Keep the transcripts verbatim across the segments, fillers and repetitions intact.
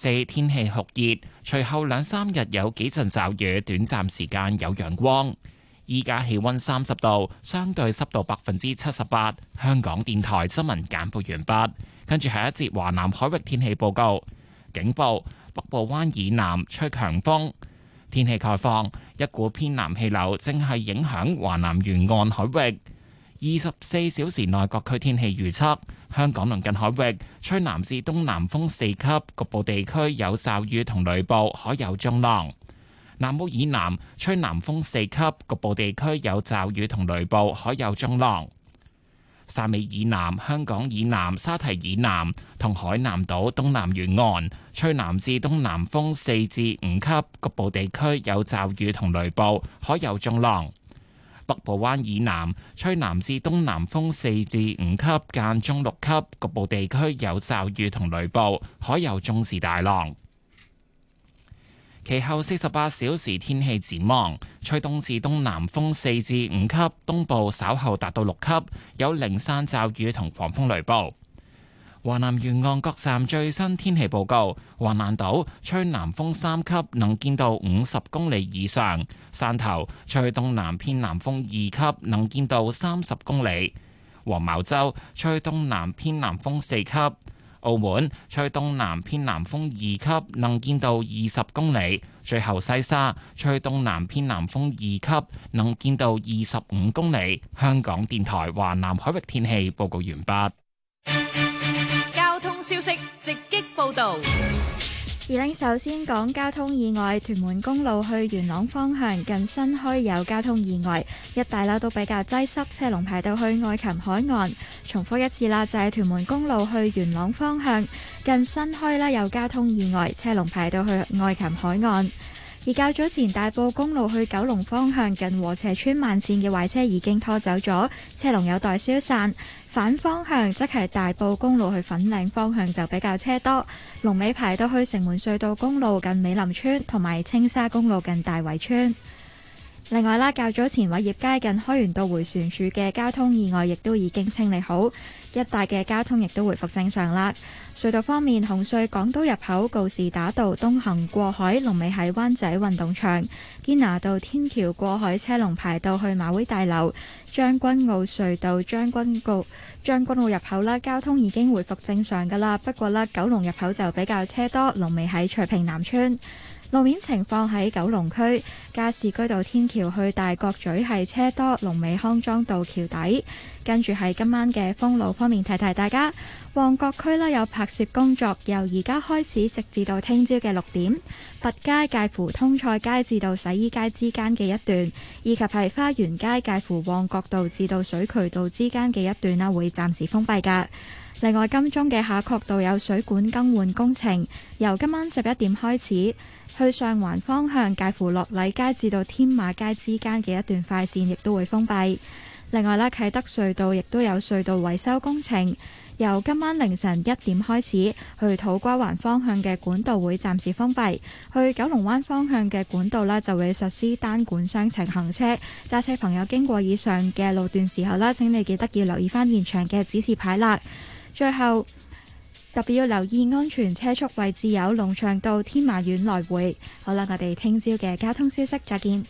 四天氣酷熱，隨後兩三日有幾陣驟雨，短暫時間有陽光。依家氣溫三十度，相對濕度百分之七十八。香港電台新聞簡報完畢，跟住係一節華南海域天氣報告。警報：北部灣以南吹強風。天氣概況：一股偏南氣流正係影響華南沿岸海域。二十四小時內各區天氣預測：香港鄰近海域吹南至東南風四級，局部地區有驟雨同雷暴，海有中浪。南澳以南吹南風四級，局部地區有驟雨同雷暴，海有中浪。汕尾以南、香港以南、沙堤以南同海南島東南沿岸吹南至東南風四至五級，局部地區有驟雨同雷暴，海有中浪。北部灣以南吹南至東南風四至五級，間中六級，局部地區有驟雨同雷暴，海有中至大浪。其後四十八小時天氣展望，吹東至東南風四至五級，東部稍後達到六級，有零散驟雨同狂風雷暴。華南沿岸各站最新天氣報告：橫瀾島吹南風三級，能見度五十公里以上；汕頭吹東南偏南風二級，能見度三十公里；黃茅洲吹東南偏南風四級。澳門吹東南偏南風二級，能見度二十公里；最後西沙吹東南偏南風二級，能見度二十五公里。香港電台華南海域天氣報告完畢。 交通消息直擊報道。 而令首先講交通意外，屯門公路去元朗方向近新墟有交通意外，一帶啦都比較擠塞，車龍排到去愛琴海岸。重複一次啦，就係屯門公路去元朗方向近新墟啦有交通意外，車龍排到去愛琴海岸。而較早前大埔公路去九龍方向近禾輋邨慢線嘅壞車已經拖走咗，車龍有待消散。反方向即係大埔公路去粉嶺方向就比較車多，龍尾排到去城門隧道公路近美林村同埋青沙公路近大圍村。另外啦，較早前偉業街近開源道迴旋處嘅交通意外亦都已經清理好，一帶嘅交通亦都回復正常啦。隧道方面，紅隧港島入口告士打道東行過海龍尾喺灣仔運動場，堅拿道天橋過海車龍排到去馬會大樓。將軍澳隧道將軍澳將軍澳入口啦，交通已經回復正常噶啦。不過啦，九龍入口就比較車多，龍尾喺翠屏南村。路面情況喺九龍區加士居道天橋去大角咀係車多，龍尾康莊道橋底。跟住係今晚嘅封路方面，提提大家，旺角區啦有拍攝工作，由而家開始直至到聽朝嘅六點，拔街介乎通菜街至到洗衣街之間嘅一段，以及係花園街介乎旺角道至到水渠道之間嘅一段啦，會暫時封閉噶。另外，金鐘嘅夏慤道有水管更換工程，由今晚十一點開始，去上環方向介乎樂禮街至到天馬街之間嘅一段快線亦都會封閉。另外啦，啟德隧道亦都有隧道維修工程，由今晚凌晨一點開始，去土瓜灣方向嘅管道會暫時封閉，去九龍灣方向嘅管道啦就會實施單管雙程行車。揸車朋友經過以上嘅路段時候啦，請你記得要留意翻現場嘅指示牌啦。最後特別要留意安全車速位置有龍翔道天馬苑來回。好啦，我哋聽朝嘅交通消息再見。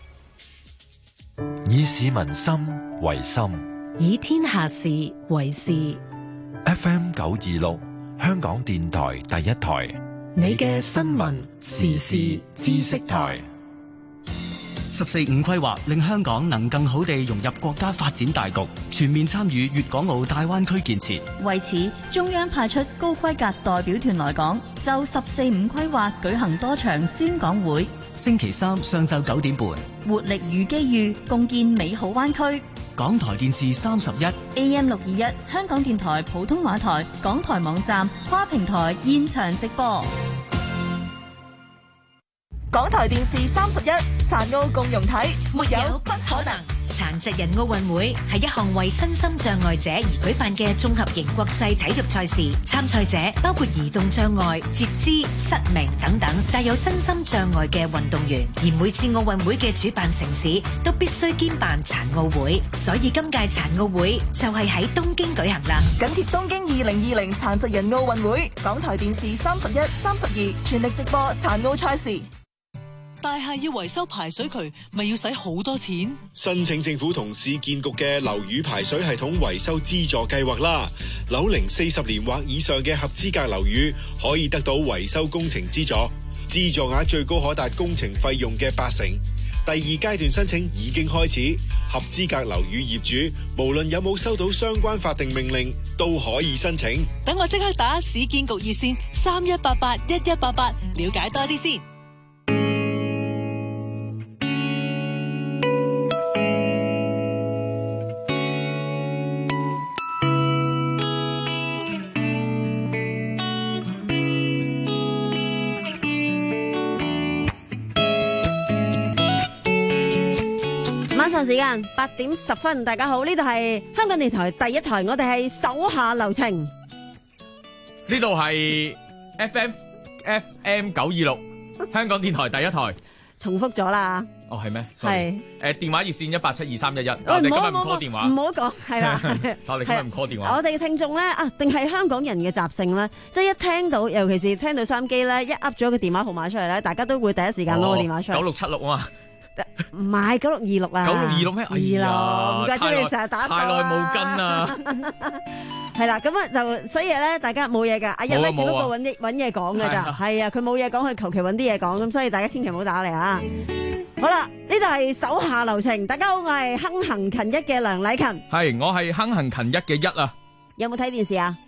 以市民心為心， 以天下事為事。 F M 九二六香港電台第一台， 你嘅新聞時事知識台。 十四五規劃令香港能更好地融入國家發展大局，全面參與粵港澳大灣區建設。 為此，中央派出高規格代表團來港，就十四五規劃舉行多場宣講會。 星期三上晝九點半， 活力與機遇，共建美好灣區。 港台電視三十一 A M 六二一，香港電台普通話台、港台網站跨平台現場直播。 港台電視三十一，殘奧共融體，沒有不可能。 殘疾人奧運會係一項為身心障礙者而舉辦嘅綜合型國際體育賽事，參賽者包括移動障礙、截肢、失明等等帶有身心障礙嘅運動員。而每次奧運會嘅主辦城市都必須兼辦殘奧會，所以今屆殘奧會就係喺東京舉行啦。 緊貼東京二零二零殘疾人奧運會，港台電視三十一、三十二全力直播殘奧賽事。 大廈要維修排水渠，咪要使好多錢？ 申請政府同市建局嘅樓宇排水系統維修資助計劃啦。樓齡四十年或以上嘅合資格樓宇可以得到維修工程資助，資助額最高可達工程費用嘅八成。第二階段申請已經開始，合資格樓宇業主無論有冇收到相關法定命令，都可以申請。 等我即刻打市建局熱線三一八八一一八八，了解多啲先。 晚上時間八點十分，大家好，呢度係香港電台第一台，我哋係手下留情。 呢度係 F M F M 九二六，香港電台第一台。 重複咗啦。 哦，係咩？ 係。 誒，電話熱線一八七二三一一。我哋今日唔 call 電話。 唔好講，係啦。 我哋今日唔 call 電話。 我哋嘅聽眾咧啊，定係香港人嘅習性咧，即係一聽到，尤其是聽到收音機咧，一噏咗個電話號碼出嚟咧，大家都會第一時間攞個電話出嚟。 九六七六啊嘛。 唔係九六二六啊， 九六二六咩？ 二六，唔怪之你成日打錯， 太耐冇跟啦。 係啦，咁啊就所以咧，大家冇嘢噶，阿欣咧只不過揾啲揾嘢講噶咋，係啊，佢冇嘢講，佢求其揾啲嘢講，咁所以大家千祈唔好打嚟啊。好啦，呢度係手下留情，大家好，我係亨行勤一嘅梁禮勤， 係我係亨行勤一嘅一啊。 有冇睇電視啊？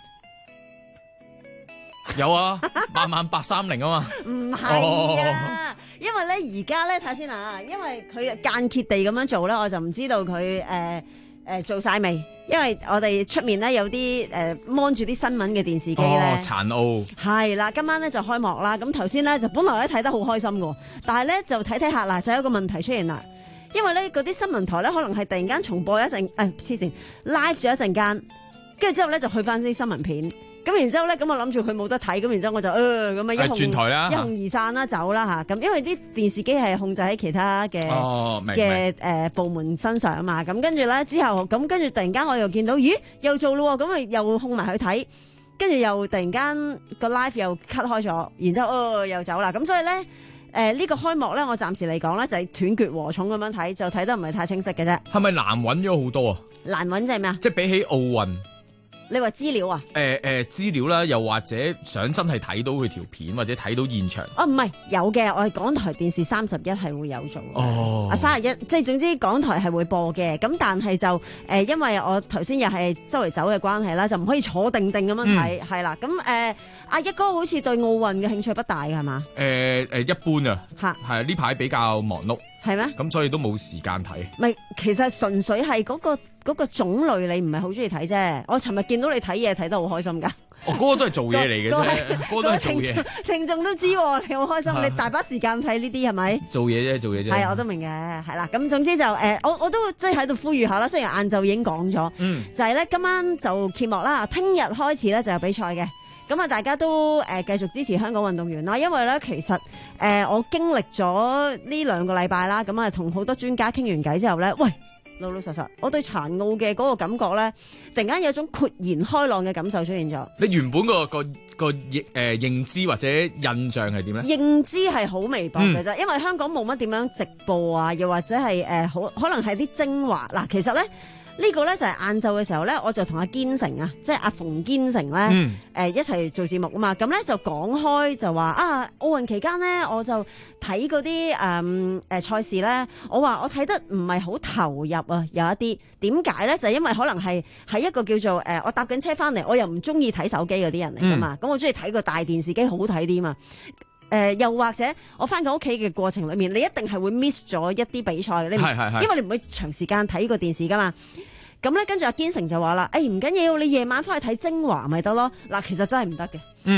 有啊，晚晚八三零啊嘛。 唔係啊。因為咧而家咧睇下先啊，因為佢間歇地咁樣做咧，我就唔知道佢誒誒做晒未。因為我哋出面咧有啲誒望住啲新聞嘅電視機咧， 殘奧係啦，今晚咧就開幕啦。咁頭先咧就本來咧睇得好開心嘅，但係咧就睇睇下嗱，就有一個問題出現啦。因為咧嗰啲新聞台咧可能係突然間重播一陣，誒黐線 live 咗一陣間，跟住之後咧就去翻啲新聞片。咁然之後咧，咁我諗住佢冇得睇，咁然之後我就誒咁啊一哄轉台啦， 一哄而散啦，走啦吓。咁因為啲電視機係控制喺其他嘅嘅誒部門身上啊嘛。咁跟住咧之後，咁跟住突然間我又見到，咦又做咯，咁啊又控埋去睇，跟住又突然間個 live 又 cut 開咗，然之後哦又走啦。咁所以咧誒呢、呃這個開幕咧，我暫時嚟講咧就係斷絕和重咁樣睇，就睇得唔係太清晰嘅啫。 係咪難揾咗好多啊？ 難揾即係咩啊？ 即係比起奧運。 你話資料啊？誒、 呃、誒、呃，資料啦，又或者想真係睇到佢條片，或者睇到現場。 哦，唔係有嘅，我係港台電視三十一係會有做。 哦， 啊三十一，即係總之港台係會播嘅。咁但係就誒、呃，因為我頭先又係周圍走嘅關係啦，就唔可以坐定定咁樣睇，係、嗯、啦。咁誒，阿一哥好似對奧運嘅興趣不大嘅係嘛？誒誒、呃，一般啊。 吓， 係呢排比較忙碌。係咩？咁所以都冇時間睇。 唔係，其實純粹係嗰、嗰個嗰、嗰個種類，你唔係好中意睇啫。我尋日見到你睇嘢睇得好開心噶。 哦，嗰、嗰個都係做嘢嚟嘅啫，嗰個都係做嘢。聽眾都知你好開心，你大把時間睇呢啲係咪？做嘢啫，做嘢啫。係，我都明嘅，係啦。咁總之就誒、呃，我我都即係喺度呼籲下啦。雖然晏晝已經講咗，嗯，就係、是、咧今晚就揭幕啦。聽日開始咧就有比賽嘅。咁啊，大家都誒、呃、繼續支持香港運動員啦，因為咧其實誒、呃、我經歷咗呢兩個禮拜啦，咁啊同好多專家傾完偈之後咧，喂老老實實，我對殘奧嘅嗰個感覺咧，突然間有種豁然開朗嘅感受出現咗。你原本個個個認誒認知或者印象係點咧？認知係好微薄嘅啫、嗯，因為香港冇乜點樣直播啊，又或者係誒好可能係啲精華嗱，其實咧。呢、這個咧就係晏晝嘅時候咧，我就同阿堅成啊，即係阿馮堅成咧，誒、嗯呃、一齊做節目啊嘛。咁咧就講開就話啊，奧運期間咧，我就睇嗰啲誒誒賽事咧，我話我睇得唔係好投入啊，有一啲點解咧？就係、是、因為可能係係一個叫做誒、呃，我搭緊車翻嚟，我又唔中意睇手機嗰啲人嚟噶嘛。咁、嗯、我中意睇個大電視機好睇啲嘛。誒、呃，又或者我翻緊屋企嘅過程裏面，你一定係會 miss 咗一啲比賽，你唔因為你唔會長時間睇個電視噶嘛。咁咧，跟住阿堅成就話啦，誒唔緊要，你夜晚翻去睇精華咪得咯。嗱，其實真係唔得嘅。嗯，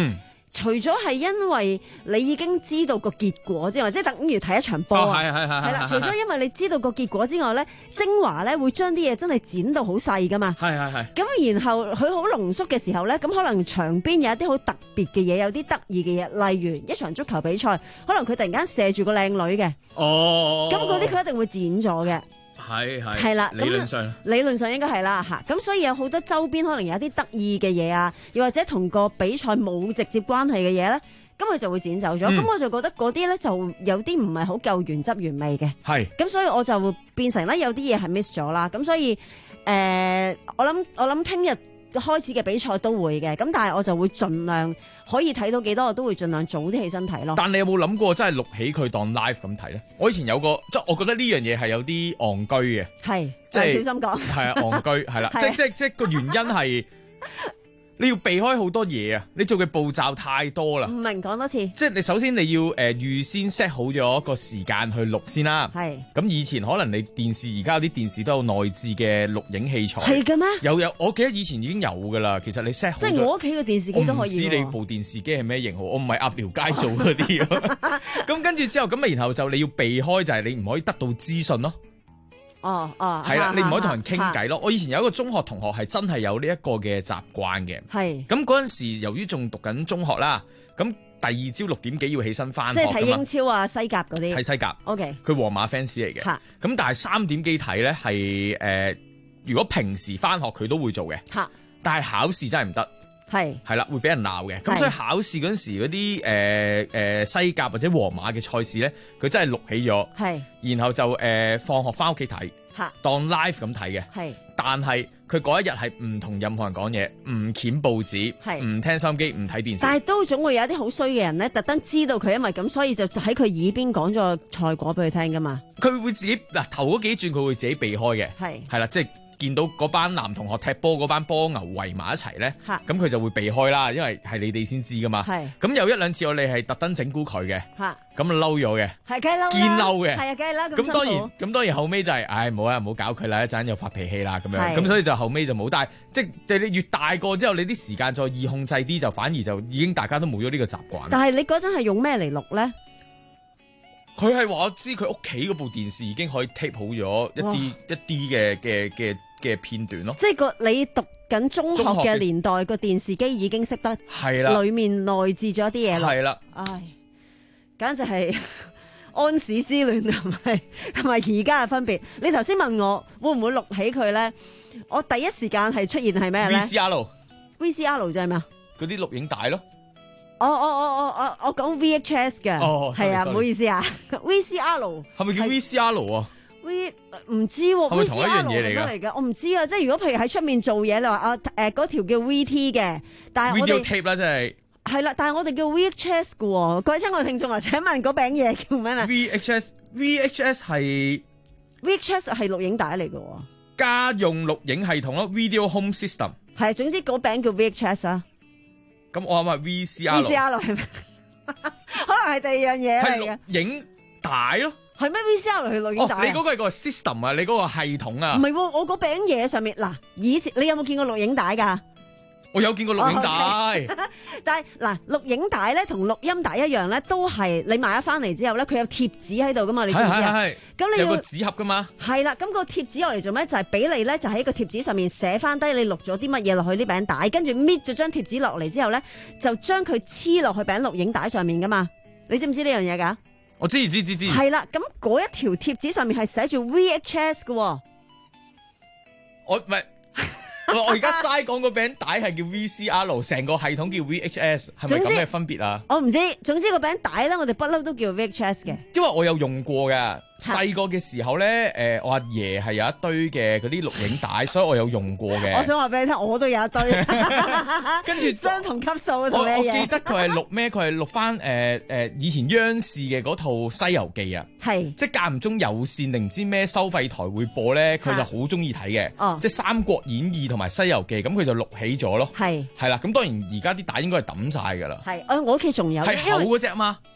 除咗係因為你已經知道個結果之外，即係等於睇一場波啊， 係係係係啦。除咗因為你知道個結果之外咧，精華咧會將啲嘢真係剪到好細噶嘛。 係係係。 咁然後佢好濃縮嘅時候咧，咁可能場邊有一啲好特別嘅嘢，有啲得意嘅嘢，例如一場足球比賽，可能佢突然間射住個靚女嘅。 哦。 咁嗰啲佢一定會剪咗嘅。 係係係啦， 理論上理論上應該係啦嚇，咁所以有好多周邊可能有啲得意嘅嘢啊，又或者同個比賽冇直接關係嘅嘢咧，咁佢就會剪走咗。咁、嗯、我就覺得嗰啲咧就有啲唔係好夠原汁原味嘅。係，咁所以我就會變成咧有啲嘢係 miss 咗啦。咁所以誒、呃，我諗我諗聽日開始嘅比賽都會嘅，咁但係我就會盡量可以睇到幾多，我都會盡量早啲起身睇咯。 但你有冇諗過真係錄起佢當 live 咁睇咧？我以前有個即係我覺得呢樣嘢係有啲戇居嘅，係即係小心講，係啊戇居係啦，即即即個原因係。你要避開好多嘢啊！你做嘅步驟太多啦。唔明，講多次。即係你首先你要誒預、呃、先 set 好咗個時間去錄先啦。係。咁以前可能你電視而家有啲電視都有內置嘅錄影器材。係嘅咩？有有，我記得以前已經有㗎啦。其實你 set 好。即係我屋企嘅電視機都可以。我唔知你部電視機係咩型號，我唔係鴨寮街做嗰啲。咁跟住之後咁啊，然後就你要避開就係你唔可以得到資訊咯。哦哦，係啦，你唔可以同人傾偈咯。我以前有一個中學同學係真係有呢一個嘅習慣嘅。係。咁嗰陣時，由於仲讀緊中學啦，咁第二朝六點幾要起身翻學。即係睇英超啊、西甲嗰啲。睇西甲。O K。佢皇馬 fans 嚟嘅。嚇。咁但係三點幾睇咧係誒，如果平時翻學佢都會做嘅。嚇。但係考試真係唔得。係。係啦，會俾人鬧嘅。咁所以考試嗰陣時嗰啲誒誒西甲或者皇馬嘅賽事咧，佢真係錄起咗。係。然後就誒、呃、放學翻屋企睇。當 live 咁睇嘅，係，但係佢嗰一日係唔同任何人講嘢，唔掀報紙，係，唔聽收音機，唔睇電視。但係都總會有一啲好衰嘅人咧，特登知道佢因為咁，所以就喺佢耳邊講咗個賽果俾佢聽噶嘛。佢會自己嗱頭嗰幾轉，佢會自己避開嘅，係，係啦，即係。見到嗰班男同學踢波嗰班波牛圍埋一齊咧，咁佢就會避開啦，因為係你哋先知噶嘛。咁有一兩次我哋係特登整蠱佢嘅，咁啊嬲咗嘅，係梗係嬲，堅嬲嘅，係啊梗係啦。咁當然，咁當然後尾就係、是，唉冇啦，唔好搞佢啦，一陣又發脾氣啦咁樣，咁所以就後尾就冇。但係即係你越大個之後，你啲時間再易控制啲，就反而就已經大家都冇咗呢個習慣。但係你嗰陣係用咩嚟錄咧？佢係話我知佢屋企嗰部電視已經可以 tape 好咗一啲一啲嘅嘅嘅嘅片段咯。即係個你讀緊中學嘅年代，個電視機已經識得係啦，裏面內置咗一啲嘢咯。係啦，唉，簡直係安史之亂同埋同埋而家嘅分別。你頭先問我會唔會錄起佢咧？我第一時間係出現係咩咧 ？V C R，V C R 就係咩啊？嗰啲錄影帶咯。我我我我我我講 V H S 嘅，係啊，唔好意思啊 ，V C R 係咪叫 V C R 啊 ？V 唔知喎，係咪同一樣嘢嚟嘅？我唔知啊，即係如果譬如喺出面做嘢，你話啊誒嗰條叫 V T 嘅，但係我哋 tape 啦，真係係啦，但係我哋叫 V H S 嘅喎，各位親愛聽眾啊，請問嗰餅嘢叫咩名 ？V H S，V H S 係 V H S 係錄影帶嚟嘅喎，家用錄影系統咯 ，Video Home System 係，總之嗰餅叫 V H S 啊。咁我諗係 V C R，V C R 係咩？可能係第二樣嘢嚟嘅。係錄影帶咯。係咩 V C R 係錄影帶？哦，你嗰個係個 system 啊，你嗰個系統啊。唔係喎，我嗰餅嘢上面嗱，以前你有冇見過錄影帶㗎？我有見過錄影帶，哦 okay、但係嗱錄影帶咧同錄音帶一樣咧，都係你買咗翻嚟之後咧，佢有貼紙喺度噶嘛？你知唔知啊？咁你有個紙盒噶嘛？係啦，咁、那個貼紙落嚟做咩？就係、是、俾你咧，就喺個貼紙上面寫翻低你錄咗啲乜嘢落去呢餅帶，跟住搣咗張貼紙落嚟之後咧，就將佢黐落去餅錄影帶上面噶嘛？你知唔知呢樣嘢噶？我知知知知。係啦，咁嗰一條貼紙上面係寫住 V H S 噶。我唔係。我而家齋講個餅帶係叫 V C R， 成個系統叫 V H S， 係咪咁嘅分別啊？我唔知，總之個餅帶咧，我哋不嬲都叫 V H S 嘅。因為我有用過嘅，細個嘅時候咧，誒，我阿爺係有一堆嘅嗰啲錄影帶，所以我有用過嘅。我想話俾你聽，我都有一堆，跟住相同級數嗰套嘢。我記得佢係錄咩？佢係錄翻誒誒以前央視嘅嗰套《西遊記》啊，係即係間唔中有線定唔知咩收費台會播咧，佢就好中意睇嘅。哦，即係《三國演義》同埋《西遊記》，咁佢就錄起咗咯。係係啦，咁當然而家啲帶應該係抌晒噶啦。係，我我屋企仲有係厚嗰隻嘛。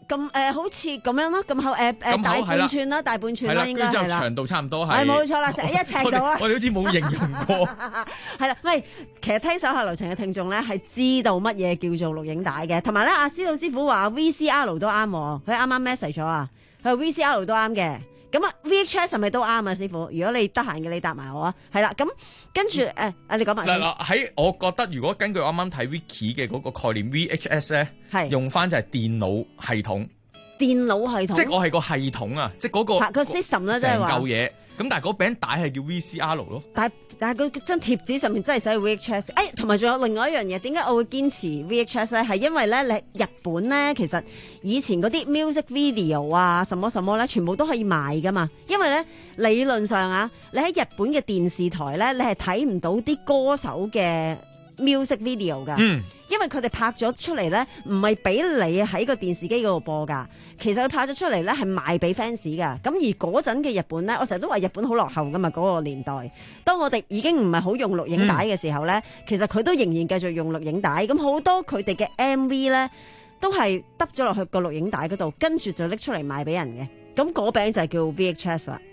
咁誒，好似咁樣咯，咁厚誒誒大半寸啦，大半寸啦，應該係啦。 長度差唔多係。 係冇錯啦，成一尺度啊！ 我哋好似冇形容過。 係啦，喂，其實聽手下留情嘅聽眾咧，係知道乜嘢叫做錄影帶嘅，同埋咧，阿司徒師傅話 V C R 都啱，佢啱啱 message 咗啊，佢話 V C R 都啱嘅。咁啊 V H S 係咪都啱啊，師傅？如果你得閒嘅，你答埋我啊。係啦，咁跟住誒，啊、嗯、你講埋。嗱嗱， 喺我覺得，如果根據啱啱睇 Wiki 嘅嗰個概念 ，V H S 咧，係用翻就係電腦系統。 電腦系統。即係我係個系統啊，即係嗰個個 system 啦，即係話。成嚿嘢。咁但係嗰餅帶係叫 V C R 咯。但係但係佢張貼紙上面真係寫 V H S。誒，同埋仲有另外一樣嘢，點解我會堅持 V H S 咧？係因為咧，你日本咧，其實以前嗰啲 music video 啊，什麼什麼咧，全部都可以賣噶嘛。因為咧，理論上啊，你喺日本嘅電視台咧，你係睇唔到啲歌手嘅 music video 噶，嗯、因為佢哋拍咗出嚟咧，唔係俾你喺個電視機嗰度播噶，其實佢拍咗出嚟咧係賣俾 fans 噶。咁而嗰陣嘅日本咧，我成日都話日本好落後噶嘛，嗰、嗰個年代，當我哋已經唔係好用錄影帶嘅時候咧，嗯、其實佢都仍然繼續用錄影帶。咁好多佢哋嘅 M V 咧，都係揼咗落去個錄影帶嗰度，跟住就拎出嚟賣俾人嘅。咁嗰餅就係叫 V H S 啦，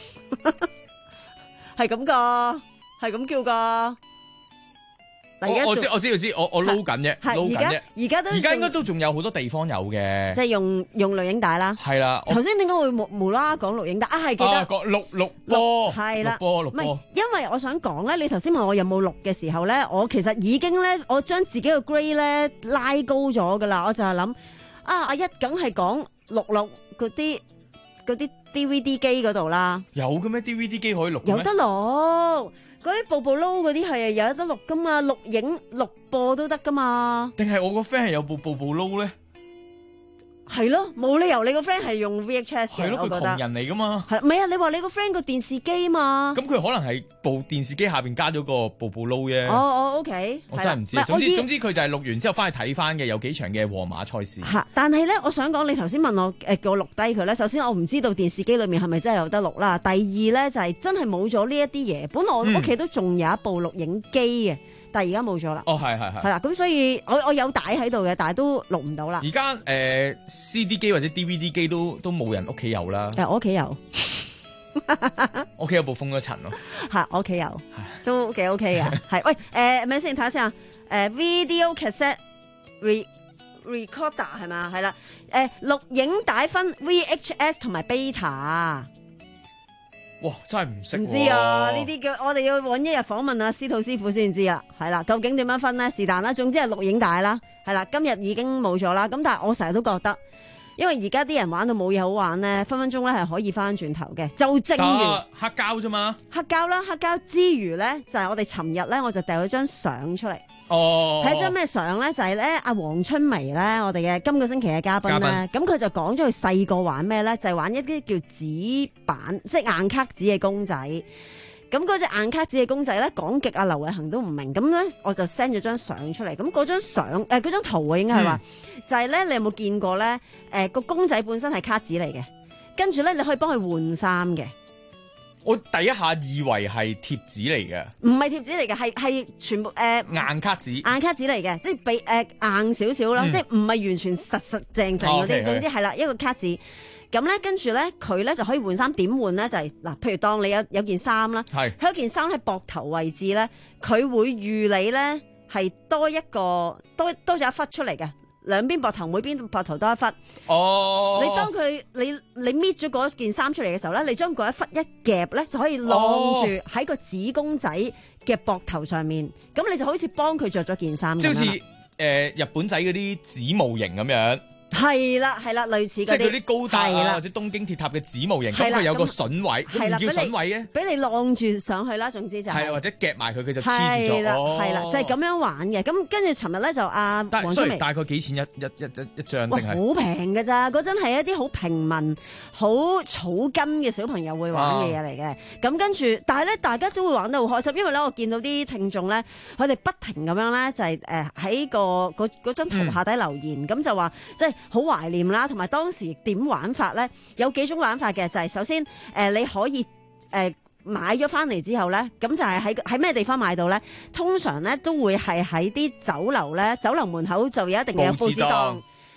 係咁噶，係咁叫噶。 我我知我知道知，我我撈緊啫，撈緊啫。而家都而家應該都仲有好多地方有嘅， 即係用用錄影帶啦。 係啦， 頭先點解會無無啦啦講錄影帶啊？係記得講錄錄播， 係啦， 錄播錄播。 唔係，因為我想講咧，你頭先問我有冇錄嘅時候咧，我其實已經咧，我將自己個 grade 咧拉高咗噶啦。我就係諗啊，阿一梗係講錄錄嗰啲嗰啲 D V D 機嗰度啦。 有嘅咩 D V D 機可以錄？ 有得錄。嗰啲步步撈嗰啲係有得錄噶嘛，錄影錄播都得噶嘛。 定係我個 friend 係有部步步撈咧？ 係咯，冇理由你個 friend 係用 V H S 嘅。係咯， 佢窮人嚟噶嘛。 係，唔係啊？你話你個 friend 個電視機嘛？ 咁佢可能係部電視機下邊加咗個步步撈啫。 哦哦，OK。 我真係唔知。總之總之佢就係錄完之後翻去睇翻嘅，有幾場嘅皇馬賽事。 嚇！但係咧，我想講你頭先問我誒叫我錄低佢咧。首先我唔知道電視機裏面係咪真係有得錄啦。第二咧就係、是、真係冇咗呢一啲嘢。本來我屋企都仲有一部錄影機嘅。但係而家冇咗啦。 哦，係係係。 係啦，咁所以我我有帶喺度嘅，但係都錄唔到啦。 而家誒 C D 機或者 D V D 機都都冇人屋企有啦。 誒，我屋企有， 我屋企有部封咗塵咯。 係，我屋企有，都幾 OK 嘅。係，喂，誒，咪先睇下先啊。誒 ，video cassette re recorder 係嘛？係啦。誒，錄影帶分 V H S 同埋 beta。 哇！真係唔識， 唔知啊！呢啲叫我哋要揾一日訪問阿司徒師傅先知啊。係啦，究竟點樣分呢？是但啦，總之係錄影帶啦。係啦，今日已經冇咗啦。咁但係我成日都覺得，因為而家啲人玩到冇嘢好玩咧，分分鐘咧係可以翻轉頭嘅。就正如黑膠啫嘛， 黑膠啦，黑膠之餘咧，就係、是、我哋尋日咧，我就掉咗張相出嚟。 哦， 睇張咩相咧？就係咧阿黃春梅咧，我哋嘅今個星期嘅嘉賓咧，咁佢就講咗佢細個玩咩咧？就係、是、玩一啲叫紙板，即係硬卡紙嘅公仔。咁嗰隻硬卡紙嘅公仔咧，講極阿劉偉恒都唔明。咁咧我就 send 咗張相出嚟。咁嗰張相誒嗰張圖啊，應該係話就係咧，你有冇見過咧？誒、呃、個公仔本身係卡紙嚟嘅，跟住咧你可以幫佢換衫嘅。 我第一下以為係貼紙嚟嘅， 唔係貼紙嚟嘅，係係全部誒、呃、 硬卡紙， 硬卡紙嚟嘅，即係比誒硬少少啦，嗯、即係唔係完全實實正正嗰啲，哦 okay，總之係啦一個卡紙。咁咧跟住咧佢咧就可以換衫，點換咧就係、是、嗱，譬如當你有有件衫啦，係佢有件衫喺膊頭位置咧，佢會預你咧係多一個多多咗一忽出嚟嘅。兩邊膊頭，每邊膊頭多一忽。哦，你當佢你你搣咗嗰件衫出嚟嘅時候咧，你將嗰一忽一夾咧，就可以晾住喺個紙公仔嘅膊頭上面。咁、哦、你就好似幫佢着咗件衫。 即係好似誒日本仔嗰啲紙模型咁樣。 係啦，係啦，類似嗰啲， 即係嗰啲高達啊，或者東京鐵塔嘅紙模型，咁佢有個筍位，係啦，叫筍位嘅， 俾你晾住上去啦。總之就係， 或者夾埋佢，佢就黐住咗。 係啦，就係咁樣玩嘅。咁跟住尋日咧就阿黃春梅， 大概幾錢一一一一一張？ 哇，好平㗎咋！嗰陣係一啲好平民、好草根嘅小朋友會玩嘅嘢嚟嘅。咁跟住，但係咧大家都會玩得好開心，因為咧我見到啲聽眾咧，佢哋不停咁樣咧就係誒喺個嗰嗰張圖下底留言，咁就話即係。好懷念啦，同埋當時點玩法咧？有幾種玩法嘅，就係、是、首先誒、呃、你可以誒、呃、買咗翻嚟之後咧，咁就係喺喺咩地方買到咧？通常咧都會係喺啲酒樓咧，酒樓門口就有一定嘅佈置檔，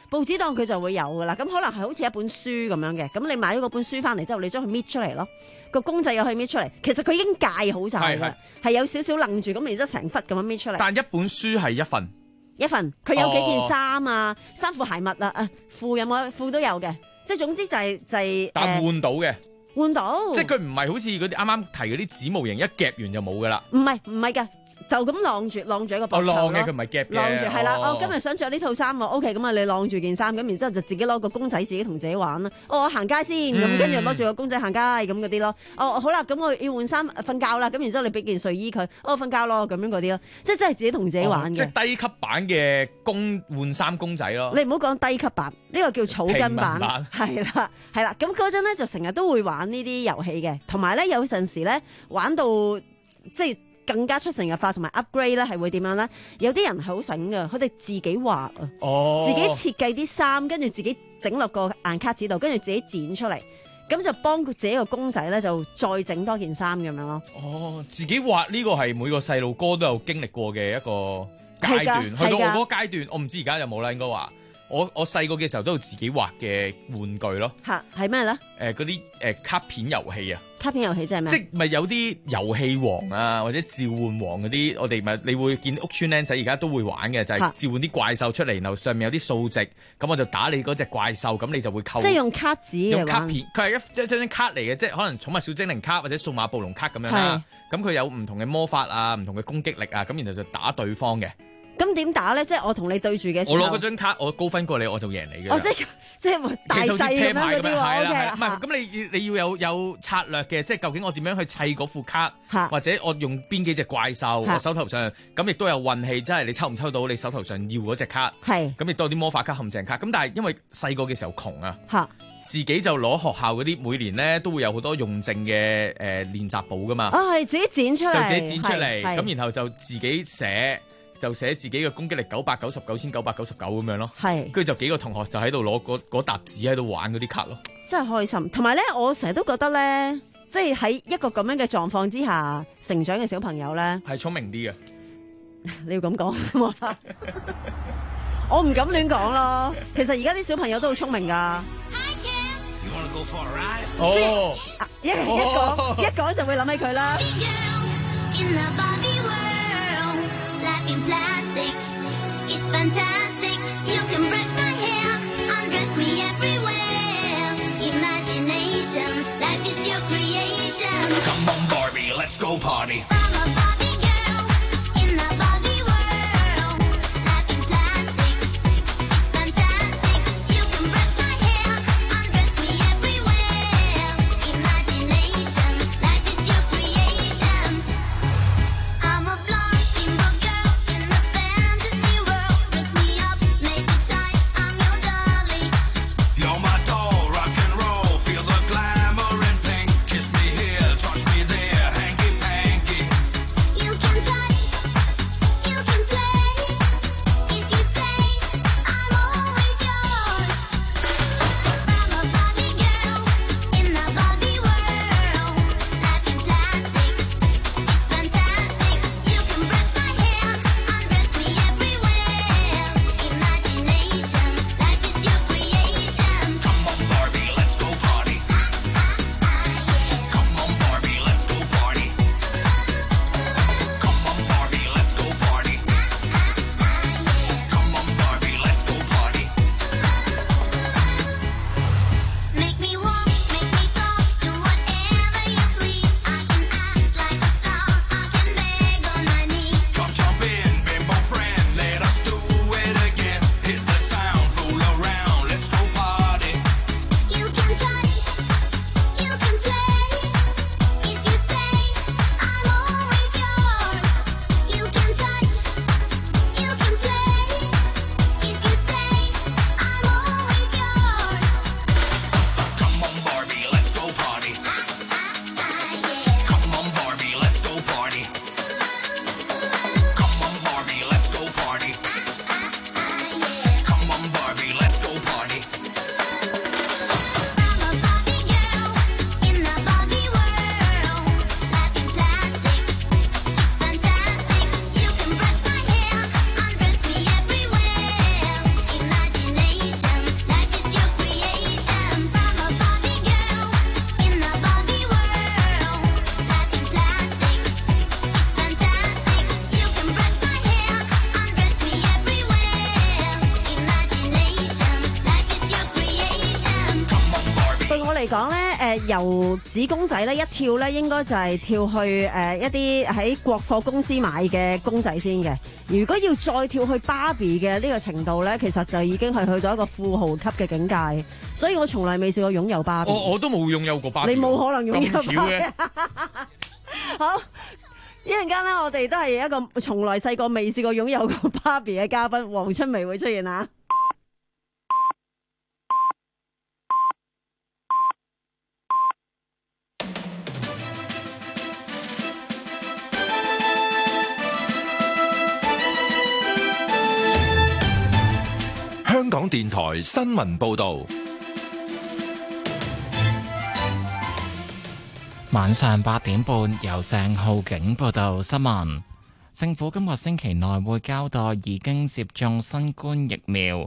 報紙檔佢就會有噶啦。咁可能係好似一本書咁樣嘅，咁你買咗嗰本書翻嚟之後，你將佢搣出嚟咯，個公仔又可以搣出嚟。其實佢已經戒好晒㗎，係有少少愣住咁，然之後成忽咁樣搣出嚟。 但一本書係一份一份，佢有幾件衫啊，衫褲鞋襪啊，啊褲有冇褲都有嘅，即係總之就係、是、就係、是。 但換到嘅。 換到， 即係佢唔係好似嗰啲啱啱提嗰啲紙模型一夾完就冇噶啦。 唔係唔係㗎，就咁晾住晾住一個膊頭咯。 哦，晾嘅佢唔係夾嘅。 晾住係啦， 哦， 我今日想着呢套衫喎 ，OK， 咁啊你晾住件衫，咁然之後就自己攞個公仔自己同自己玩啦。哦，我行街先，咁跟住攞住個公仔行街咁嗰啲咯。哦，好啦，咁我要換衫瞓覺啦，咁然之後你俾件睡衣佢，哦瞓覺咯，咁樣嗰啲咯，即係真係自己同自己玩嘅。 即係低級版嘅公換衫公仔咯。 你唔好講低級版，呢個叫草根版，係啦係啦。咁嗰陣咧就成日都會玩呢啲遊戲嘅。同埋咧，有陣時咧玩到即係更加出神入化，同埋 upgrade 咧，係會點樣咧？有啲人係好醒噶，佢哋自己畫啊， 哦、 自己設計啲衫，跟住自己整落個硬卡紙度，跟住自己剪出嚟，咁就幫佢自己個公仔咧，就再整多件衫咁樣咯。 哦，自己畫呢個係每個細路哥都有經歷過嘅一個階段，去到我嗰個階段，我唔知而家有冇啦，應該話。我我細個嘅時候都有自己畫嘅玩具咯。 吓，係咩咧？誒、 呃，嗰啲誒卡片遊戲啊。 卡片遊戲即係咩？即係咪有啲遊戲王啊，或者召喚王嗰啲，我哋咪你會見屋村僆仔而家都會玩嘅，就係、是、召喚啲怪獸出嚟，然後上面有啲數值，咁我就打你嗰隻怪獸，咁你就會扣。 即係用卡紙用卡片，佢係一一張張卡嚟嘅，即係可能寵物小精靈卡或者數碼暴龍卡咁樣啦。咁佢有唔同嘅魔法啊，唔同嘅攻擊力啊，咁然後就打對方嘅。 咁點打咧？即係我同你對住嘅時候， 我攞嗰張卡，我高分過你，我就贏你嘅。 哦，即係即係大細咁樣嗰啲喎。係啦， 唔係咁你你要有有策略嘅，即係究竟我點樣去砌嗰副卡，或者我用邊幾隻怪獸，我手頭上咁亦都有運氣，即係你抽唔抽到你手頭上要嗰隻卡。係。咁亦都有啲魔法卡、陷阱卡。咁但係因為細個嘅時候窮啊，自己就攞學校嗰啲每年咧都會有好多用剩嘅誒練習簿噶嘛。啊， 係自己剪出嚟， 就自己剪出嚟，咁然後就自己寫。就寫自己嘅攻擊力九百九十九千九百九十九咁樣咯，係，跟住就幾個同學就喺度攞嗰嗰沓紙喺度玩嗰啲卡咯，真係開心。同埋咧，我成日都覺得咧，即係喺一個咁樣嘅狀況之下成長嘅小朋友咧，係聰明啲嘅。你要咁講，我唔敢亂講咯。其實而家啲小朋友都好聰明噶。哦，一一講一講就會諗起佢啦。In plastic, it's fantastic. You can brush my hair, undress me everywhere. Imagination, life is your creation. Come on, Barbie, let's go party. I'm a Barbie girl in the Barbie world. Life in plastic, it's fantastic. You can brush my hair, undress me everywhere. Imagination, life is your creation. I'm a blonde steamboat girl. 嚟講咧，誒由紙公仔咧一跳咧，應該就係跳去誒一啲喺國貨公司買嘅公仔先嘅。如果要再跳去芭比嘅呢個程度咧，其實就已經係去到一個富豪級嘅境界。所以我從來未試過擁有芭比。 我我都冇擁有過芭比。 你冇可能擁有芭比。 咁巧嘅。 好，一陣間咧，我哋都係一個從來細個未試過擁有過芭比嘅嘉賓，黃春薇會出現啊！ 香港電台新聞報道， 晚上八點半由鄭浩景報道新聞。政府今個星期內會交代已經接種新冠疫苗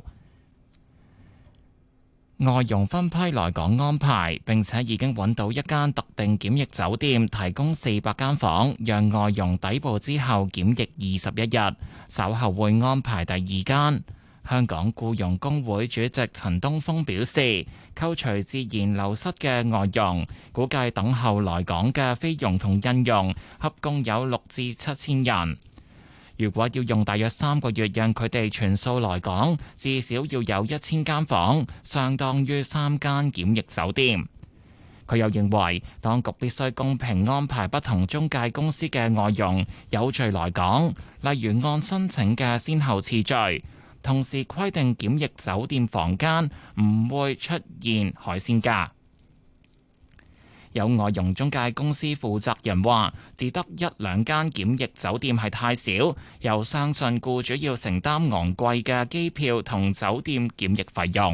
外傭分批來港安排，並且已經揾到一間特定檢疫酒店，提供四百間房，讓外傭抵埗之後檢疫二十一日。稍後會安排第二間。香港僱傭工會主席陳東峰表示，扣除自然流失嘅外傭，估計等候來港嘅菲傭同印傭合共有六至七千人。如果要用大約三個月讓佢哋全數來港，至少要有一千間房，相當於三間檢疫酒店。佢又認為，當局必須公平安排不同中介公司嘅外傭有序來港，例如按申請嘅先後次序。同時規定檢疫酒店房間唔會出現海鮮價。有外傭中介公司負責人話，只得一兩間檢疫酒店係太少，又相信僱主要承擔昂貴嘅機票同酒店檢疫費用。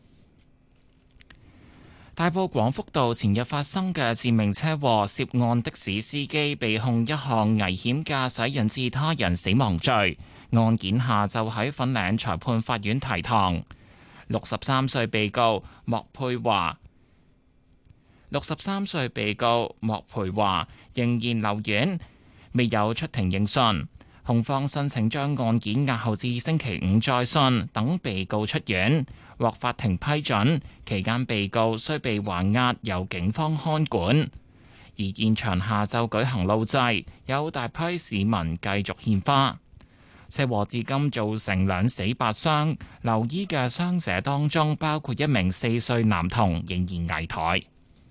大埔廣福道前日發生嘅致命車禍，涉案的士司機被控一項危險駕駛引致他人死亡罪。案件下晝喺粉嶺裁判法院提堂。六十三歲被告莫佩華，六十三歲被告莫培華仍然留院，未有出庭應訊。控方申請將案件押後至星期五再訊，等被告出院，獲法庭批准。期間被告需被還押，由警方看管。而現場下晝舉行路祭，有大批市民繼續獻花。車禍至今造成兩死八傷，留醫嘅傷者當中包括一名四歲男童，仍然危殆。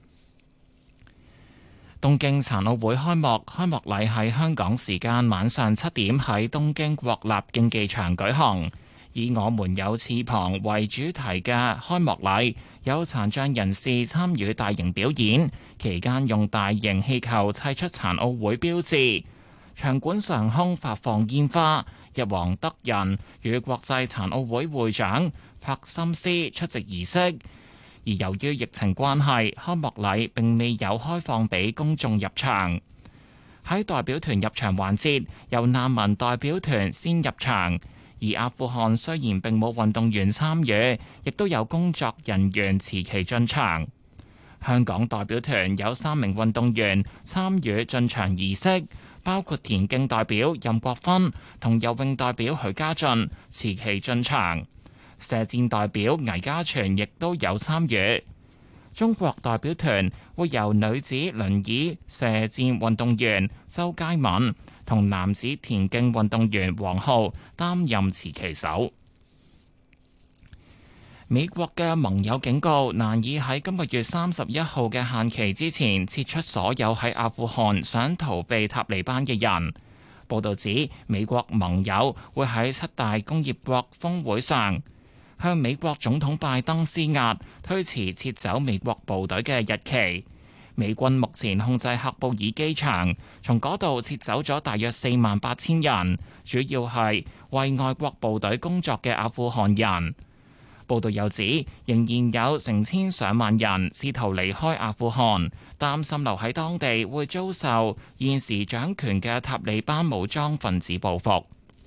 東京殘奧會開幕，開幕禮喺香港時間晚上七點喺東京國立競技場舉行。以我們有翅膀為主題嘅開幕禮，有殘障人士參與大型表演，期間用大型氣球砌出殘奧會標誌。場館上空發放煙花。日皇德仁與國際殘奧會會長帕森斯出席儀式，而由於疫情關係，開幕禮並未有開放俾公眾入場。喺代表團入場環節，由難民代表團先入場，而阿富汗雖然並冇運動員參與，亦都有工作人員持旗進場。香港代表團有三名運動員參與進場儀式，包括田徑代表任國芬同游泳代表許家俊持旗進場，射箭代表倪家全亦都有參與。中國代表團會由女子輪椅射箭運動員周佳敏同男子田徑運動員黃浩擔任持旗手。美國嘅盟友警告，難以喺今個月三十一號嘅限期之前撤出所有喺阿富汗想逃避塔利班嘅人。報道指，美國盟友會喺七大工業國峰會上向美國總統拜登施壓，推遲撤走美國部隊嘅日期。美軍目前控制喀布爾機場，從嗰度撤走咗大約四萬八千人，主要係為外國部隊工作嘅阿富汗人。報道又指，仍然有成千上萬人試圖離開阿富汗，擔心留喺當地會遭受現時掌權嘅塔利班武裝分子報復。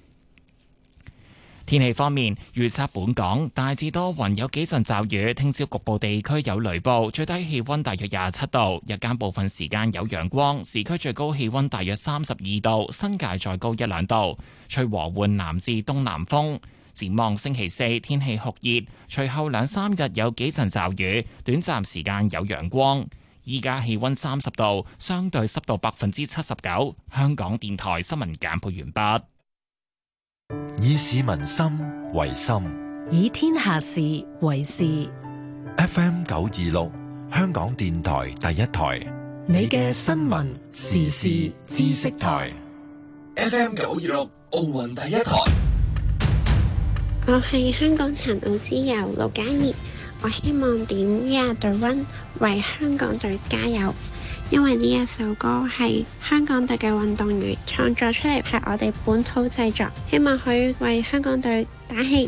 天氣方面，預測本港大致多雲，有幾陣驟雨，聽朝局部地區有雷暴，最低氣溫大約廿七度，日間部分時間有陽光，市區最高氣溫大約三十二度，新界再高一兩度，吹和緩南至東南風。 展望星期四天氣酷熱，隨後兩三日有幾陣驟雨，短暫時間有陽光。依家氣溫三十度，相對濕度百分之七十九。香港電台新聞簡報完畢。 以市民心為心， 以天下事為事。 F M 九二六，香港電台第一台， 你嘅新聞時事知識台。 F M 九二六，奧運第一台。 我係香港殘奧之友盧嘉怡，我希望點 We Are The One 為香港隊加油，因為呢一首歌係香港隊嘅運動員創作出嚟，係我哋本土製作，希望可以為香港隊打氣。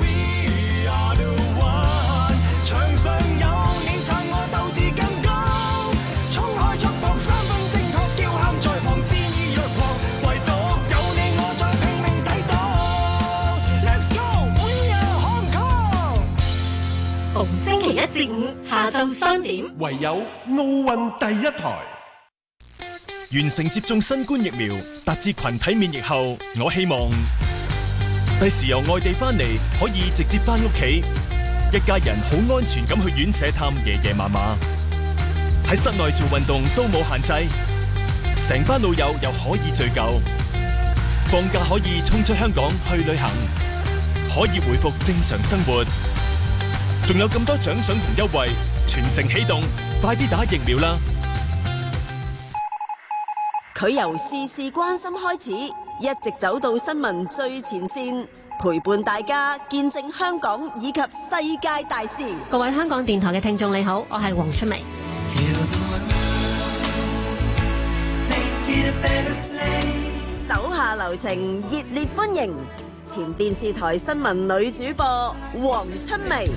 逢星期一至五下晝三點， 唯有奧運第一台。完成接種新冠疫苗，達至群體免疫後，我希望第時由外地翻嚟可以直接翻屋企，一家人好安全咁去院舍探爺爺嫲嫲，喺室內做運動都冇限制，成班老友又可以聚舊，放假可以衝出香港去旅行，可以回復正常生活。仲有咁多獎賞同優惠，全城起動，快啲打疫苗啦！ 佢由事事關心開始，一直走到新聞最前線，陪伴大家見證香港以及世界大事。 各位香港電台嘅聽眾你好，我係黃春梅。 手下留情，熱烈歡迎前電視台新聞女主播黃春梅。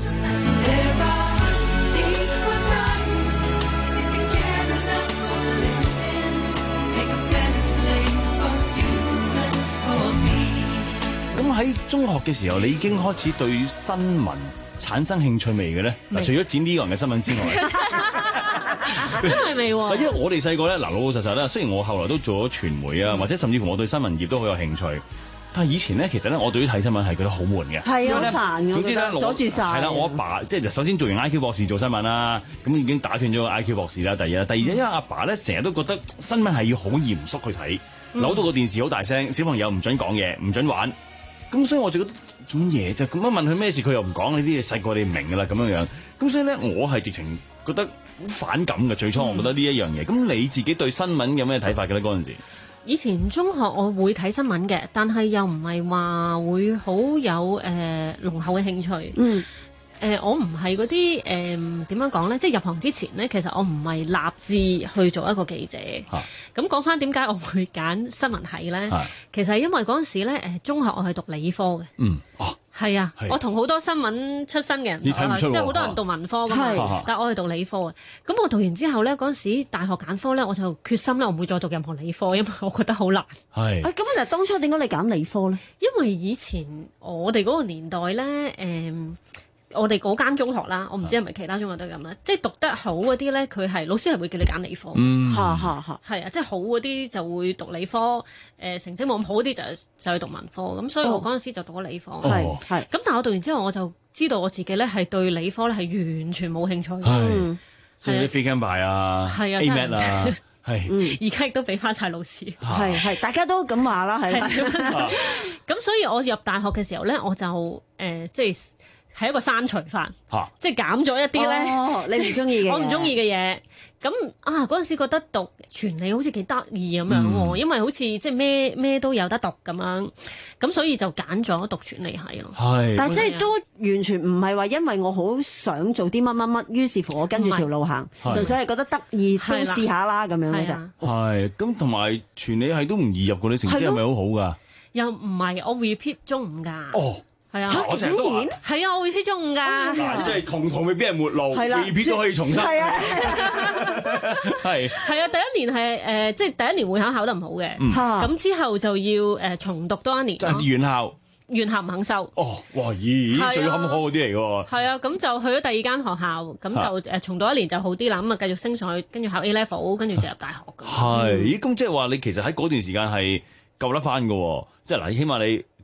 咁喺中學嘅時候，你已經開始對新聞產生興趣未嘅咧？嗱，除咗剪呢個人嘅新聞之外， 真係未喎。 因為我哋細個咧，嗱，老老實實咧，雖然我後來都做咗傳媒啊，或者甚至乎我對新聞業都好有興趣。但係以前咧，其實咧，我對於睇新聞係覺得好悶嘅， 係啊，好煩嘅。 總之咧，阻住晒。係啦，我阿爸即係首先做完 I Q 博士做新聞啦，咁已經打斷咗個 I Q 博士啦。第二啦，第二因為阿爸咧成日都覺得新聞係要好嚴肅去睇，扭到個電視好大聲，小朋友唔準講嘢，唔準玩。咁所以我就覺得做乜嘢啫？咁樣問佢咩事，佢又唔講。呢啲嘢細個你唔明㗎啦，咁樣樣。咁所以咧，我係直情覺得好反感嘅。最初我覺得呢一樣嘢。咁、嗯、你自己對新聞有咩睇法嘅咧？嗰陣時？ 以前中學我會睇新聞嘅，但係又唔係話會好有誒濃厚嘅興趣。嗯。誒、呃，我唔係嗰啲誒點樣講咧？即係入行之前咧，其實我唔係立志去做一個記者。咁講翻點解我會揀新聞系咧？啊、其實係因為嗰陣時咧，誒中學我係讀理科嘅。嗯。哦。係啊，我同好多新聞出身嘅人，即係好多人讀文科㗎嘛。啊、但係我係讀理科嘅。咁我讀完之後咧，嗰陣時大學揀科咧，我就決心咧，我唔會再讀任何理科，因為我覺得好難。係。咁其實當初點解你揀理科咧？因為以前我哋嗰個年代咧，誒、嗯。我哋嗰間中學啦，我唔知係咪其他中學都咁啦，即係讀得好嗰啲咧，佢係老師係會叫你揀理科，嚇嚇嚇，係啊，即係好嗰啲就會讀理科，誒、呃、成績冇咁好啲就就去讀文科，咁所以我嗰陣時就讀咗理科，係係、哦，咁但係我讀完之後我就知道我自己咧係對理科咧係完全冇興趣，係， 即係啲飛camp牌啊，係啊 ，A-Mat 啊。係， 而家亦都俾翻晒老師， 係係，大家都咁話啦，係。 咁所以我入大學嘅時候咧，我就誒、呃、即係。係一個刪除法，啊、即係減咗一啲咧、 哦，你唔中意嘅， 我唔中意嘅嘢。咁啊，嗰陣時覺得讀傳理好似幾得意咁樣喎，嗯、因為好似即係咩咩都有得讀咁樣，咁所以就揀咗讀傳理系咯。係， 但係即係都完全唔係話因為我好想做啲乜乜乜，於是乎我跟住條路行，純粹係覺得得意都試下啦咁樣嘅啫。 係，咁同埋傳理系都唔易入嘅，你成績係咪好好㗎？ 又唔係，我 repeat 中五㗎。哦。係啊， 我成日都話係啊，我會 repeat 中五㗎。 即係同同未必係末路，repeat 都可以重新。係啊，係係啊，第一年係誒，即係第一年會考考得唔好嘅，咁之後就要誒重讀多一年。 就院校， 院校唔肯收。 哦，哇咦，最坎坷嗰啲嚟㗎喎。 係啊，咁就去咗第二間學校，咁就誒重讀一年就好啲啦。咁啊繼續升上去，跟住考 A level，跟住就入大學㗎。 係，咦？咁即係話你其實喺嗰段時間係救得翻㗎喎，即係嗱，起碼你。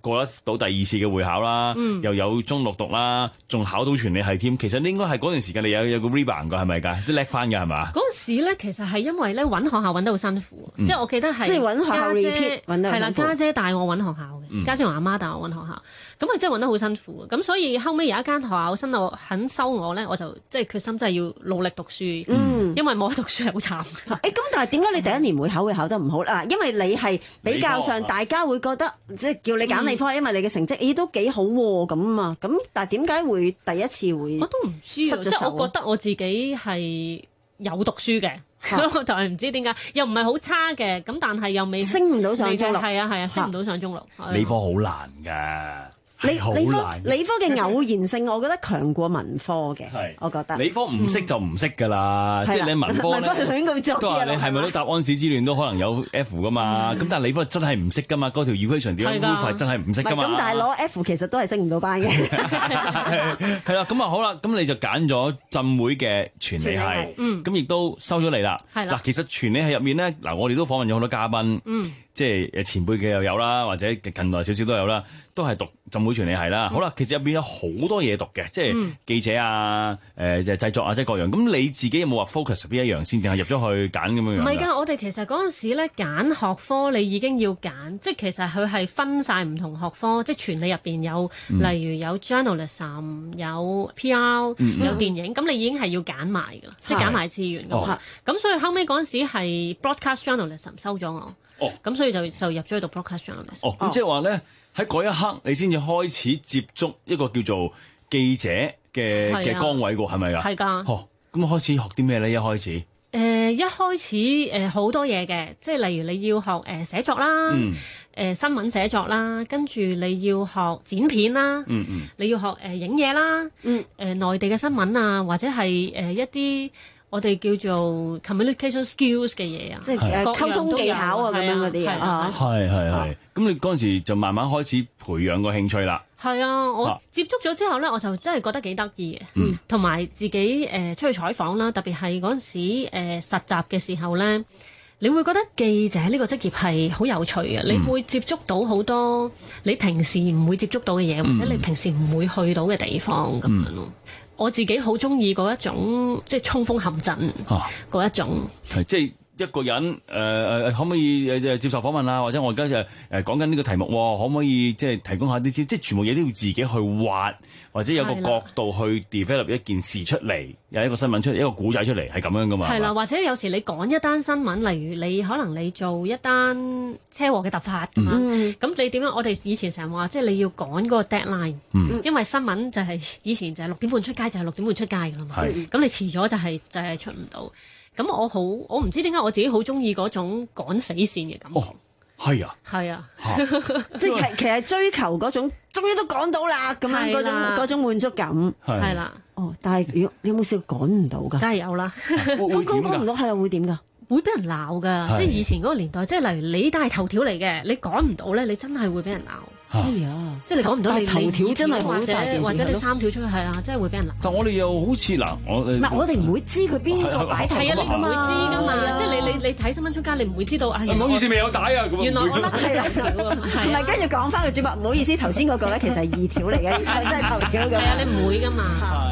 過得到第二次嘅會考啦，嗯、又有中六讀啦，仲考到傳理系添。其實應該係嗰段時間你有有個 rebound 㗎，係咪㗎？都叻翻㗎係嘛？ 嗰陣時咧，其實係因為咧揾學校揾得好辛苦，嗯、即係我記得係即係揾學校 repeat 揾得好辛苦。係啦， 家姐帶我揾學校嘅，家姐同阿媽帶我揾學校，咁啊真係揾得好辛苦。咁所以後尾有一間學校新我肯收我咧，我就即係決心真係要努力讀書，嗯、因為冇得讀書係好慘。 誒咁、欸，但係點解你第一年會考會考得唔好啊？因為你係比較上大家會覺得即係叫你揀理科，嗯、因為你嘅成績咦都幾好喎咁啊。咁但係點解會第一次會我都唔知啊，即係我覺得我自己係有讀書嘅，但係唔知點解又唔係好差嘅，咁但係又未升唔到上中六， 係啊係啊，升唔到上中六。 理科好難㗎。 理理科理科嘅偶然性，我覺得強過文科嘅。係，我覺得理科唔識就唔識㗎啦。即係你文科咧，都話你係咪都答安史之亂都可能有 F 㗎嘛？咁但係理科真係唔識㗎嘛？嗰條 equation 點樣 prove 真係唔識㗎嘛？ 咁但係攞 F 其實都係升唔到班嘅。 係啦，咁啊好啦，咁你就揀咗浸會嘅傳理系，咁亦都收咗你啦。係啦，嗱，其實傳理系入面咧，嗱我哋都訪問咗好多嘉賓，即係誒前輩嘅又有啦，或者近代少少都有啦，都係讀浸會傳理系啦。好啦，其實入邊有好多嘢讀嘅，即係記者啊、誒就係製作啊，即係各樣。咁你自己有冇話 focus 邊一樣先，定係入咗去揀咁樣樣？ 唔係㗎，我哋其實嗰陣時咧揀學科，你已經要揀，即係其實佢係分晒唔同學科，即係傳理入邊有，嗯、例如有 journalism、有 P R、嗯、有電影，咁、嗯、你已經係要揀埋㗎啦，即係揀埋資源㗎嘛。咁、哦、所以後尾嗰陣時係 broadcast journalism 收咗我。哦，咁所以就就入咗去讀 broadcast journalism。 哦，咁即係話咧，喺嗰一刻你先至開始接觸一個叫做記者嘅嘅崗位喎，係咪㗎？係㗎。哦，咁開始學啲咩咧？一開始誒、 呃，一開始誒好、呃、多嘢嘅，即係例如你要學誒、呃、寫作啦，誒、嗯呃、新聞寫作啦，跟住你要學剪片啦，嗯嗯，你要學誒、呃、影嘢啦，嗯，誒、呃、內地嘅新聞啊，或者係誒、呃、一啲。我哋叫做 communication skills 嘅嘢啊， 即係溝通技巧啊咁樣嗰啲啊， 係係係。咁你嗰陣時就慢慢開始培養個興趣啦。 係啊，我接觸咗之後咧，我就真係覺得幾得意嘅，嗯，同埋自己誒出去採訪啦，特別係嗰陣時誒實習嘅時候咧，你會覺得記者呢個職業係好有趣嘅，你會接觸到好多你平時唔會接觸到嘅嘢，或者你平時唔會去到嘅地方咁樣咯。我自己好中意嗰一種，即係衝鋒陷陣嗰、啊、一種。 係即係一個人誒誒、呃，可唔可以誒接受訪問啊？或者我而家就誒講緊呢個題目，可唔可以即係提供下啲資？即係全部嘢都要自己去挖，或者有個角度去 develop 一件事出嚟，有一個新聞出嚟，一個古仔出嚟，係咁樣噶嘛？ 係啦，或者有時你講一單新聞，例如你可能你做一單車禍嘅突發咁樣，咁、嗯、你點樣？我哋以前成日話，即係你要趕嗰個 deadline，、嗯、因為新聞就係、是、以前就係六點半出街，就係六點半出街噶啦嘛。咁你遲咗就係、是、就係、是、出唔到。咁我好，我唔知點解我自己好中意嗰種趕死線嘅感覺。哦，係啊，係啊， 即係其實追求嗰種，終於都趕到啦，咁樣嗰種嗰種滿足感。 係啦。 哦，但係如果你有冇試過趕唔到㗎？ 梗係有啦。 會趕唔到係啊？會點㗎？ 會俾人鬧㗎，即係以前嗰個年代，即係例如你帶頭條嚟嘅，你趕唔到咧，你真係會俾人鬧。哎呀，即係你講唔到你頭條真係好大件事，或者你三條出去係啊，真係會俾人鬧。 但我哋又好似嗱，我唔係我哋唔會知佢邊個擺頭， 係啊，你唔會知㗎嘛，即係你你你睇新聞出街，你唔會知道啊。 唔好意思，未有帶啊， 原來我甩係頭條啊， 唔係跟住講翻個主播，唔好意思，頭先嗰個咧其實係二條嚟嘅，真係頭條㗎。 係啊，你唔會㗎嘛。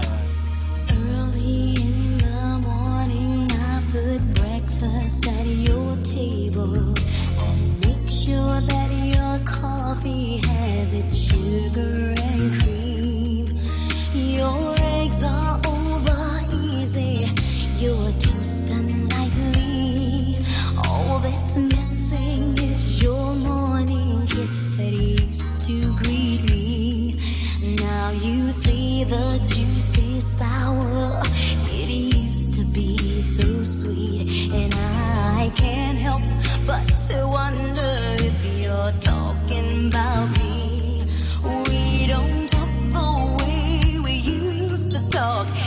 Sure that your coffee has its sugar and cream. Your eggs are over easy. Your toast unlikely. All that's missing is your morning kiss that used to greet me. Now you see the juicy sour. It used to be so sweet, and I can't help but to wonder if you're talking about me. We don't talk the way we used to talk.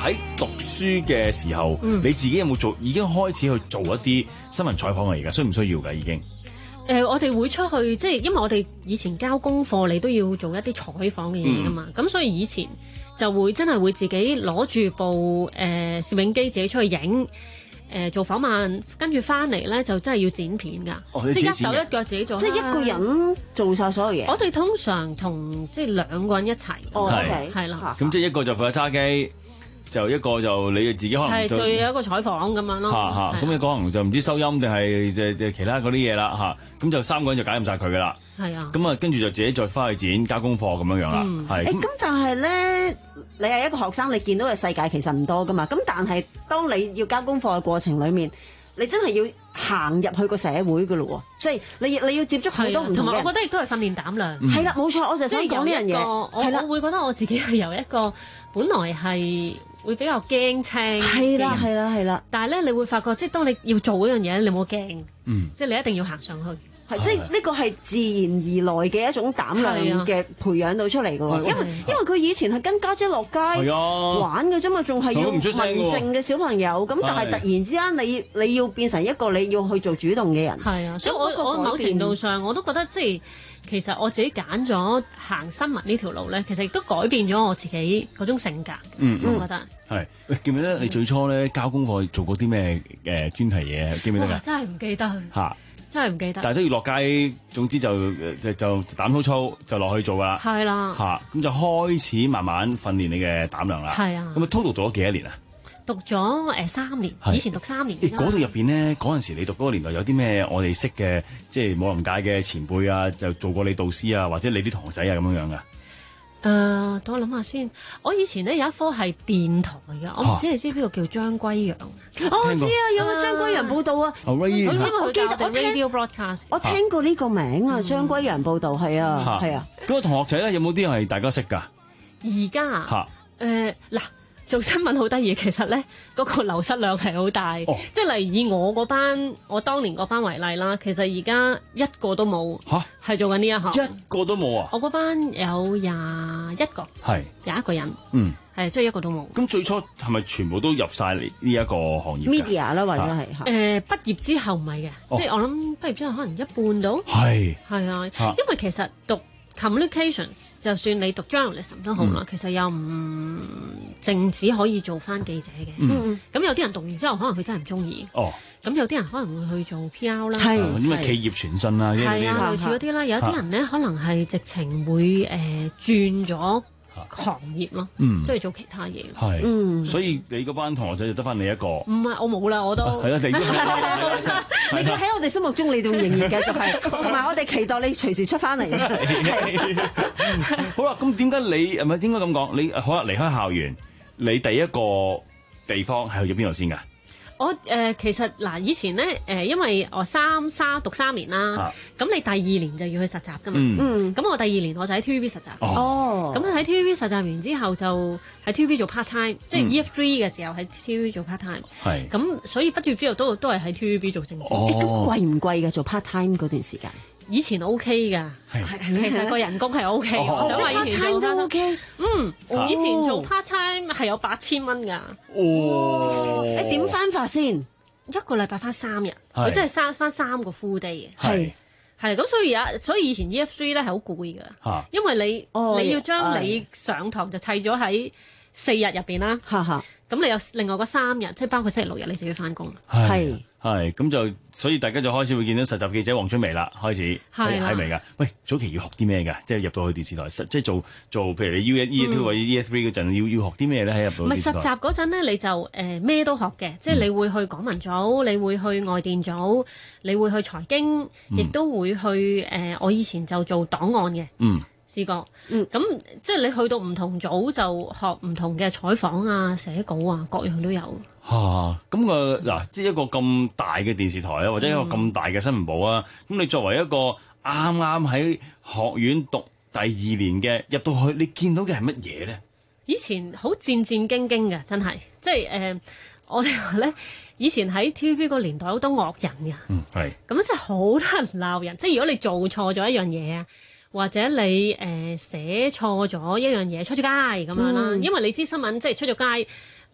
喺讀書嘅時候，嗯、你自己有冇做？已經開始去做一啲新聞採訪啊？而家需唔需要㗎？已經？ 誒、呃，我哋會出去，即係因為我哋以前交功課，你都要做一啲採訪嘅嘢㗎嘛。咁、嗯、所以以前就會真係會自己攞住部誒、呃、攝影機自己出去影。誒、呃、做訪問，跟住翻嚟咧就真係要剪片㗎， 哦、 即係一手一腳自己做， 即係一個人做晒所有嘢。 我哋通常同即係兩個人一齊， 哦 OK， 係啦。 咁即係一個就負責揸機，就一個就你自己可能係就最有一個採訪咁樣咯。 嚇嚇，咁你可能就唔知收音定係誒誒其他嗰啲嘢啦嚇，咁就三個人就解任晒佢㗎啦。 係啊， 咁啊跟住就自己再翻去剪加功課咁樣樣啦。係。 誒咁但係咧，你係一個學生，你見到嘅世界其實唔多㗎嘛。咁但係當你要交功課嘅過程裡面，你真係要行入去個社會㗎咯喎，即係你你要接觸好多唔同嘅人。 同埋我覺得亦都係訓練膽量。 係啦、嗯，冇錯，我就想講呢樣嘢。 我我會覺得我自己係由一個本來係會比較驚青， 係啦係啦係啦。 但係咧，你會發覺即係當你要做嗰樣嘢，你冇驚， 嗯， 即係你一定要行上去。 係，即係呢個係自然而來嘅一種膽量嘅培養到出嚟嘅喎，因為因為佢以前係跟家姐落街玩嘅啫嘛，仲係要文靜嘅小朋友，咁但係突然之間你你要變成一個你要去做主動嘅人， 係啊，所以我我某程度上我都覺得即係其實我自己揀咗行新聞呢條路咧，其實亦都改變咗我自己嗰種性格， 嗯， 我覺得係。喂，記唔記得你最初咧交功課做過啲咩誒專題嘢？記唔記得㗎？ 真係唔記得嚇。 真係唔記得， 但係都要落街，總之就就就膽粗粗就落去做㗎啦。 係啦， 嚇咁就開始慢慢訓練你嘅膽量啦。 係啊， 咁啊 total 讀咗幾多年啊？ 讀咗誒三年，以前讀三年。 嗰度入邊咧，嗰陣時你讀嗰個年代有啲咩我哋識嘅，即係武林界嘅前輩啊，就做過你導師啊，或者你啲同學仔啊咁樣樣㗎。 誒、呃，等我諗下先。我以前咧有一科係電台嘅，我唔知你知邊個叫張歸陽。 哦，我知啊，有個張歸陽報道啊。 我我記得我聽 radio broadcast， 我聽過呢個名啊，張歸陽報道係啊，係啊。 嗰個同學仔咧，有冇啲係大家識㗎？ 而家啊，誒嗱。做新聞好得意，其實咧嗰、那個流失量係好大，哦、即係例如以我嗰班，我當年嗰班為例啦，其實而家一個都冇，嚇係做緊呢一行， 一個都冇啊！ 我嗰班有廿一個，係廿一個人，嗯，係即係一個都冇。 咁最初係咪全部都入晒嚟呢一個行業 ？media 啦，或者係誒、呃、畢業之後唔係嘅，哦、即係我諗畢業之後可能一半到， 係係啊，因為其實讀 communications 就算你讀 journalism 都好啦，嗯、其實又唔淨止可以做翻記者嘅。嗯，咁有啲人讀完之後，可能佢真係唔中意。哦，咁有啲人可能會去做 P R 啦， 係因為企業傳訊啦， 係啊，類似嗰啲啦。有啲人咧，可能係直情會誒、呃、轉咗行業咯，嗯，即係做其他嘢。 係，嗯，所以你嗰班同學仔就得翻你一個。唔係，我冇啦，我都係啦，你你喺我哋心目中，你仲仍然繼續係，同埋我哋期待你隨時出翻嚟。 好啦，咁點解你係咪應該咁講？你好啦，離開校園，你第一個地方係去咗邊度先㗎？ 我誒、呃、其實嗱，以前咧誒、呃，因為我三沙讀三年啦，咁、啊、你第二年就要去實習㗎嘛。嗯，咁我第二年我就喺 T V B 實習。哦，咁喺 T V B 實習完之後就喺 T V B 做 part time，、嗯、即係 Year Three 嘅時候喺 T V B 做 part time。係。咁所以畢業之後都都係喺 T V B 做正職。 哦，咁貴唔貴㗎？做 part time 嗰段時間？ 以前 OK 㗎，其實個人工係 OK，我想話以前做 part time 都 OK。 嗯，以前做 part time 係有八千蚊㗎。 哦，誒點翻法先？ 一個禮拜翻三日，佢真係翻翻三個 full day 嘅。係係咁，所以而家所以以前 Year Three 咧係好攰㗎，因為你你要將你上堂就砌咗喺四日入邊啦。嚇嚇，咁你有另外嗰三日，即係包括星期六日，你就要翻工。 係。 係咁就，所以大家就開始會見到實習記者黃春薇啦，開始係係咪㗎？喂，早期要學啲咩㗎？即係入到去電視台，即係做做，譬如你 U 一、E two 或者 E three 嗰陣，要要學啲咩咧？喺入到唔係實習嗰陣咧，你就誒咩、呃、都學嘅，即係你會去港聞組，你會去外電組，你會去財經，亦都會去誒、呃。我以前就做檔案嘅。嗯。試過，嗯，咁即係你去到唔同組就學唔同嘅採訪啊、寫稿啊，各樣都有。 嚇、啊，咁個嗱，即係一個咁大嘅電視台啊，或者一個咁大嘅新聞部啊，咁、嗯、你作為一個啱啱喺學院讀第二年嘅入到去，你見到嘅係乜嘢咧？ 以前好戰戰兢兢嘅，真係，即係誒、呃，我哋話咧，以前喺 T V B 個年代好多惡人嘅，嗯，係，咁即係好多人鬧人，即係如果你做錯咗一樣嘢啊。或者你誒、呃、寫錯咗一樣嘢出咗街咁樣啦，嗯、因為你知新聞即係出咗街，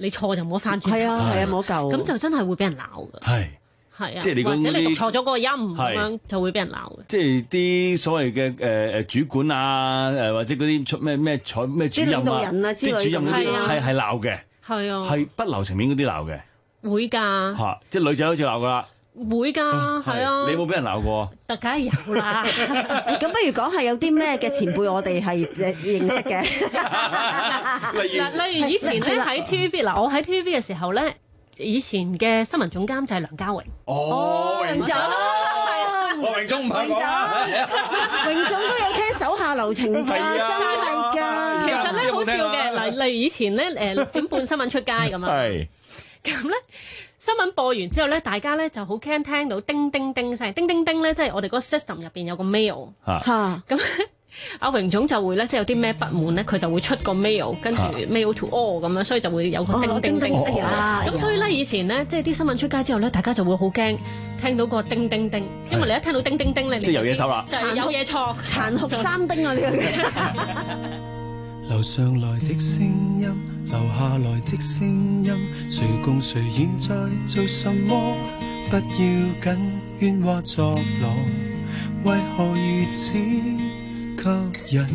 你錯就冇得翻轉頭。 係啊係啊，冇救。 咁就真係會俾人鬧㗎。 係。 係啊， 即係你或者你讀錯咗嗰個音咁樣就會俾人鬧嘅。即係啲所謂嘅誒誒主管啊，誒或者嗰啲出咩咩採咩主任啊，即係主任嗰啲係係鬧嘅。係啊，係不留情面嗰啲鬧嘅。會㗎。嚇！即係女仔好似鬧㗎啦。會㗎，係啊。你有冇俾人鬧過？ 梗係有啦。 咁不如講係有啲咩嘅前輩我哋係誒認識嘅。 嗱，例如以前咧喺 T V B 嗱，我喺 T V B 嘅時候咧。以前嘅新聞總監就係梁家榮。 哦，榮總，我榮總唔係講啊， 榮總都有聽手下留情㗎，真係㗎。 其實咧好笑嘅，嗱，例如以前咧誒六點半新聞出街咁樣，係咁咧新聞播完之後咧，大家咧就好驚聽到叮叮叮聲，叮叮叮咧，即係我哋嗰個 system 入邊有個 mail 嚇咁。阿榮總就會咧，即係有啲咩不滿咧，佢就會出個 mail， 跟住 mail to all 咁樣，所以就會有個叮叮叮。咁所以咧，以前咧，即係啲新聞出街之後咧，大家就會好驚聽到個叮叮叮，因為你一聽到叮叮叮咧， 即係有嘢收啦， 就係有嘢錯， 殘酷三叮啊！呢樣嘢。 樓上來的聲音，樓下來的聲音，誰共誰現在做什麼？不要緊，喧嘩作樂，為何如此？吸引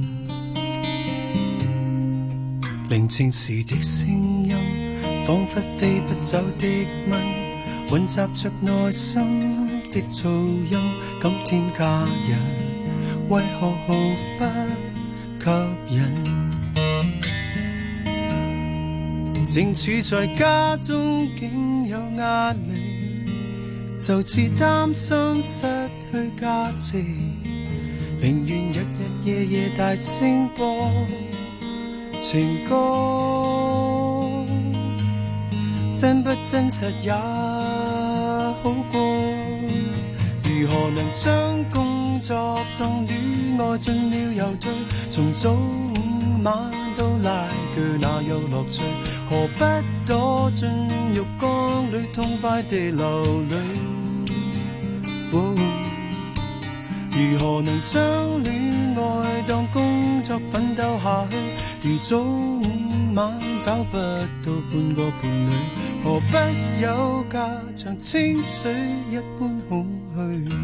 寧靜時的聲音，彷彿飛不走的蚊，混雜着內心的噪音。今天假日為何毫不吸引？正處在家中竟有壓力，就似擔心失去價值。寧願日日夜夜大聲播情歌，真不真實也好過。如何能將工作當戀愛進了又退，從早午晚都拉鋸，哪有樂趣？何不躲進浴缸裏痛快地流淚？哦，如何能將戀愛當工作奮鬥下去？如早午晚找不到半個伴侶，何不有家像清水一般空虛？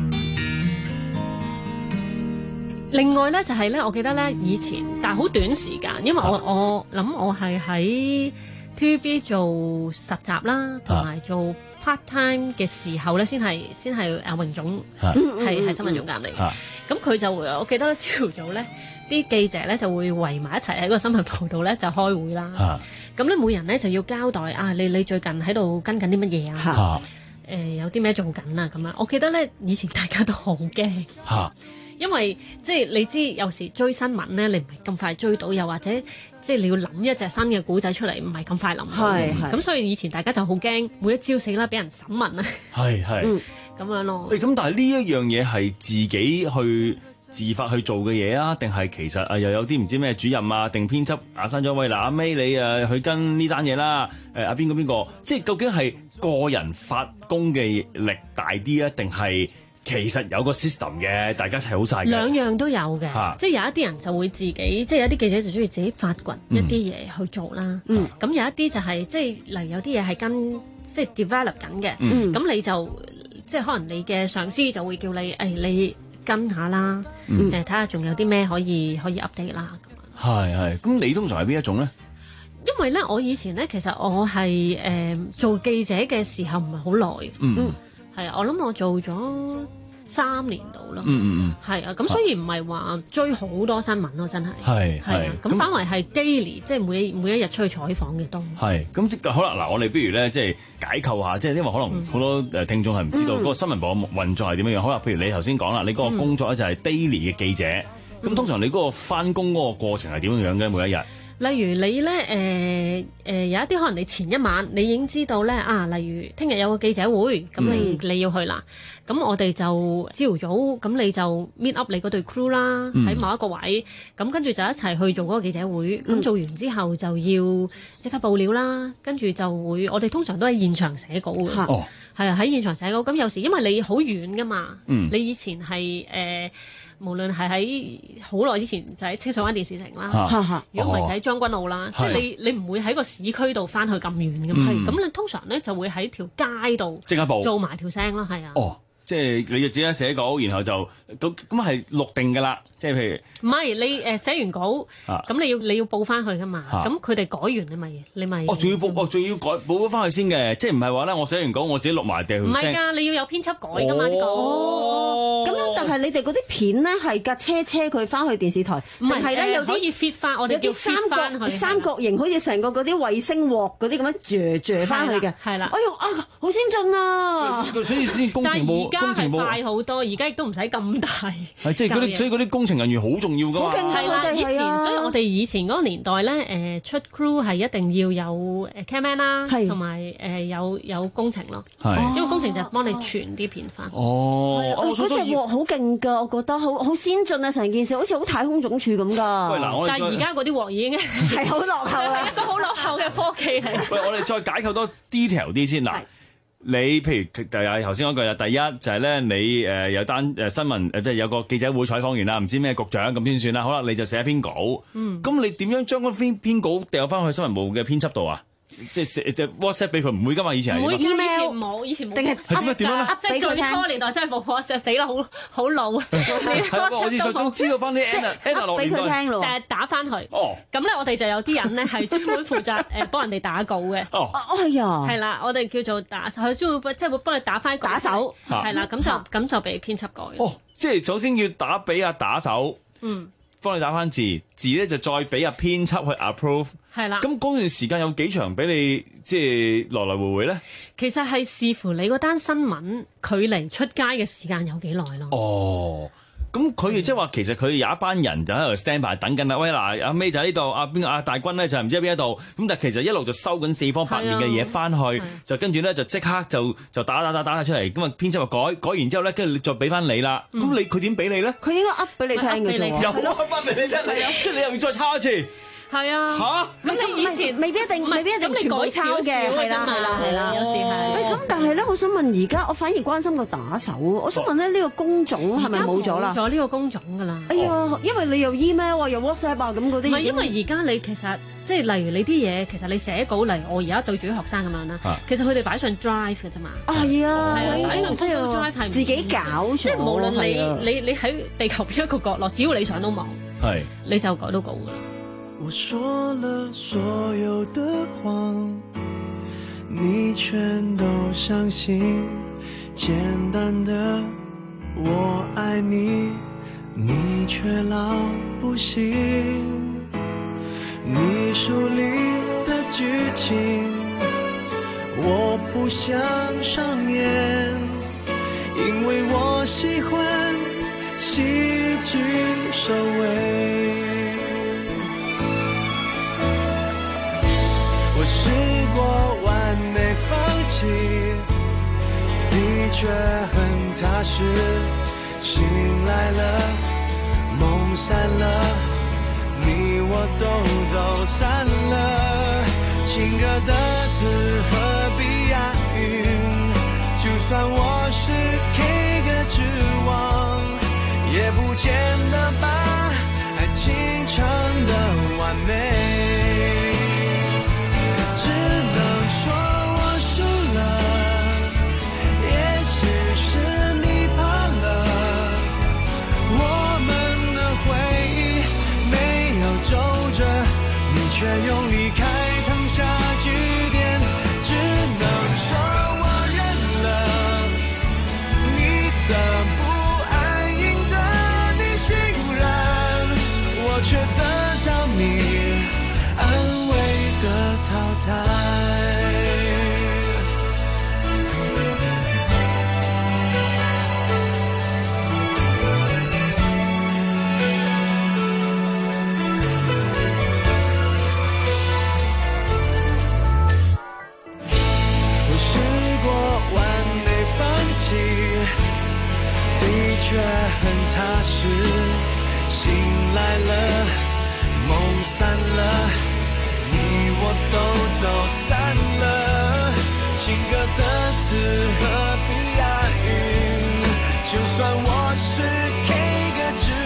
另外咧就係咧，我記得咧以前，但係好短時間，因為我我諗我係喺 T V B 做實習啦，同埋做 part time 嘅時候咧，先係先係阿榮總係係新聞總監嚟嘅。咁佢就我記得朝早咧，啲記者咧就會圍埋一齊喺個新聞部度咧就開會啦。咁咧每人咧就要交代啊，你你最近喺度跟緊啲乜嘢啊？誒、呃、有啲咩做緊啊？咁樣我記得咧以前大家都好驚。因為即係你知有時追新聞咧，你唔係咁快追到，又或者即係你要諗一隻新嘅古仔出嚟，唔係咁快諗到。係係。咁所以以前大家就好驚，每一朝死啦，俾人審問啊。係係。嗯，咁樣咯。誒，咁但係呢一樣嘢係自己去自發去做嘅嘢啊，定係其實啊又有啲唔知咩主任啊，定編輯啊生咗喂嗱阿 May 你誒去跟呢單嘢啦？誒阿邊個邊個？即係究竟係個人發功嘅力大啲啊，定係？其實有個 system 嘅，大家一齊好晒嘅。兩樣都有嘅，啊、即係有一啲人就會自己，即係有啲記者就中意自己發掘一啲嘢去做啦。嗯，咁有一啲就係、是、即係例如有啲嘢係跟即係 develop 緊嘅。嗯，咁你就即係可能你嘅上司就會叫你誒、哎，你跟下啦。嗯，誒睇下仲有啲咩可以可以 update 啦。咁係係，咁你通常係邊一種咧？因為咧，我以前咧其實我係誒、呃、做記者嘅時候唔係好耐。嗯，係啊，我諗我做咗三年到啦，嗯嗯嗯，係啊，咁所以唔係話追好多新聞咯，真係係係啊，咁反為係 daily，即係每每一日出去採訪嘅多。係咁即好啦，嗱，我哋不如咧即係解構下，即係因為可能好多誒聽眾係唔知道嗰個新聞部嘅運作係點樣樣。好啦，譬如你頭先講啦，你嗰個工作咧就係 daily 嘅記者，咁、嗯、通常你嗰個返工嗰個過程係點樣樣嘅每一日？例如你咧，誒、呃、誒、呃、有一啲可能你前一晚你已經知道咧啊，例如聽日有個記者會，咁你、嗯、你要去啦。咁我哋就朝早咁你就 meet up 你嗰隊 crew 啦，喺、嗯、某一個位，咁跟住就一齊去做嗰個記者會。咁、嗯、做完之後就要即刻報料啦，跟住就會我哋通常都喺現場寫稿嘅。係啊，喺現場寫稿。咁有時因為你好遠噶嘛，嗯、你以前係誒。呃無論係喺好耐之前就喺清水灣電視城啦， 啊、 如果唔係就喺將軍澳啦，哦、即係你你唔會喺個市區度翻去咁遠嘅嘛，咁、嗯、你通常咧就會喺條街度即刻報做埋條聲咯，係啊。哦即係你就自己寫稿，然後就咁咁係錄定㗎啦。即係譬如唔係你誒寫完稿，咁、啊、你要你要報翻去㗎嘛。咁佢哋改完你咪你咪哦，仲要報哦，仲要改報翻去先嘅。即係唔係話咧？我寫完稿我自己錄埋掉。 唔係㗎，你要有編輯改㗎嘛啲稿。 哦，咁樣但係你哋嗰啲片咧係架車車佢翻去電視台，唔係係咧有啲可以 fit 翻，我哋叫 fit 翻去三角形，好似成個嗰啲衛星鑊嗰啲咁樣嚼嚼翻去嘅。係啦，哎呀啊，好先進啊！ 所以先工程部工程部快好多，而家亦都唔使咁大。 係即係嗰啲，所以嗰啲工程人員好重要㗎嘛。 係啦，以前所以我哋以前嗰個年代咧，誒出 crew 係一定要有誒 cameraman 啦，同埋誒有有工程咯。係，因為工程就係幫你傳啲片翻。 哦， 嗰隻鑊好勁㗎，我覺得好好先進啊！成件事好似好太空總署咁㗎。 喂，嗱，我哋但係而家嗰啲鑊已經係好落後啦， 一個好落後嘅科技嚟。 喂，我哋再解構多 detail 啲先嗱。你譬如第日頭先嗰句啦，第一就係咧，你誒有單誒新聞誒，即係有個記者會採訪完啦，唔知咩局長咁先算啦。好啦，你就寫一篇稿，嗯，咁你點樣將嗰篇篇稿掉翻去新聞部嘅編輯度啊？即係即係 WhatsApp 俾佢，唔會噶嘛？以前係唔會 email 冇，以前冇。定係係點樣點樣咧？ 即係最初年代真係冇 WhatsApp，死啦，好好老。 係我哋就想知道翻啲 Anna 落年代。 俾佢聽咯。 但係打翻去。 哦。 咁咧，我哋就有啲人咧係專門負責誒幫人哋打稿嘅。 哦。 哎呀。係啦，我哋叫做打手，佢專會即係會幫你打翻打手。 係啦，咁就咁就俾編輯改。 哦，即係首先要打俾阿打手。 嗯。 幫你打翻字，字咧就再俾阿編輯去 approve。 係啦。 咁嗰段時間有幾長俾你即係來來回回咧？ 其實係視乎你嗰單新聞距離出街嘅時間有幾耐咯。 哦。咁佢哋即係話，其實佢有一班人就喺度 stand by 等緊啦。喂，嗱，阿 May 就喺呢度，阿邊個阿大軍咧就唔知喺邊一度。咁但係其實一路就收緊四方八面嘅嘢翻去，就跟住咧就即刻就就打打打打晒出嚟。咁啊編輯就改改完之後咧，跟住再俾翻你啦。咁你佢點俾你咧？ 佢應該噏俾你聽嘅啫喎。 又噏翻俾你聽，即係你又要再抄一次。 係啊。 吓？ 咁你以前未必一定，未必一定全部抄嘅，係啦係啦係啦， 有時係。 喂，咁但係咧，我想問而家，我反而關心個打手。我想問咧，呢個工種係咪冇咗啦？ 冇咗呢個工種㗎啦。 哎呀，因為你又 email 啊，又 WhatsApp 啊，咁嗰啲。 唔係，因為而家你其實即係例如你啲嘢，其實你寫稿嚟，我而家對住啲學生咁樣啦。其實佢哋擺上 Drive 嘅啫嘛。 係啊， 係啊，擺上 Drive 係自己搞咗。 即係無論你你你喺地球邊一個角落，只要你上到網， 係你就改到稿㗎啦。 我說了所有的謊，你全都相信，簡單的我愛你，你卻老不信，你書裡的劇情我不想上演，因為我喜歡戲劇收尾。我試過完美放棄，的確很踏實，醒來了，夢散了，你我都走散了，情歌的字何必押韻，就算我是 K 歌之王，也不見得把愛情唱得完美。只能說我輸了，也許是你怕了，我們的回憶沒有皺褶，你卻用離開燙下句點，只能說我認了，你的不安贏得你欣然，我卻得到你安慰的淘汰。我試過完美放棄，的確很踏實，醒來了，夢散了，你我都走散了，情歌的字何必押韻，就算我是 K 歌之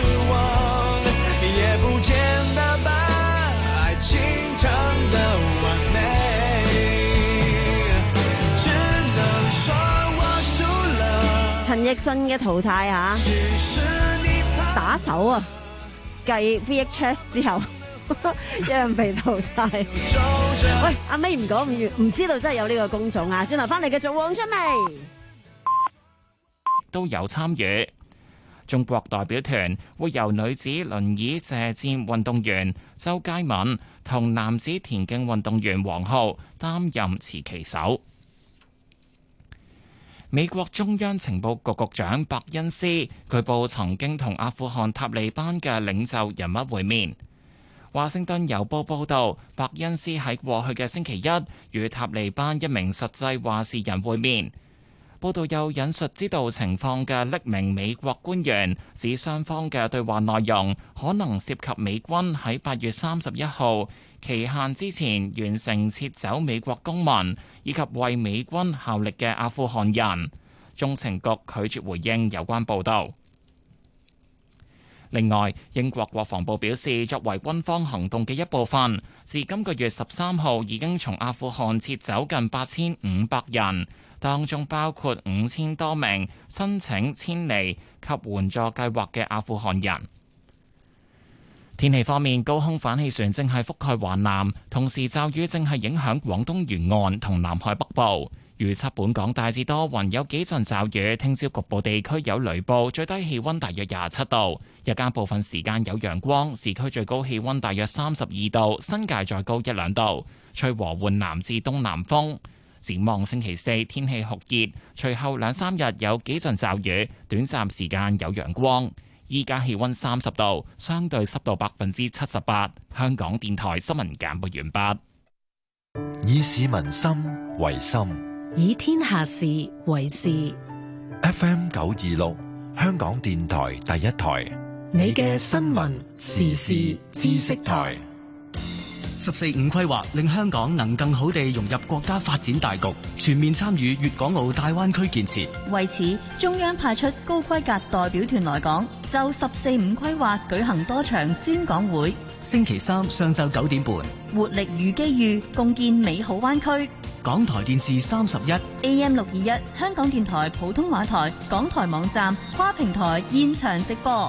陳奕迅嘅淘汰吓，打手啊，繼 V H S 之後一樣被淘汰。喂，阿 May 唔講唔完，唔知道真係有呢個工種啊！轉頭翻嚟繼續旺出未？ 都有參與。中國代表團會由女子輪椅射箭運動員周佳敏同男子田徑運動員黃浩擔任持旗手。美國中央情報局局長伯恩斯據報曾經同阿富汗塔利班嘅領袖人物會面。華盛頓郵報報導，伯恩斯喺過去嘅星期一與塔利班一名實際話事人會面。報道又引述知道情況嘅匿名美國官員，指雙方嘅對話內容可能涉及美軍喺八月三十一號期限之前完成撤走美國公民，以及為美軍效力嘅阿富汗人。中情局拒絕回應有關報導。另外，英國國防部表示，作為軍方行動嘅一部分，自今個月十三號已經從阿富汗撤走近八千五百人。當中包括五千多名申請遷離及援助計劃嘅阿富汗人。天氣方面，高空反氣旋正係覆蓋華南，同時驟雨正係影響廣東沿岸同南海北部。預測本港大致多雲，有幾陣驟雨，聽朝局部地區有雷暴，最低氣溫大約廿七度，日間部分時間有陽光，市區最高氣溫大約三十二度，新界再高一兩度，吹和緩南至東南風。展望星期四天氣酷熱，隨後兩三日有幾陣驟雨，短暫時間有陽光。依家氣溫三十度，相對濕度百分之七十八。香港電台新聞簡報完畢。 以市民心為心， 以天下事為事。 F M 九二六，香港電台第一台， 你嘅新聞時事知識台。 十四五規劃令香港能更好地融入國家發展大局，全面參與粵港澳大灣區建設。 為此，中央派出高規格代表團來港，就十四五規劃舉行多場宣講會。 星期三上晝九點半， 活力與機遇，共建美好灣區。 港台電視三十一 A M 六二一，香港電台普通話台、港台網站跨平台現場直播。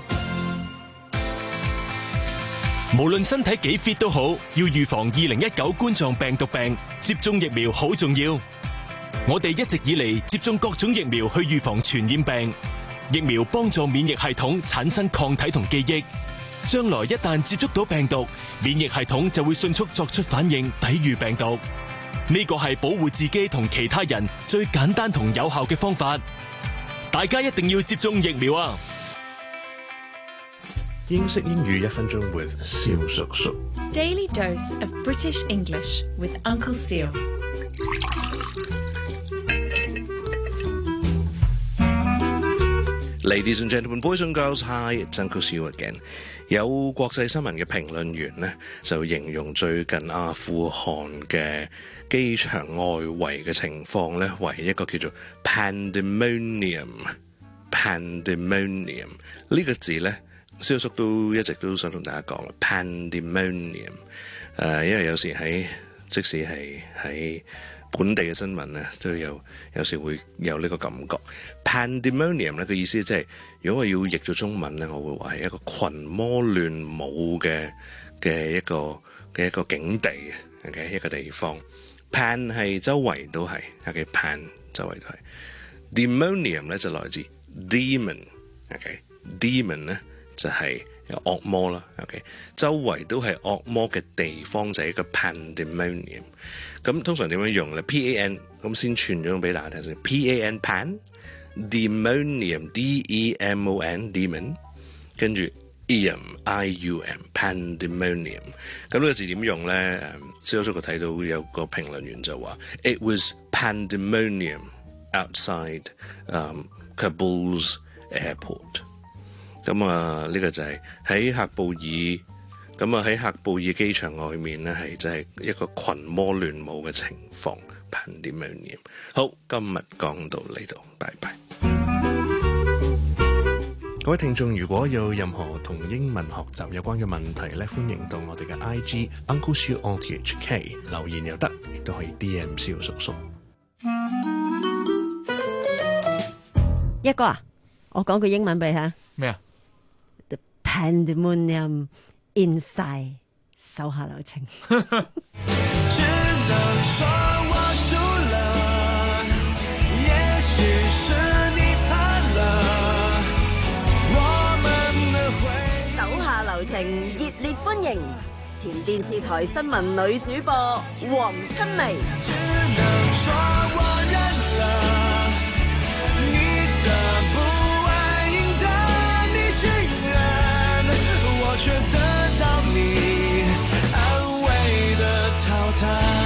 無論身體幾 fit 都好，要預防二零一九冠狀病毒病，接種疫苗好重要。我哋一直以嚟接種各種疫苗去預防傳染病，疫苗幫助免疫系統產生抗體同記憶，將來一旦接觸到病毒，免疫系統就會迅速作出反應，抵禦病毒。呢個係保護自己同其他人最簡單同有效嘅方法，大家一定要接種疫苗啊！ 英式英語一分鐘 with 蕭叔叔。 Daily dose of British English with Uncle Seal。 Ladies and gentlemen, boys and girls, hi, it's Uncle Seal again。有國際新聞嘅評論員呢，就形容最近阿富汗嘅機場外圍嘅情況呢，為一個叫做 pandemonium。pandemonium 呢個字呢，蕭叔都一直都想同大家講啦 ，pandemonium。誒，因為有時喺即使係喺本地嘅新聞咧，都有有時會有呢個感覺。Pandemonium 咧嘅意思即係，如果我要譯做中文咧，我會話係一個群魔亂舞嘅嘅一個嘅一個境地嘅一個地方。Pan 係周圍都係，OK Pan 周圍都係。Demonium 咧就來自 demon，OK，demon 咧就係有惡魔啦，OK，周圍都係惡魔嘅地方就係一個 pandemonium。咁通常點樣用咧 ？P A N 咁先串咗俾大家聽先。P A N pan demonium D E M O N demon， 跟住 E M I U M pandemonium。咁呢個字點用咧？誒，蕭叔我睇到有個評論員就話：It was pandemonium outside um, Kabul's airport。咁啊，呢個就係喺喀布爾。咁啊喺喀布爾機場外面呢，係真係一個群魔亂舞嘅情況。Pandemonium。好，今日講到呢度，拜拜。各位聽眾，如果有任何同英文學習有關嘅問題咧，歡迎到我哋嘅 I G Uncle Siu O T H K 留言又得，亦都可以 D M 蕭叔叔。 一哥啊，我講句英文俾你聽。 咩啊 ？The Pandemonium Inside， 手下留情。只能說我輸了，也許是你怕了，我們的回憶。手下留情，熱烈歡迎前電視台新聞女主播黃春梅。只能說我認了，你的不安贏得你信任，我卻得到你安慰的淘汰。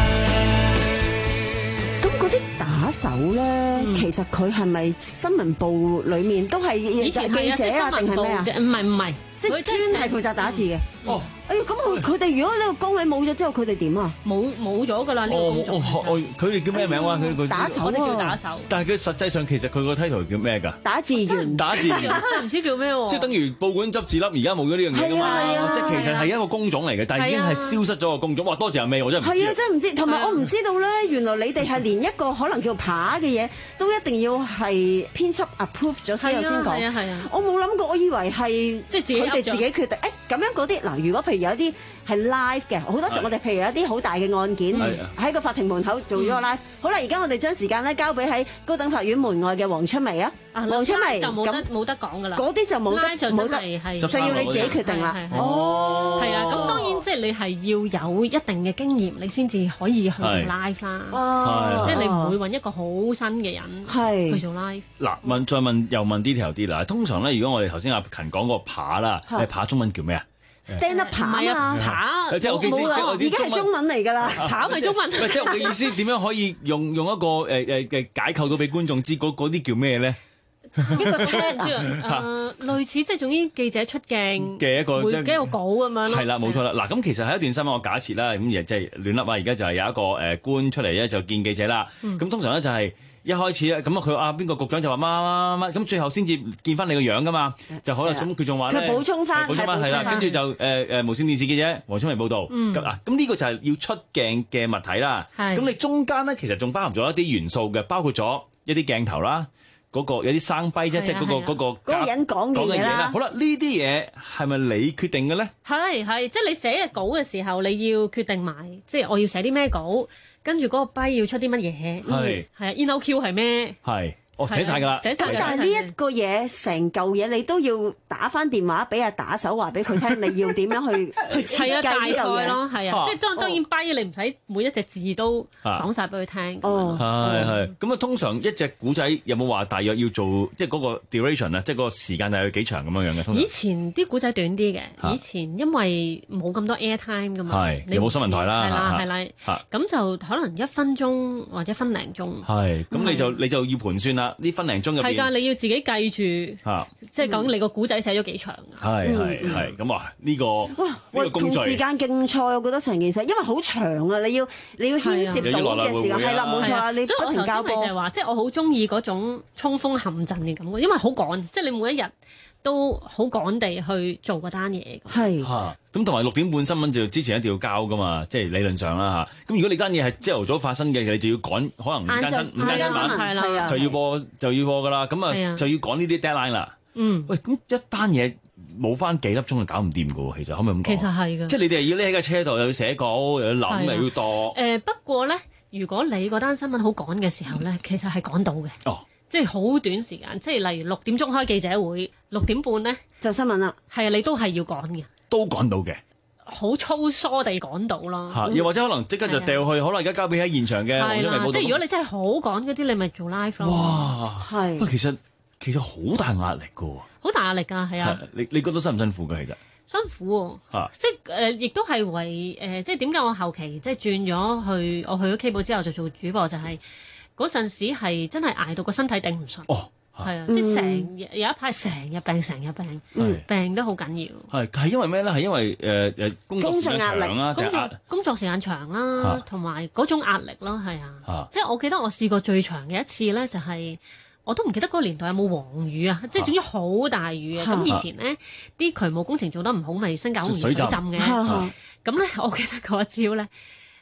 咁嗰啲打手咧，嗯、其實佢係咪新聞部裏面都係記者啊，定係咩啊？ 唔係唔係。 即係專係負責打字嘅。哦，哎呀，咁佢佢哋如果呢個崗位冇咗之後，佢哋點啊？ 冇冇咗㗎啦呢個工作。 哦哦，佢哋叫咩名話？佢佢打手， 我哋叫打手。 但係佢實際上其實佢個 title 叫咩㗎？ 打字員。打字員。 真係唔知叫咩喎？ 即係等於報館執字粒，而家冇咗呢樣嘢㗎嘛。即係其實係一個工種嚟嘅，但係已經係消失咗個工種。哇！多謝阿 May，我真係唔知。 係啊，真係唔知。同埋我唔知道咧，原來你哋係連一個可能叫扒嘅嘢，都一定要係編輯 approve 咗先有先講。 係啊係啊。 我冇諗過，我以為係即係佢哋自己決定。咁樣嗰啲嗱，如果譬如有一啲係 live 嘅，好多時我哋譬如有一啲好大嘅案件喺個法庭門口做咗個 live。嗯、好啦，而家我哋將時間咧交俾喺高等法院門外嘅黃春梅啊。黃春梅就冇得冇得講噶啦。 嗰啲就冇得冇得，就要你自己決定啦。 哦，係啊，咁當然即係你係要有一定嘅經驗，你先至可以去做 live 啦。哦，即係你唔會揾一個好新嘅人去做 live。 嗱，問再問又問 detail 啲啦。通常咧，如果我哋頭先阿勤講個扒啦，你扒中文叫咩啊？ stand up 扒啊， 扒即係我意思， 冇啦，已經係中文嚟㗎啦， 扒咪中文。 即係我嘅意思，點樣可以用用一個誒誒嘅解構到俾觀眾知嗰嗰啲叫咩咧？ 一個 tag 誒，類似即係總之記者出鏡嘅一個會幾個稿咁樣咯。 係啦，冇錯啦。嗱，咁其實係一段新聞，我假設啦，咁而即係亂笠啊。而家就係有一個誒官出嚟咧，就見記者啦。咁通常咧就係。一開始咧，咁啊佢啊邊個局長就話乜乜乜乜，咁最後先至見翻你個樣噶嘛，就好啦。咁佢仲話咧， 佢補充翻， 補充翻係啦，跟住就誒誒無線電視記者黃春梅報導。咁啊，咁呢個就係要出鏡嘅物體啦。咁你中間咧其實仲包含咗一啲元素嘅，包括咗一啲鏡頭啦，嗰個有啲生逼啫，即係嗰個嗰個嗰個人講嘅嘢啦。 好啦，呢啲嘢係咪你決定嘅咧？ 係係，即係你寫嘅稿嘅時候，你要決定埋，即係我要寫啲咩稿。跟住嗰個跛要出啲乜嘢？係係啊 ，N O Q 係咩？ 係，我寫晒㗎啦。 咁但係呢一個嘢，成嚿嘢你都要打翻電話俾阿打手，話俾佢聽，你要點樣去去設計呢嚿嘢咯？係啊，即係當當然跛，你唔使每一隻字都講晒俾佢聽。哦， 係係。咁啊，通常一隻古仔有冇話大約要做，即係嗰個 duration 啊，即係嗰個時間大約幾長咁樣樣嘅？ 以前啲古仔短啲嘅，以前因為冇咁多 airtime 㗎嘛， 係你冇新聞台啦， 係啦係啦，咁就可能一分鐘或者分零鐘。 係，咁你就你就要盤算啦。呢分零鐘入邊， 係㗎，你要自己計住，啊、即係講你個古仔寫咗幾長。 係係係，咁啊呢個哇，喂，同時間競賽，我覺得成件事，因為好長啊，你要你要牽涉到嘅時間，係啦，冇錯啦，你不停交波。 所以我頭先咪就係話，即係我好中意嗰種衝鋒陷陣嘅感覺，因為好趕，即係你每一日都好趕地去做嗰單嘢。 係嚇，咁同埋六點半新聞就之前一定要交噶嘛，即係理論上啦嚇。咁如果你單嘢係朝頭早發生嘅，你就要趕，可能午間新午間新聞就要播就要播噶啦。咁啊就要趕呢啲 deadline 啦。嗯，喂，咁一單嘢冇翻幾粒鐘就搞唔掂噶喎，其實可唔可以咁講？ 其實係嘅， 即係你哋要匿喺個車度，又要寫稿，又要諗，又要度。 誒不過咧，如果你嗰單新聞好趕嘅時候咧，其實係趕到嘅。哦。即係好短時間，即係例如六點鐘開記者會，六點半咧就新聞啦。 係啊，你都係要趕嘅， 都趕到嘅， 好粗疏地趕到咯。 嚇，又或者可能即刻就掉去，可能而家交俾喺現場嘅黃春梅報道。 即係如果你真係好趕嗰啲，你咪做 live 咯。 哇，係。喂，其實其實好大壓力㗎喎。 好大壓力㗎，係啊。 你你覺得辛唔辛苦㗎？其實辛苦喎。嚇。即係誒，亦都係為誒，即係點解我後期即係轉咗去，我去咗 Cable 之後就做主播，就係。嗰陣時係真係捱到個身體頂唔順，哦，係啊，即係成日有一排成日病，成日病，病得好緊要。係係因為咩咧？係因為誒誒工作時間長啦， 工作工作時間長啦，同埋嗰種壓力咯，係啊。即係我記得我試過最長嘅一次咧，就係我都唔記得嗰個年代有冇黃雨啊，即係總之好大雨啊。咁以前咧啲渠務工程做得唔好，咪新界好容易水浸嘅。咁咧，我記得嗰一朝咧。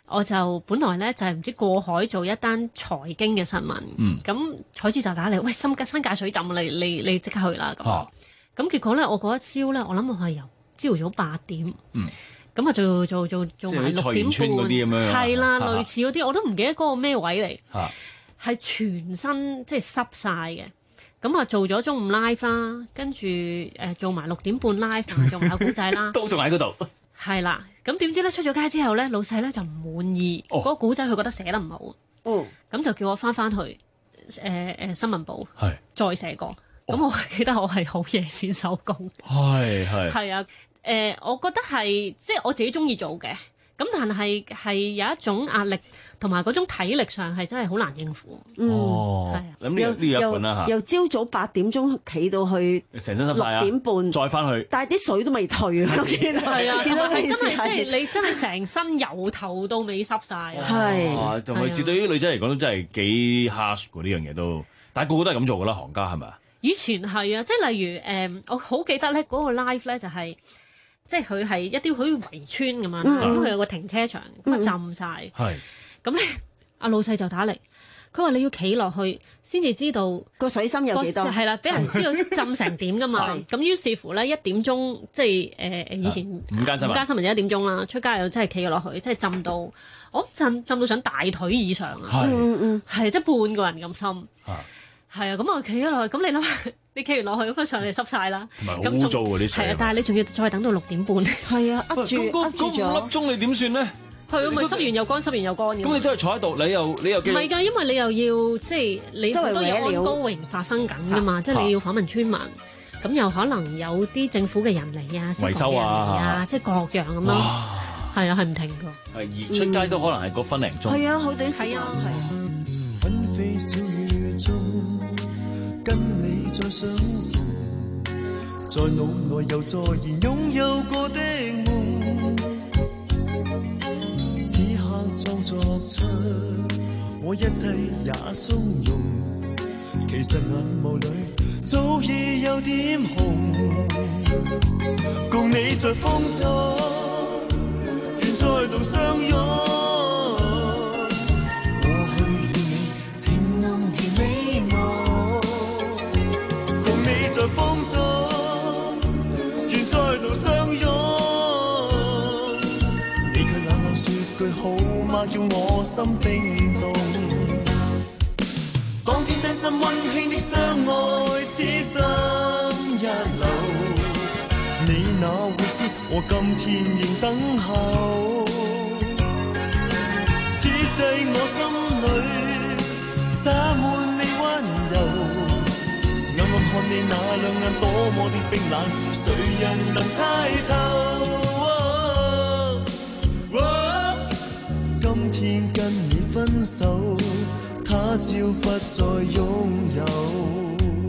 我就本來咧就係、是、唔知過海做一單財經嘅新聞，咁彩珠就打嚟，喂，新新界水浸，你你你即刻去啦咁。咁、啊、結果咧，我嗰一朝咧，我諗我係由朝頭早八點，咁、嗯、啊做做做做埋六點半，係啦，類似嗰啲，我都唔記得嗰個咩位嚟，係、啊、全身即係濕晒嘅。咁啊做咗中午 live 啦，跟住誒做埋六點半 live， 做埋個古仔啦， 都仲喺嗰度。係啦，咁點知咧出咗街之後咧，老細咧就唔滿意嗰、哦、個古仔，佢覺得寫得唔好，咁、嗯、就叫我翻翻去誒誒、呃、新聞部，再寫過。咁、哦、我記得我係好夜先收工。係係係啊，誒、呃，我覺得係即係我自己中意做嘅，咁但係係有一種壓力。同埋嗰種體力上係真係好難應付。 哦，係啊，咁呢呢一款啦嚇。 由朝早八點鐘企到去成身濕晒啊， 六點半再翻去， 但係啲水都未退啊！ 係啊，見到係真係即係你真係成身由頭到尾濕晒。 係， 同埋是對於女仔嚟講都真係幾 harsh 㗎呢樣嘢都，但係個個都係咁做㗎啦，行家係咪啊？ 以前係啊，即係例如誒，我好記得咧嗰個 live 咧就係。即係佢係一啲好似圍村咁樣，咁佢、嗯、有個停車場，咁啊浸晒。係咁咧，阿老細就打嚟，佢話你要企落去先至知道個水深有幾多， 係啦，俾人知道浸成點噶嘛。咁於是乎咧，一點鐘即係誒誒以前午間新聞，午間新聞就一點鐘啦，出街又真係企咗落去，即係浸到我浸浸到上大腿以上啊！係嗯嗯，係即係半個人咁深。係啊，咁我企咗落去，咁你諗下，你企完落去，咁上嚟濕晒啦， 同埋好污糟嗰啲水。係啊， 但係你仲要再等到六點半。 係啊，噏住噏住咗。 五粒鐘你點算咧？ 係啊，咪濕完又乾，濕完又乾。咁你真係坐喺度，你又你又唔係㗎，因為你又要即係你好多嘢安高榮發生緊㗎嘛，即係你要訪問村民，咁又可能有啲政府嘅人嚟啊， 維修啊， 即係各樣咁咯。係啊，係唔停㗎。 係而出街都可能係個分零鐘。 係啊，好短時間。 跟你再相逢，在腦內又再現擁有過的夢，此刻裝作出我一切也鬆容，其實眼眸裏早已有點紅，共你在風中願再度相擁。在風中，願再度相擁。你卻冷冷說句好嗎，叫我心冰凍。當天真心溫馨的相愛，此心一流。你哪會知我今天仍等候？此際我心裏灑滿你溫柔。看你那兩眼多麼的冰冷，誰人能猜透？哦哦、今天跟你分手，他朝不再擁有。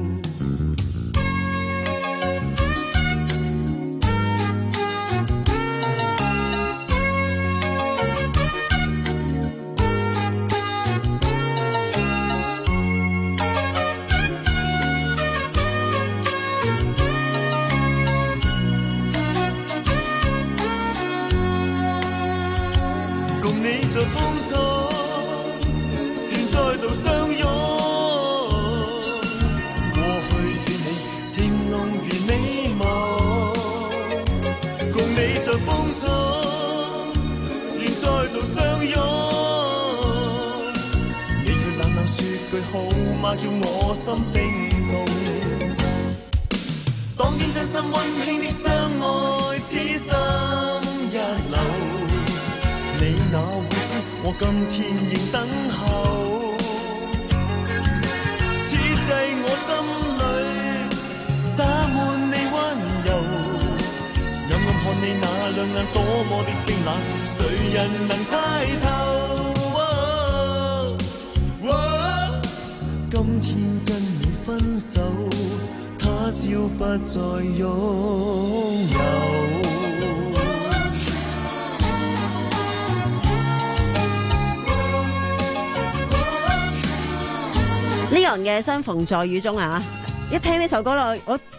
在風中，願再度相擁。過去與你情濃如美夢，共你在風中，願再度相擁。你卻冷冷說句好嗎，叫我心冰凍。當天真心溫馨的相愛，此心一流。你哪會知我今天仍等候？此際我心裏灑滿你溫柔，暗暗看你那兩眼多麼的冰冷，誰人能猜透？哦哦、今天跟你分手，他朝不再擁有。 呢個人嘅相逢在雨中啊！一聽呢首歌咯，我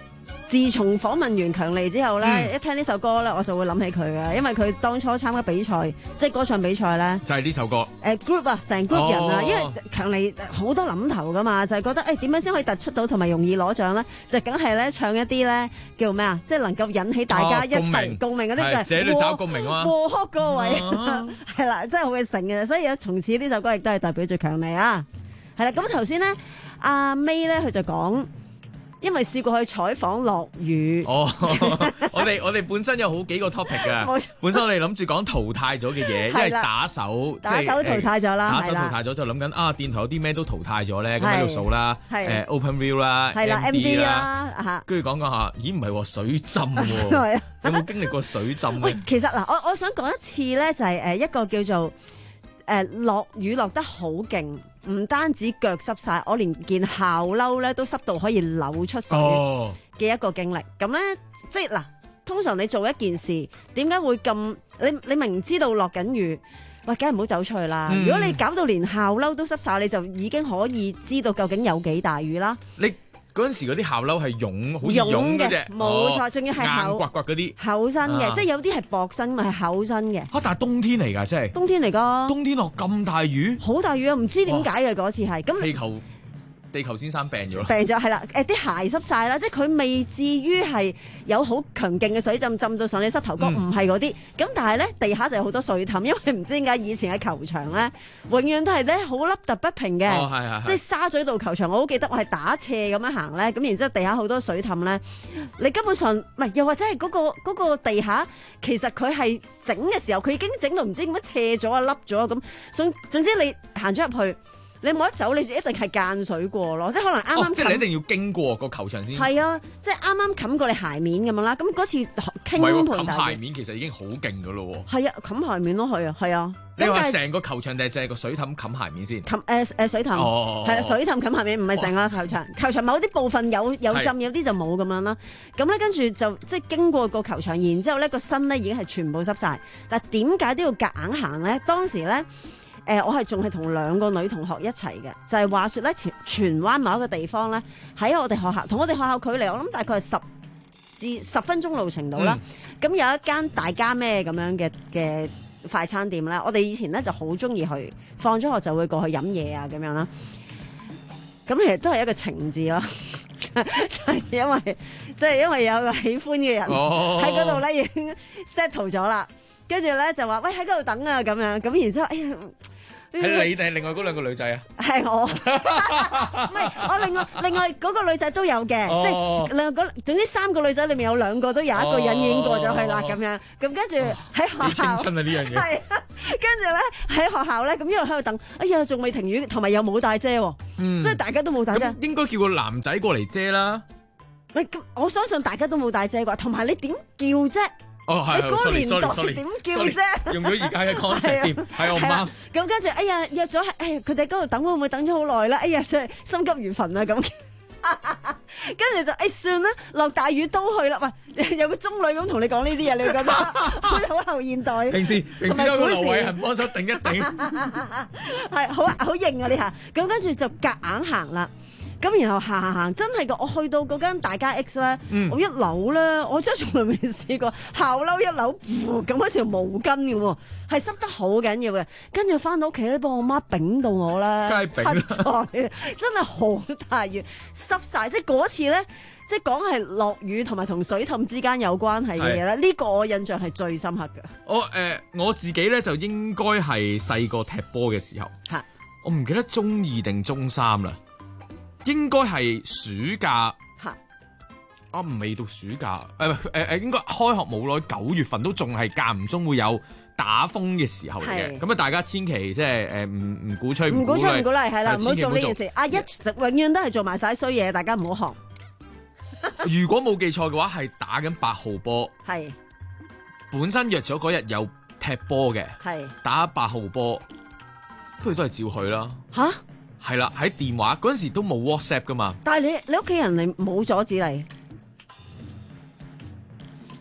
自從訪問完強尼之後咧，嗯、一聽呢首歌咧，我就會諗起佢嘅，因為佢當初參加比賽，即係歌唱比賽咧， 就係呢首歌。誒、 呃、group 啊，成 group 人啊， 哦、 因為強尼好多諗頭噶嘛，就係、是、覺得誒點樣先可以突出到同埋容易攞獎咧，就梗係咧唱一啲咧叫咩啊，即係能夠引起大家一齊共鳴嗰啲就係。 這裏找共鳴啊！ 和哭嗰位係啦，真係好嘅成嘅，所以咧從此呢首歌亦都係代表住強尼啊。係啦，咁頭先咧阿 May 咧佢就講。因為試過去採訪落雨。 哦，我哋我哋本身有好幾個 topic 㗎。本身我哋諗住講淘汰咗嘅嘢，因為打手打手淘汰咗啦， 打手淘汰咗就諗緊啊，電台有啲咩都淘汰咗咧，咁喺度數啦，誒 OpenView 啦 ，M D 啦，跟住講講下，咦唔係喎，水浸喎，有冇經歷過水浸？ 喂，其實嗱，我我想講一次咧，就係誒一個叫做誒落雨落得好勁。唔單止腳濕晒，我連件校褸咧都濕到可以流出水嘅一個經歷。咁咧、哦，即係嗱，通常你做一件事，點解會咁？你你明知道落緊雨，喂，梗係唔好走出去啦。嗯、如果你搞到連校褸都濕晒，你就已經可以知道究竟有幾大雨啦。 你嗰陣時嗰啲校褸係絨，好似絨嘅啫， 冇錯，仲要係硬刮刮嗰啲厚身嘅， 啊、 即係有啲係薄身，咪係厚身嘅。 嚇！但係冬天嚟㗎，真係冬天嚟㗎， 冬天落咁大雨， 好大雨啊！唔知點解嘅嗰次係咁。 地球地球先生病咗， 病咗係啦。誒啲鞋濕晒啦，即係佢未至於係有好強勁嘅水浸浸到上你膝頭哥，唔係嗰啲。咁但係咧地下就有好多水氹，因為唔知點解以前嘅球場咧，永遠都係咧好凹凸不平嘅， 哦、係係係即係沙咀道球場。我好記得我係打斜咁樣行咧，咁然之後地下好多水氹咧，你根本上唔係，又或者係嗰、嗰個嗰個地下，其實佢係整嘅時候，佢已經整到唔知點樣斜咗啊、凹咗啊咁。總總之你行咗入去。你冇得走，你一定係間水過咯，即係可能啱啱、哦。即係你一定要經過個球場先。 係啊，即係啱啱冚過你鞋面咁樣啦。咁嗰次傾盤冚鞋面其實已經好勁噶咯喎。 係啊，冚鞋面咯，係啊，係啊。 你話成個球場定係淨係個水氹冚鞋面先？ 冚誒誒水氹，係、哦、啊，水氹冚鞋面，唔係成個球場。哦、球場某啲部分有有浸，有啲就冇咁樣啦。咁咧跟住就即係經過個球場，然之後咧個身咧已經係全部濕晒。但係點解都要夾硬行咧？當時咧。誒、呃，我係仲係同兩個女同學一齊嘅，就係、是、話説咧，荃荃灣某一個地方咧，喺我哋學校，同我哋學校距離，我諗大概係十至十分鐘路程度啦。咁、嗯、有一間大家咩咁樣嘅嘅快餐店咧，我哋以前咧就好中意去，放咗學就會過去飲嘢啊咁樣啦。咁其實都係一個情字咯，就係因為即係、就是、因為有個喜歡嘅人喺嗰度咧已經 settle 咗啦，跟住咧就話喂喺嗰度等啊咁樣，咁然之後哎呀〜 係你定係另外嗰兩個女仔啊？係我，唔係我另外另外嗰個女仔都有嘅，哦、即係兩個總之三個女仔裏面有兩個都有一個人已經過咗去啦咁、哦、樣，咁跟住喺學校， 青春啊呢樣嘢， 係啊，跟住咧喺學校咧咁一路喺度等，哎呀仲未停雨，同埋又冇帶遮，嗯，即係大家都冇帶遮， 咁應該叫個男仔過嚟遮啦。 喂，咁我相信大家都冇帶遮啩，同埋你點叫啫？ 哦，係， 你嗰個年代點叫啫？ 用咗而家嘅 concept 添，係我唔啱。 咁跟住，哎呀，約咗係，哎呀，佢哋喺嗰度等會唔會等咗好耐咧？哎呀，真係心急如焚啊！咁，跟住就，哎，算啦，落大雨都去啦。喂，有個中女咁同你講呢啲嘢，你會覺得好似好後現代。 平時平時有個劉偉恒幫手頂一頂， 係好好型啊！呢下，咁跟住就夾硬行啦。咁然後行行行，真係噶！我去到嗰間大家 X 咧，嗯、我一樓咧，我真係從來未試過校褸一樓，咁好似條毛巾咁喎，係濕得好緊要嘅。跟住翻到屋企咧，幫我媽丙到我咧，七彩，真係好大雨，濕晒。即係嗰次咧，即係講係落雨同埋同水氹之間有關係嘅嘢咧，呢是個我印象係最深刻嘅。 我誒、呃、我自己咧就應該係細個踢波嘅時候， 是我唔記得中二定中三啦。應該係暑假， 嚇啊唔未到暑假，誒誒誒應該開學冇耐，九月份都仲係間唔中會有打風嘅時候嚟嘅，咁啊大家千祈即係誒唔唔鼓吹， 唔鼓吹唔鼓勵係啦，唔好做呢件事。阿一永遠都係做埋晒衰嘢，大家唔好學。 如果冇記錯嘅話，係打緊八號波， 係本身約咗嗰日有踢波嘅， 係打八號波，不如都係照去啦。 嚇！ 係啦，喺電話嗰陣時都冇 WhatsApp 噶嘛。 但係你你屋企人你冇阻止你，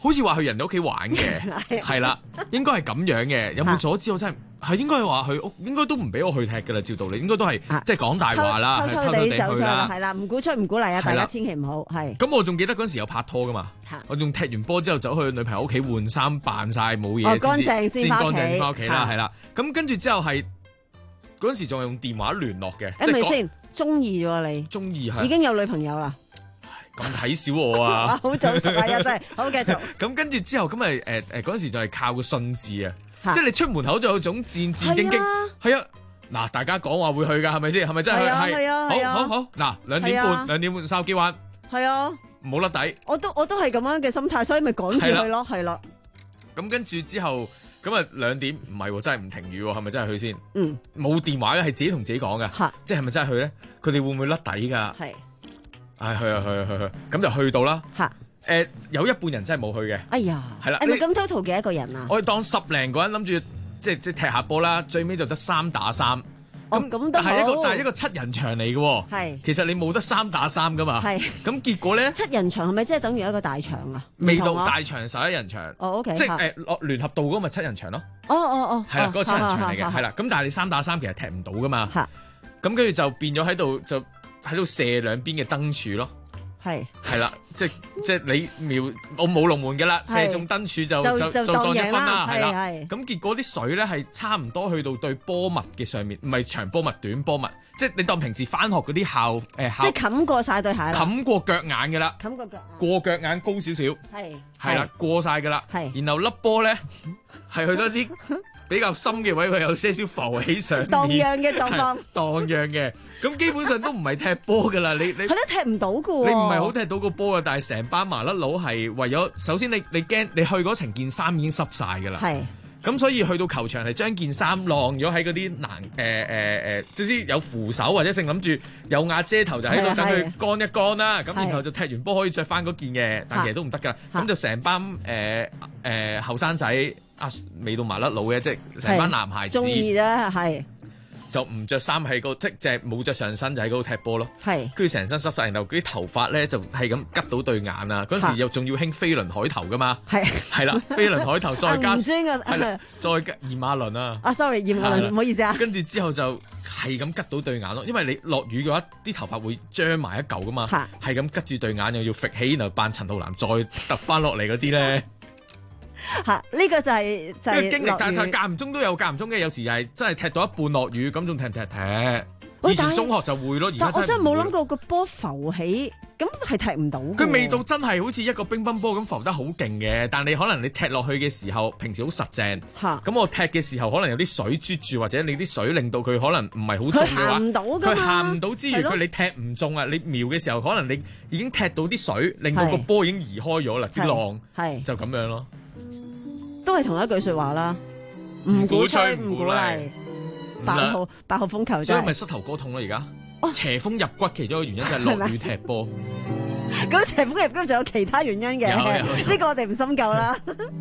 好似話去人哋屋企玩嘅，係啦，應該係咁樣嘅。有冇阻止我真係？係應該係話去屋，應該都唔俾我去踢㗎啦。照道理應該都係即係講大話啦， 偷偷地走出啦，係啦，唔鼓吹唔鼓勵啊！大家千祈唔好係。 咁我仲記得嗰陣時有拍拖㗎嘛，我仲踢完波之後走去女朋友屋企換衫，扮晒冇嘢， 乾淨先乾淨翻屋企啦，係啦。咁跟住之後係嗰陣時仲係用電話聯絡嘅， 係咪先？中意喎你， 中意係已經有女朋友啦。 咁睇小我啊！ 好早熟啊，真係好繼續。 咁跟住之後咁咪誒誒嗰陣時就係靠個信字啊，即係你出門口就有種戰戰兢兢。係啊，嗱，大家講話會去㗎，係咪先？係咪真係去？ 係啊， 好好好。嗱，兩點半，兩點半筲箕灣。 係啊， 唔好甩底。 我都我都係咁樣嘅心態，所以咪趕住去咯，係啦。 咁跟住之後，咁啊兩點唔係喎，真係唔停雨喎，係咪真係去先？ 嗯。 冇電話嘅，係自己同自己講嘅。嚇！即係咪真係去咧？佢哋會唔會甩底㗎？係。唉，去啊去啊去去，咁就去到啦。嚇！誒，有一半人真係冇去嘅。 哎呀， 係啦。 誒，咁 total 幾多個人啊？ 我哋當十零個人諗住，即係即係踢下波啦。最尾就得三打三。 咁咁都好。 係一個，但係一個七人場嚟嘅。 係。 其實你冇得三打三噶嘛。係。咁結果咧？ 七人場係咪即係等於一個大場啊？ 未到大場十一人場。 哦 ，OK。 即係誒落聯合道嗰個咪七人場咯。 哦哦哦。 係啦，嗰個七人場嚟嘅，係啦。咁但係你三打三其實踢唔到噶嘛。嚇。咁跟住就變咗喺度就喺度射兩邊嘅燈柱咯。係係啦，即係即係你瞄我冇龍門嘅啦，射中燈柱就就就當一分啦，係啦。咁結果啲水咧係差唔多去到對波襪嘅上面，唔係長波襪短波襪，即係你當平時翻學嗰啲校誒， 即係冚過晒對鞋啦， 冚過腳眼嘅啦， 冚過腳過腳眼高少少，係係啦，過晒嘅啦，係然後粒波咧係去到啲比較深嘅位，佢有些少浮起上面， 蕩漾嘅狀況， 蕩漾嘅。咁基本上都唔係踢波噶啦，你你係咯踢唔到㗎喎， 你唔係好踢到個波啊！但係成班麻甩佬係為咗，首先你你驚你去嗰程件衫已經濕晒㗎啦，係咁所以去到球場係將件衫晾咗喺嗰啲欄誒誒誒，總之有扶手或者剩諗住有瓦遮頭就喺度等佢乾一乾啦，咁然後就踢完波可以着翻嗰件嘅，但其實都唔得㗎，咁就成班誒誒後生仔啊未到麻甩佬嘅，即係成班男孩子中意啦，係。 就唔着衫喺嗰，即係冇着上身就喺嗰度踢波咯。係，跟住成身濕晒，然後嗰啲頭髮咧就係咁拮到對眼啊！嗰時又仲要興飛輪海頭噶嘛。係係啦，飛輪海頭再加係啦，再加炎亞綸啊！ 啊，sorry，炎亞綸，唔好意思啊。 跟住之後就係咁拮到對眼咯，因為你落雨嘅話，啲頭髮會張埋一嚿噶嘛。係咁拮住對眼，又要揈起，然後扮陳浩南再揼翻落嚟嗰啲咧。 吓，呢個就係就係經歷，但係間唔中都有間唔中嘅，有時係真係踢到一半落雨，咁仲踢唔踢踢？以前中學就會咯，而家我真係冇諗過個波浮起，咁係踢唔到。 佢味道真係好似一個乒乓波咁浮得好勁嘅，但你可能你踢落去嘅時候，平時好實淨。吓，咁我踢嘅時候，可能有啲水啜住，或者你啲水令到佢可能唔係好重嘅話， 佢行唔到㗎嘛。 佢行唔到之餘，佢你踢唔中啊！你瞄嘅時候，可能你已經踢到啲水，令到個波已經移開咗啦，啲浪係就咁樣咯。 都係同一句說話啦，唔鼓吹唔鼓勵，八號八號風球， 所以咪膝頭哥痛咯而家。哦，邪風入骨其中一個原因就係落雨踢波。 咁邪風入骨仲有其他原因嘅，呢個我哋唔深究啦。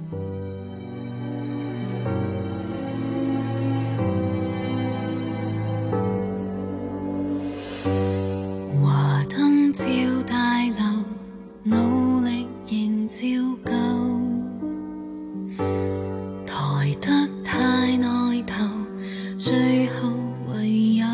華燈照大樓，努力仍照舊。抬得太內頭，最後唯有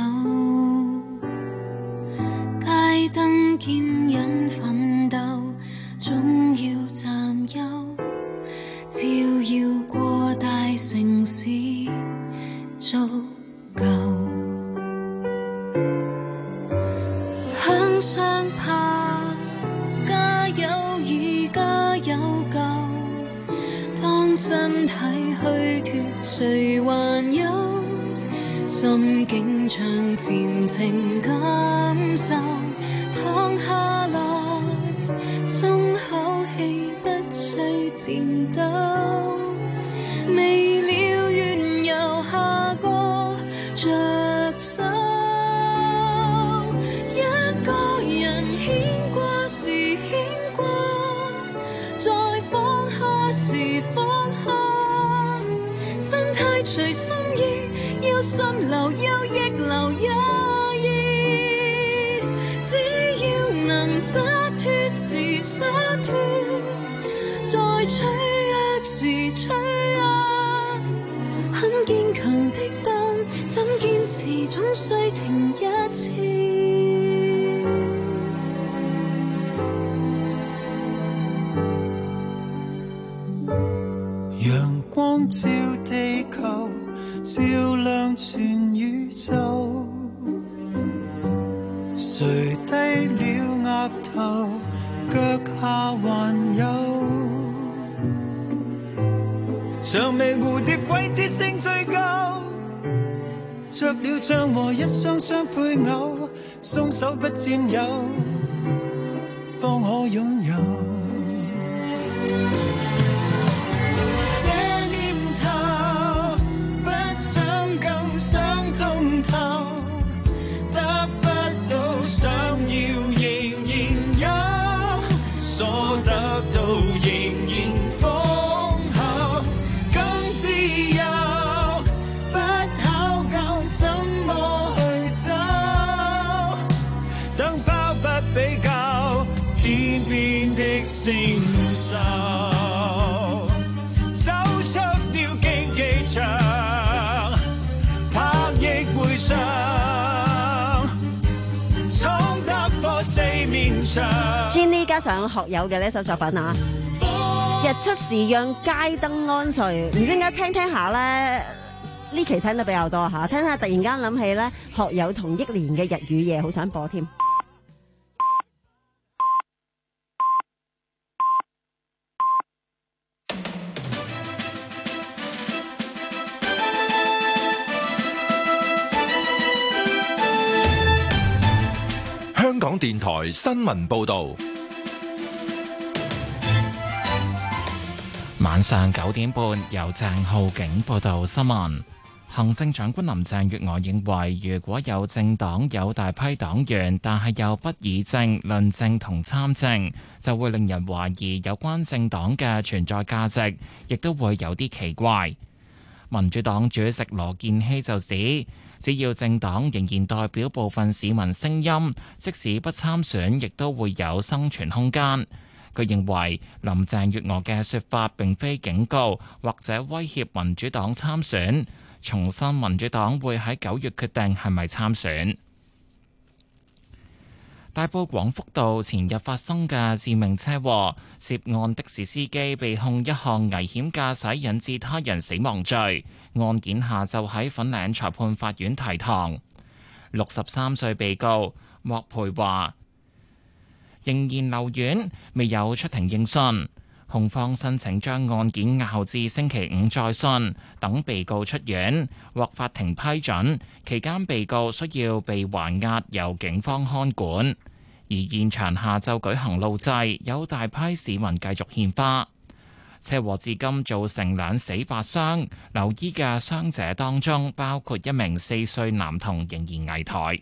街燈牽引奮鬥，總要佔優，照耀過大城市足夠。向上爬，加油而家有救。當身體虛脫，誰還有心境向前程感受？躺下來，鬆口氣，不需戰鬥。未了緣由下個着手，一個人牽掛時牽掛，再放下時放下，心態隨心意，要心留休亦留一意，只要能灑脫時灑脫， 在脆弱時脆弱，很堅強的燈，怎堅持總需停一次。 陽光照地球，照亮全宇宙。誰低了額頭，腳下還有薔薇蝴蝶季節性最高，着了帳和一雙雙配偶，鬆手不佔有，方可擁有。這念頭不想更想通透，得不到想要仍然有，所得到仍然豐厚，更自由，不考究怎麼去走，等拋不比較，天邊的星宿，走出了競技場，拍翼回上。 Jenny 加上學友嘅呢首作品啊，日出時讓街燈安睡，唔知點解聽聽下咧，呢期聽得比較多吓，聽下突然間諗起咧學友同憶蓮嘅日與夜，好想播添。 香港電台新聞報道， 晚上九點半由鄭浩景報道新聞。行政長官林鄭月娥認為，如果有政黨有大批黨員，但係又不議政、論政同參政，就會令人懷疑有關政黨嘅存在價值，亦都會有啲奇怪。民主黨主席羅健熙就指，只要政黨仍然代表部分市民聲音，即使不參選，亦都會有生存空間。佢認為林鄭月娥嘅說法並非警告或者威脅民主黨參選，重申民主黨會喺九月決定係咪參選。大埔廣福道前日發生嘅致命車禍，涉案的士司機被控一項危險駕駛引致他人死亡罪，案件下晝喺粉嶺裁判法院提堂。六十三歲被告莫培華仍然留院，未有出庭應訊。控方申請將案件押後至星期五再訊，等被告出院，獲法庭批准。期間被告需要被還押，由警方看管。而現場下晝舉行路祭，有大批市民繼續獻花。車禍至今造成兩死八傷，留醫嘅傷者當中包括一名四歲男童，仍然危殆。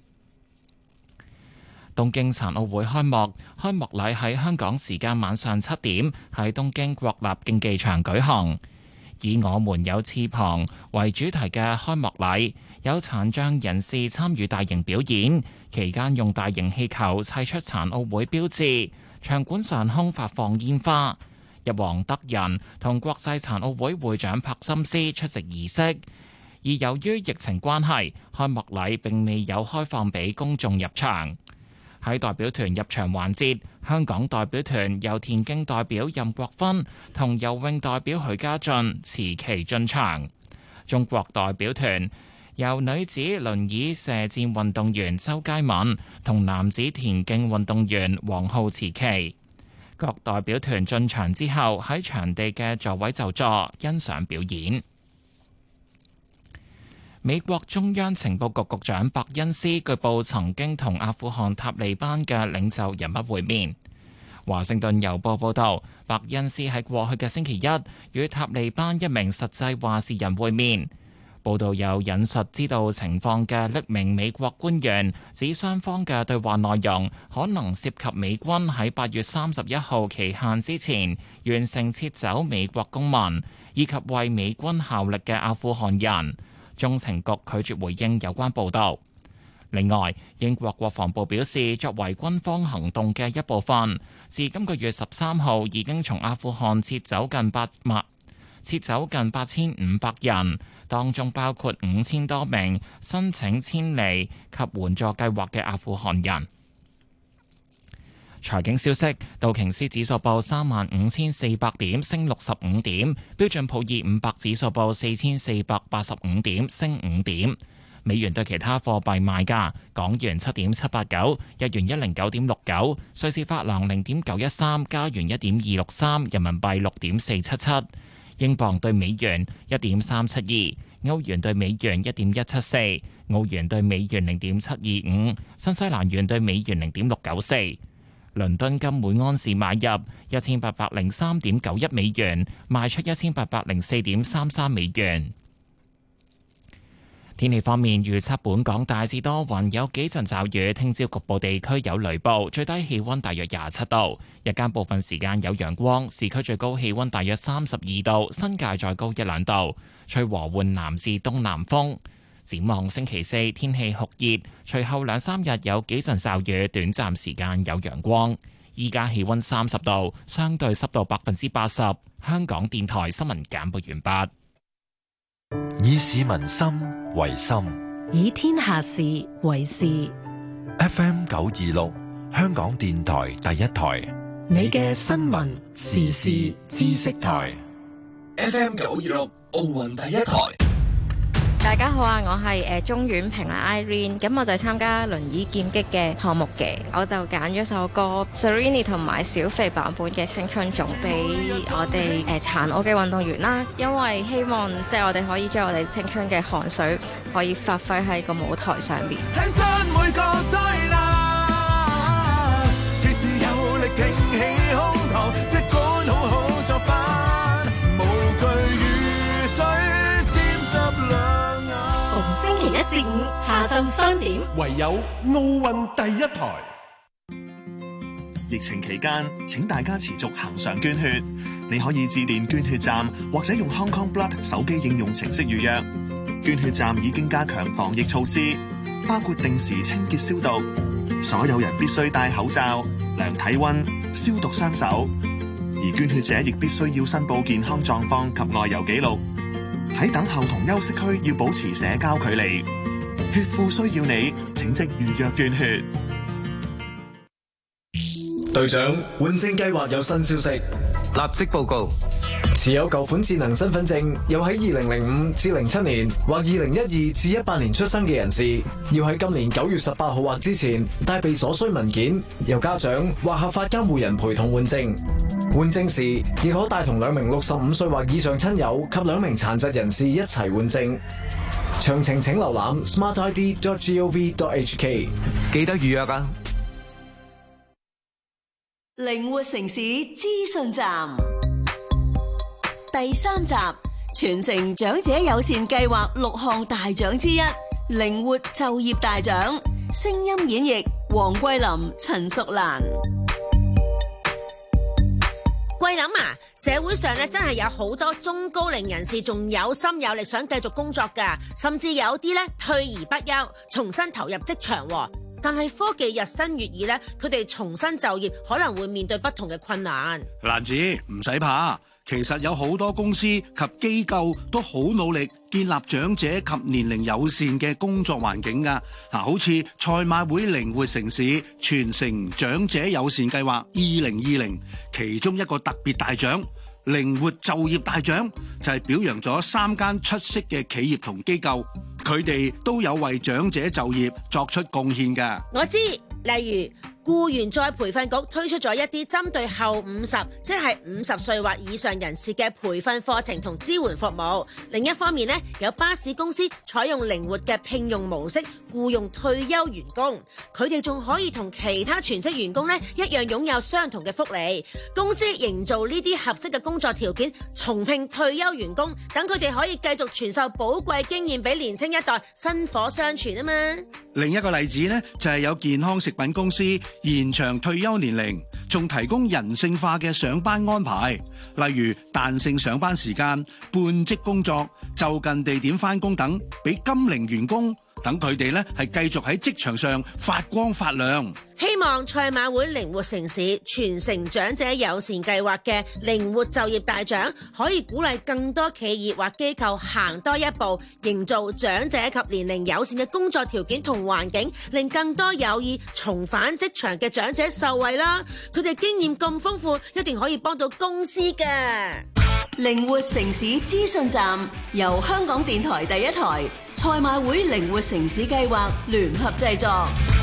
東京殘奧會開幕，開幕禮喺香港時間晚上七點喺東京國立競技場舉行。以我們有翅膀為主題嘅開幕禮，有殘障人士參與大型表演，期間用大型氣球砌出殘奧會標誌，場館上空發放煙花。日皇德仁同國際殘奧會會長柏森斯出席儀式。而由於疫情關係，開幕禮並未有開放俾公眾入場。喺代表團入場環節，香港代表團由田徑代表任國芬同游泳代表許家俊持旗進場。中國代表團由女子輪椅射箭運動員周佳敏同男子田徑運動員黃浩持旗。各代表團進場之後，喺場地嘅座位就座欣賞表演。美國中央情報局局長伯恩斯據報曾經同阿富汗塔利班嘅領袖人物會面。華盛頓郵報報導，伯恩斯喺過去嘅星期一與塔利班一名實際話事人會面。報導又引述知道情況嘅匿名美國官員，指雙方嘅對話內容可能涉及美軍喺八月三十一號期限之前完成撤走美國公民，以及為美軍效力嘅阿富汗人。中情局拒絕回應有關報導。 另外，英國國防部表示，作為軍方行動嘅一部分，自今個月十三號已經從阿富汗撤走近八萬撤走近八千五百人，當中包括五千多名申請遷離及援助計劃嘅阿富汗人。財經消息，道瓊斯指數報三萬五千四百點，升六十五點；標準普爾五百指數報四千四百八十五點，升五點。美元對其他貨幣賣價：港元七點七八九，日元一零九點六九，瑞士法郎零點九一三，加元一點二六三，人民幣六點四七七，英鎊對美元一點三七二，歐元對美元一點一七四，澳元對美元零點七二五，新西蘭元對美元零點六九四。倫敦金每安士買入一千八百零三點九一美元，賣出一千八百零四點三三美元。天氣方面，預測本港大致多雲，有幾陣驟雨，聽朝局部地區有雷暴，最低氣溫大約廿七度，日間部分時間有陽光，市區最高氣溫大約三十二度，新界再高一兩度，吹和緩南至東南風。展望星期四天氣酷熱，隨後兩三日有幾陣驟雨，短暫時間有陽光。依家氣溫三十度，相對濕度百分之八十。香港電台新聞簡報完畢。 以市民心為心， 以天下事為事。 F M 九二六，香港電台第一台， 你嘅新聞時事知識台。 F M 九二六，奧運第一台。 大家好啊，我係誒鍾婉萍啊 Irene， 咁我就參加輪椅劍擊嘅項目嘅，我就揀咗首歌 Serrini 同埋小肥版本嘅青春總俾我哋誒殘奧嘅運動員啦，因為希望即係我哋可以將我哋青春嘅汗水可以發揮喺個舞台上面。 睇身每個災難，其實有力挺起胸膛，即管好好作反，無懼雨水沾濕兩。 星期一至五下晝三點， 唯有奧運第一台。 疫情期間，請大家持續行上捐血。你可以致電捐血站，或者用 Hong Kong Blood 手機應用程式預約。捐血站已經加強防疫措施，包括定時清潔消毒，所有人必須戴口罩、量體溫、消毒雙手。而捐血者亦必須要申報健康狀況及外遊記錄。喺等候同休息區要保持社交距離。血庫需要你，請即預約捐血。 隊長，換證計劃有新消息，立即報告。持有舊款智能身份證，又喺二零零五至零七年或二零一二至一八年出生嘅人士，要喺今年九月十八號或之前帶備所需文件，由家長或合法監護人陪同換證。換證時，亦可帶同兩名六十五歲或以上親友及兩名殘疾人士一齊換證。詳情請瀏覽 smart I D dot gov dot H K， 記得預約啊！ 靈活城市資訊站第三集，全城長者友善計劃六項大獎之一，靈活就業大獎。聲音演繹：黃桂林、陳淑蘭。 桂林啊，社會上咧真係有好多中高齡人士仲有心有力想繼續工作噶，甚至有啲咧退而不休，重新投入職場。但係科技日新月異咧，佢哋重新就業可能會面對不同嘅困難。 蘭子唔使怕，其實有好多公司及機構都好努力建立長者及年齡友善嘅工作環境噶。嗱，好似賽馬會靈活城市全城長者友善計劃二零二零，其中一個特別大獎靈活就業大獎就係表揚咗三間出色嘅企業同機構，佢哋都有為長者就業作出貢獻㗎。 我知，例如僱員再培訓局推出咗一啲針對後五十，即係五十歲或以上人士嘅培訓課程同支援服務。另一方面呢，有巴士公司採用靈活嘅聘用模式僱用退休員工，佢哋仲可以同其他全職員工呢一樣擁有相同嘅福利。公司營造呢啲合適嘅工作條件，重聘退休員工，等佢哋可以繼續傳授寶貴經驗俾年青一代，薪火相傳啊嘛。 另一個例子呢，就係有健康食品公司延長退休年齡，仲提供人性化嘅上班安排，例如彈性上班時間、半職工作、就近地點返工等，俾金齡員工等佢哋咧係繼續喺職場上發光發亮。 希望賽馬會靈活城市傳承長者友善計劃嘅靈活就業大獎，可以鼓勵更多企業或機構行多一步，營造長者及年齡友善嘅工作條件同環境，令更多有意重返職場嘅長者受惠啦。佢哋經驗咁豐富，一定可以幫到公司㗎。 靈活城市資訊站由香港電台第一台、賽馬會靈活城市計劃聯合製作。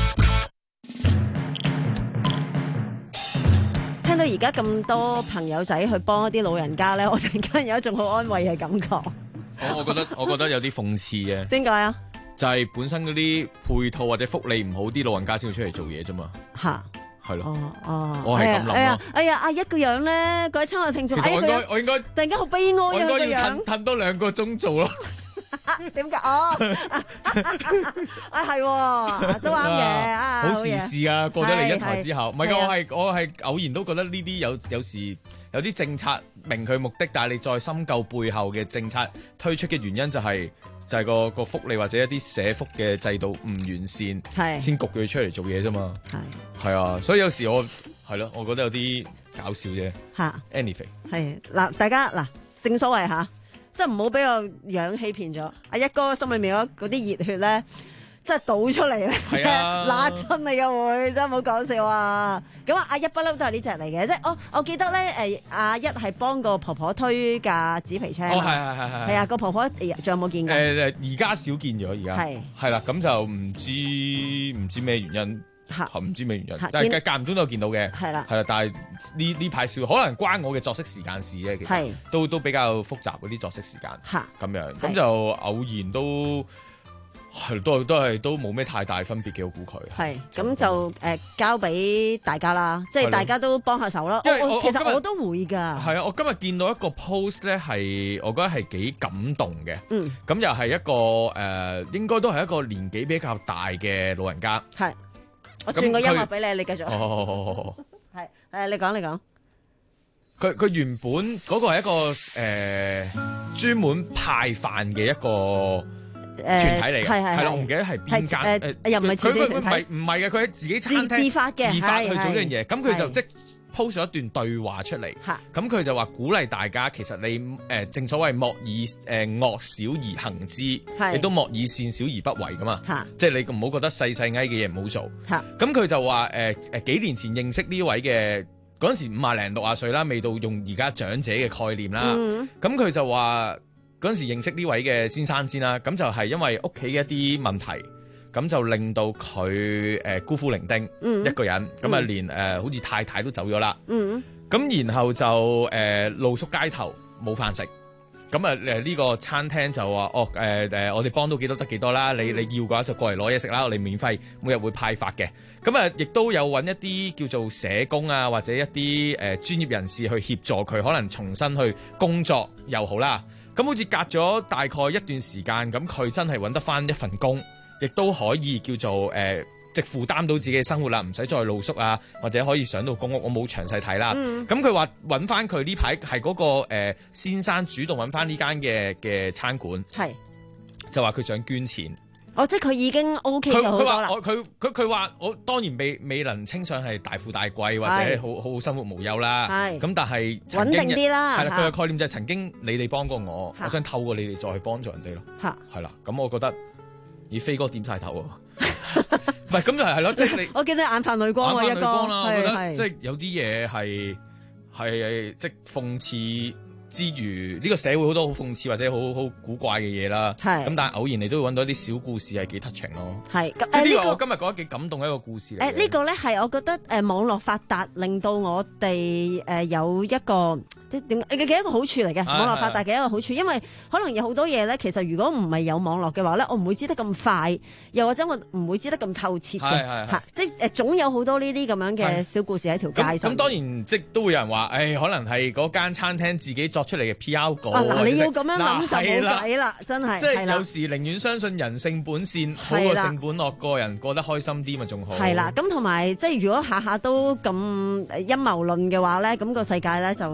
聽到而家咁多朋友仔去幫一啲老人家咧，我突然間有一種好安慰嘅感覺。 我我覺得我覺得有啲諷刺嘅。 點解啊？ 就係本身嗰啲配套或者福利唔好，啲老人家先會出嚟做嘢啫嘛。 嚇！ 係咯， 哦哦， 我係咁諗咯。 哎呀，哎呀，阿一個樣咧，各位親愛聽眾， 其實我應該，我應該突然間好悲哀啊！ 我應該要褪褪多兩個鐘做咯。 點解？哦，啊係，都啱嘅啊， 好時事啊！過咗嚟一台之後，唔係㗎， 係我係我係偶然都覺得呢啲有有時有啲政策明佢目的，但係你再深究背後嘅政策推出嘅原因就係。就係個個福利或者一啲社福嘅制度唔完善，係先焗佢出嚟做嘢啫嘛。係係啊，所以有時我係咯，我覺得有啲搞笑啫。嚇 ，anyway 係嗱，大家嗱，正所謂嚇，即係唔好俾個樣欺騙咗。阿一哥心裏面嗰嗰啲熱血咧，真係倒出嚟咧，辣親你嘅會，真係唔好講笑啊！咁啊，阿一不嬲都係呢隻嚟嘅，即係我我記得咧，誒阿一係幫個婆婆推架紙皮車。 哦，係係係係。 係啊，個婆婆仲有冇見過？ 誒誒，而家少見咗，而家係係啦，咁就唔知唔知咩原因嚇，唔知咩原因，但係間唔中都有見到嘅。係啦，係啦，但係呢呢排少，可能關我嘅作息時間事啫。其實都都比較複雜嗰啲作息時間嚇，咁樣咁就偶然都。係都都係都冇咩太大分別嘅，我估佢係咁就誒、呃、交俾大家啦，即係大家都幫下手咯。因為我我其實我都會㗎。 係啊，我今日見到一個 post 咧，係我覺得係幾感動嘅。嗯，咁又係一個誒、呃，應該都係一個年紀比較大嘅老人家。係， 我轉個音樂俾你，你繼續。 哦， 係誒，你講你講。 佢佢原本嗰個係一個誒專、呃、門派飯嘅一個。團體嚟嘅，係係啦，我唔記得係邊間誒， 又唔係自己團體， 唔係唔係嘅，佢喺自己餐廳自發嘅， 自發去做呢樣嘢。咁佢就即 post 咗一段對話出嚟。咁佢就話鼓勵大家，其實你誒、呃、正所謂莫以誒、呃、惡小而行之，亦都莫以善小而不為噶嘛。即係你唔好覺得細細翳嘅嘢唔好做。咁佢就話誒誒幾年前認識呢位嘅嗰陣時五啊零六啊歲啦，未到用而家長者嘅概念啦。咁佢、嗯、就話。嗰陣時認識呢位嘅先生先啦，咁就係因為屋企嘅一啲問題，咁就令到佢誒孤苦伶仃、嗯、一個人，咁啊、嗯、連誒、呃、好似太太都走咗啦，咁、嗯、然後就誒、呃、露宿街頭冇飯食，咁啊誒呢個餐廳就話哦誒誒、呃、我哋幫到幾多得幾多啦，你你要嘅話就過嚟攞嘢食啦，我哋免費每日會派發嘅，咁啊亦都有揾一啲叫做社工啊或者一啲誒、呃、專業人士去協助佢，可能重新去工作又好啦。咁好似隔咗大概一段時間，咁佢真係揾得翻一份工，亦都可以叫做誒，即係負擔到自己嘅生活啦，唔使再露宿啊，或者可以上到公屋。我冇詳細睇啦。咁佢話揾翻佢呢排係嗰個、呃、先生主動揾翻呢間嘅嘅餐館，係就話佢想捐錢。 哦，即係佢已經 OK 咗好多啦。 佢佢佢佢話我當然未未能稱上係大富大貴或者好好生活無憂啦。係咁，但係穩定啲啦。 係啦，佢嘅概念就係曾經你哋幫過我，我想透過你哋再去幫助人哋咯。嚇係啦，咁我覺得以飛哥點晒頭喎。唔係咁就係係咯，即係你我見你眼泛淚光喎，一哥。 我覺得即係有啲嘢係係即係諷刺。之餘，呢、這個社會好多好諷刺或者好好古怪嘅嘢啦，咁是但係偶然你都會揾到一啲小故事係幾 touching 咯。係，即係呢個我今日覺得幾感動嘅一個故事嚟。誒、呃這個、呢個咧係我覺得誒、呃、網絡發達令到我哋誒、呃、有一個即點嘅一個好處嚟嘅，網絡發達嘅一個好處，因為可能有好多嘢咧，其實如果唔係有網絡嘅話咧，我唔會知得咁快，又或者我唔會知得咁透徹嘅嚇，即係誒總有好多呢啲咁樣嘅小故事喺條街上。咁當然即都會有人話，誒、哎、可能係嗰間餐廳自己作出嚟嘅 P R 稿。嗱、啊，你要咁樣諗就冇計啦，真係。即係有時寧願相信人性本善，好過性本惡，個人過得開心啲咪仲好。係啦，咁同埋即係如果下下都咁陰謀論嘅話咧，咁、個世界咧就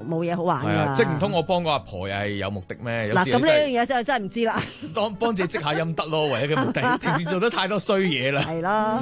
冇嘢好玩㗎啦。 即唔通我幫個阿婆又係有目的咩？ 嗱，咁呢樣嘢真係真係唔知啦。 當幫自己積下陰德咯，唯一嘅目的。平時做得太多衰嘢啦。 係咯。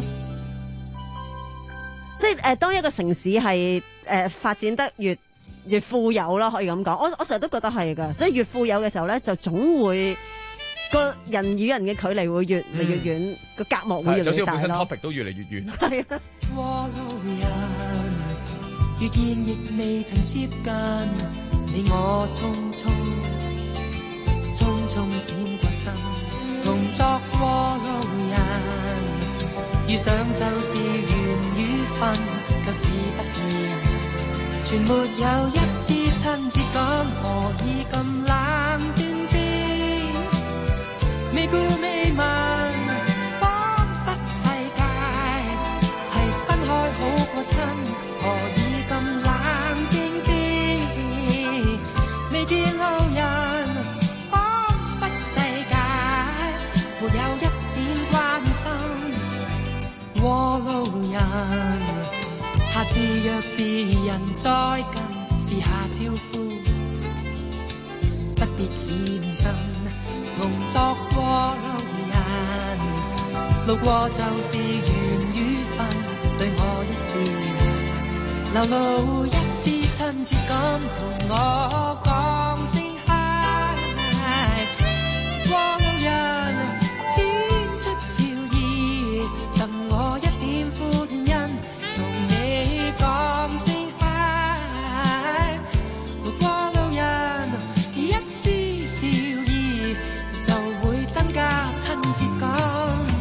即係誒，當一個城市係誒、呃、發展得越越富有啦，可以咁講。我我成日都覺得係㗎，即係越富有嘅時候咧，就總會個人與人嘅距離會越嚟越遠，個、嗯、隔膜會越嚟越大咯。就算本身 topic 都越嚟越遠。 係啊。 過路人越見亦未曾接近，你我匆匆匆匆閃過身，同作過路人，遇上就是緣與分，卻似不厭，全沒有一絲親切感，何以咁冷冰冰？未顧未問，彷彿世界係分開好過親，何以咁冷冰冰？未見路人，彷彿世界沒有一點關心。過路人，下次若是人再近，試下招呼，不必閃身，同作過路人，路過就是緣與分，對我一笑，流露一絲親切感，同我講聲嗨。過路人顯出笑意，贈我一點歡欣，同你講聲嗨。過路人一絲笑意，就會增加親切感。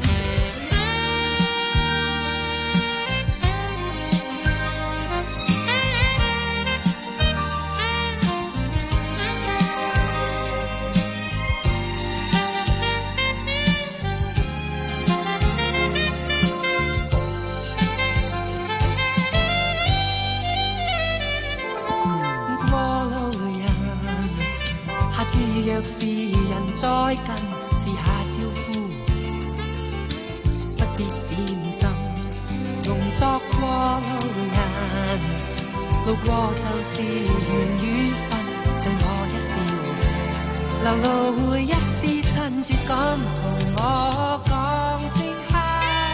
若是人再近，試下招呼，不必閃心，同作過路人，路過就是緣與分，對我一笑，流露一絲親切感，同我講聲嗨。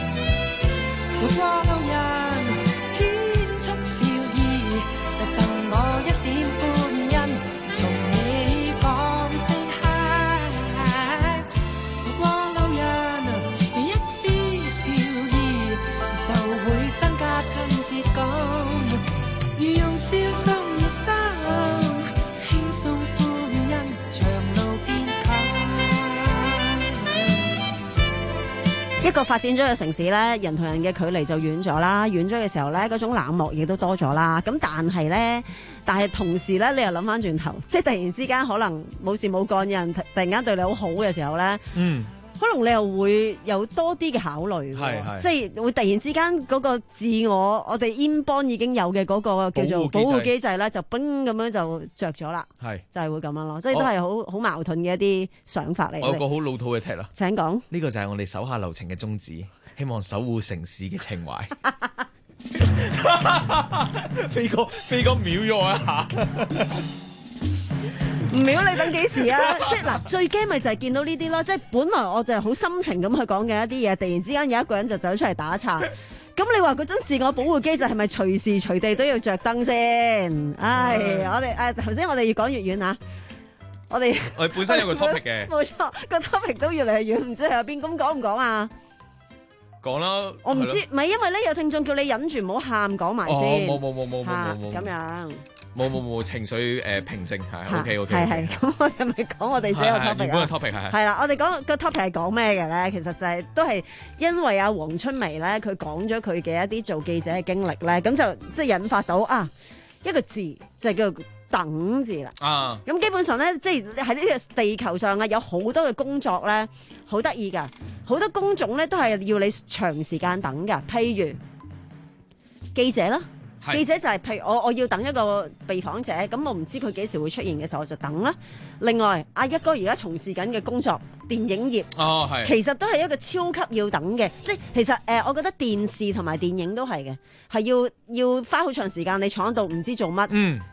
過路人顯出笑意，就贈我一點歡欣，同你講聲嗨。過路人一絲笑意，就會增加親切感，如用笑送熱心，輕鬆歡欣，長路變近。 一個發展咗嘅城市咧，人同人嘅距離就遠咗啦，遠咗嘅時候咧，嗰種冷漠亦都多咗啦。咁但係咧，但係同時咧，你又諗翻轉頭，即係突然之間可能冇事冇幹，有人突然間對你好好嘅時候咧，嗯，可能你又會有多啲嘅考慮，係係，即係會突然之間嗰個自我，我哋 inborn 已經有嘅嗰個叫做保護機制咧，就崩咁樣就着咗啦，係就係會咁樣咯，即係都係好好矛盾嘅一啲想法嚟。 我有個好老土嘅踢啦， 請講。呢個就係我哋手下留情嘅宗旨，希望守護城市嘅情懷。飛哥，飛哥秒咗我一下。 唔秒你等幾時啊？即係嗱，最驚咪就係見到呢啲咯。即係本來我就係好深情咁去講嘅一啲嘢，突然之間有一個人就走出嚟打岔。咁你話嗰種自我保護機制係咪隨時隨地都要着燈先？唉，我哋誒頭先我哋越講越遠啊！我哋我哋本身有個 topic 嘅， 冇錯，個 topic 都越嚟越遠，唔知係邊咁講唔講啊？ 講啦， 我唔知，唔係因為咧有聽眾叫你忍住唔好喊，講埋先。 冇冇冇冇冇冇冇咁樣。 冇冇冇情緒誒平靜係 OK OK。 係係咁，我哋咪講我哋自己個 topic 原本嘅 topic 係係啦，我哋講個 topic 係講咩嘅咧？其實就係都係因為阿黃春梅咧，佢講咗佢嘅一啲做記者嘅經歷咧，咁就即係引發到啊一個字就係叫做等字啦。啊，咁基本上咧，即係喺呢個地球上啊，有好多嘅工作咧，好得意噶，好多工種咧都係要你長時間等噶，譬如記者啦。記者就係、是、譬如我我要等一個被訪者，咁我唔知佢幾時會出現嘅時候我就等啦。另外阿一哥而家從事緊嘅工作電影業，哦係，其實都係一個超級要等嘅，即係其實誒、呃，我覺得電視同埋電影都係嘅，係要要花好長時間，你坐喺度唔知做乜，嗯，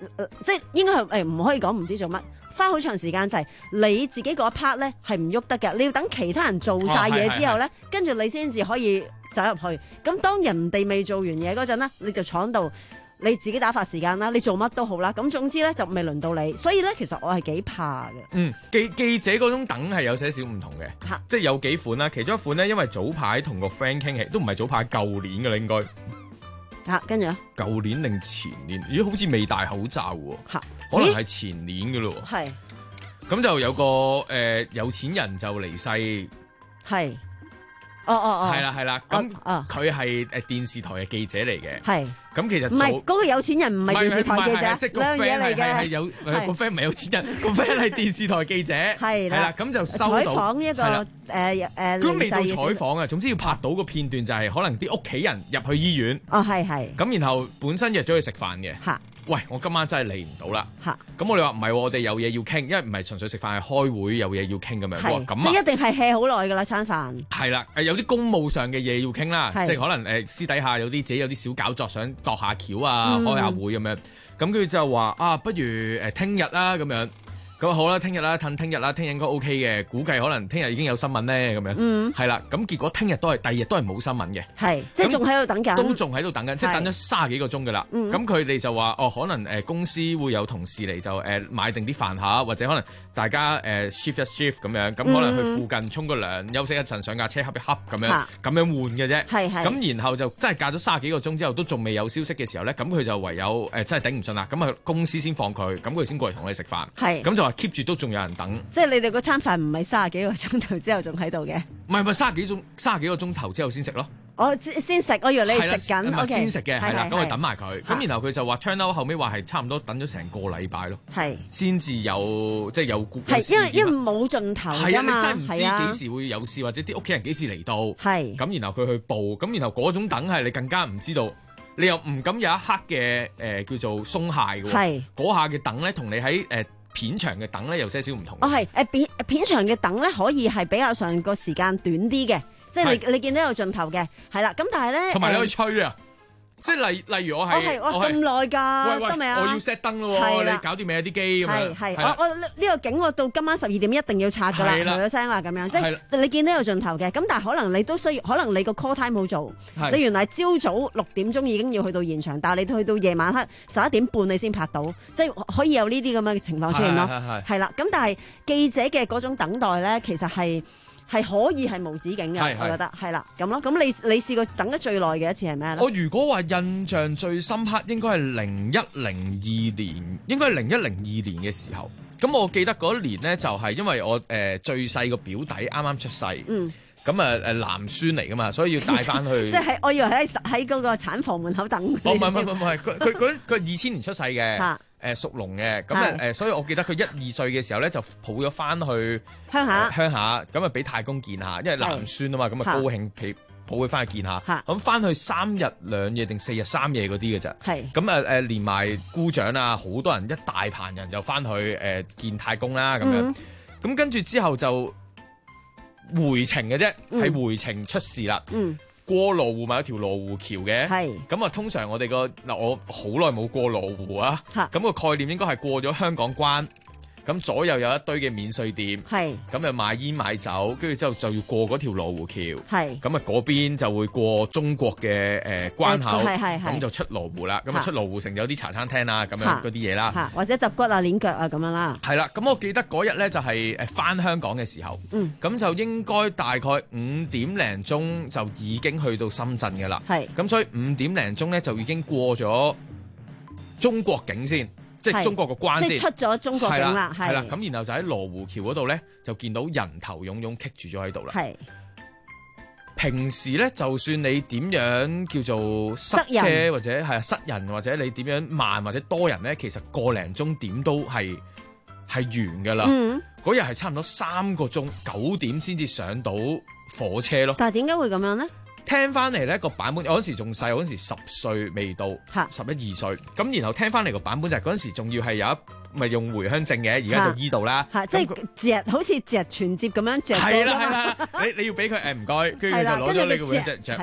即係應該係誒唔可以講唔知做乜。花好長時間就係你自己嗰一 part 咧係唔喐得嘅，你要等其他人做晒嘢之後咧，跟住、哦、你先至可以走入去。咁當人哋未做完嘢嗰陣咧，你就坐喺度，你自己打發時間啦，你做乜都好啦。咁總之咧就未輪到你，所以咧其實我係幾怕嘅。 嗯，記記者嗰種等係有些少唔同嘅， 啊、 即係有幾款啦。其中一款咧，因為早排同個 friend 傾起，都唔係早排，舊年嘅啦應該。 嚇、啊，跟住咧？舊年定前年？咦，好似未戴口罩喎。嚇、啊，可能係前年嘅咯。 係。 咁就有個誒、呃、有錢人就離世。 係。哦哦哦。 係啦係啦，咁佢係誒電視台嘅記者嚟嘅。 係。 咁其實唔係嗰個有錢人，唔係電視台記者， 即係個兩樣嘢嚟嘅。 係有個 friend 唔係有錢人，個 friend 係電視台記者。係啦，咁就收到採訪一個誒誒。 咁未到採訪啊，總之要拍到個片段就係可能啲屋企人入去醫院。 哦，係係。咁然後本身約咗去食飯嘅。嚇。喂，我今晚真係嚟唔到啦。嚇。咁我哋話唔係，我哋有嘢要傾，因為唔係純粹食飯，係開會有嘢要傾咁樣。係。咁啊。即係一定係 hea 好耐㗎啦，餐飯。 係啦，誒有啲公務上嘅嘢要傾啦，即係可能誒私底下有啲自己有啲小搞作，想度下橋啊。啊，開下會咁樣，咁佢就話啊，不如誒聽日啦咁樣，咁好啦，聽日啦，趁聽日啦，聽日應該 OK 嘅，估計可能聽日已經有新聞咧，咁樣，嗯，係啦，咁結果聽日都係，第二日都係冇新聞嘅， 係，即係仲喺度等緊， 都仲喺度等緊，即係等咗卅幾個鐘噶啦，咁佢哋就話哦，可能誒公司會有同事嚟就誒買定啲飯盒，或者可能大家誒 shift 一 shift 咁樣，咁可能去附近沖個涼，休息一陣，上架車瞌一瞌咁樣，咁樣換嘅啫，係係，咁然後就真係隔咗卅幾個鐘之後，都仲未有消息嘅時候咧，咁佢就唯有誒真係頂唔順啦，咁啊公司先放佢，咁佢先過嚟同你食飯，係，咁就話 keep 住都仲有人等，即係你哋嗰餐飯唔係卅幾個鐘頭之後仲喺度嘅， 唔係唔係卅幾鐘卅幾個鐘頭之後先食咯。 我先食，我以為你食緊， 唔係先食嘅，係啦，咁我等埋佢，咁然後佢就話 turn out 後尾話係差唔多等咗成個禮拜咯，係先至有即係有係因為因為冇盡頭㗎嘛， 係啊，你真係唔知幾時會有事，或者啲屋企人幾時嚟到，係咁然後佢去報，咁然後嗰種等係你更加唔知道，你又唔敢有一刻嘅誒叫做鬆懈嘅，係嗰下嘅等咧，同你喺誒片場嘅等咧有些少唔同。 哦係誒片片場嘅等咧可以係比較上個時間短啲嘅。即係你你見到有盡頭嘅，係啦。咁但係咧， 同埋你可以吹啊！即係例例如我係， 我係我咁耐㗎，得未啊？ 我要 set 燈咯喎，你搞掂未啊啲機咁樣？ 係係，我我呢個景我到今晚十二點一定要拆㗎啦，冇咗聲啦咁樣。即係你見到有盡頭嘅，咁但係可能你都需要，可能你個 call time 冇做，你原來朝早六點鐘已經要去到現場，但係你去到夜晚黑十一點半你先拍到，即係可以有呢啲咁嘅情況出現咯。係啦，咁但係記者嘅嗰種等待咧，其實係。係可以係無止境嘅，我覺得係啦咁咯。咁你你試過等得最耐嘅一次係咩咧？ 我如果話印象最深刻，應該係零一零二年，應該係零一零二年嘅時候。咁我記得嗰一年咧，就係因為我誒、呃、最細個表弟啱啱出世，嗯，咁啊誒男孫嚟噶嘛，所以要帶翻去。即係我以為喺喺嗰個產房門口等。 哦，唔係唔係唔係，佢佢佢佢二千年出世嘅。誒屬龍嘅，咁誒誒，所以我記得佢一二歲嘅時候咧，就抱咗翻去鄉下， 鄉下咁啊，俾太公見下，因為男孫啊嘛，咁啊高興，抱佢翻去見下，咁翻去三日兩夜定四日三夜嗰啲嘅咋，咁啊誒連埋姑丈啊，好多人一大棚人就翻去誒見太公啦，咁樣，咁跟住之後就回程嘅啫，係回程出事啦。過羅湖咪有條羅湖橋嘅，咁啊通常我哋個嗱我好耐冇過羅湖啊，咁個概念應該係過咗香港關，咁左右有一堆嘅免稅店，咁就賣煙賣酒，跟住之後就要過嗰條羅湖橋，咁啊嗰邊就會過中國嘅誒關口，咁就出羅湖啦，咁啊出羅湖城有啲茶餐廳啊咁樣嗰啲嘢啦， 或者揼骨啊鏈腳啊咁樣啦。 係啦，咁我記得嗰日咧就係誒返香港嘅時候，咁、嗯、就應該大概五點零鐘就已經去到深圳嘅啦，咁所以五點零鐘咧就已經過咗中國境先。即係中國個關先， 即係出咗中國境啦， 係啦，咁然後就喺羅湖橋嗰度咧，就見到人頭湧湧棘住咗喺度啦。係平時咧，就算你點樣叫做塞車塞或者係塞人，或者你點樣慢或者多人咧，其實個零鐘點都係係完噶啦。嗰日係差唔多三個鐘，九點先至上到火車咯。 但係點解會咁樣咧？ 聽翻嚟呢個版本，我嗰時仲細，我嗰時十歲未到，十一二歲。咁然後聽翻嚟個版本就係嗰陣時仲要係有一咪用回鄉證嘅，而家就依度啦。 即係折，好似折存摺咁樣折。 係啦係啦，你你要俾佢誒唔該，跟住就攞咗你個回鄉證。 係啦，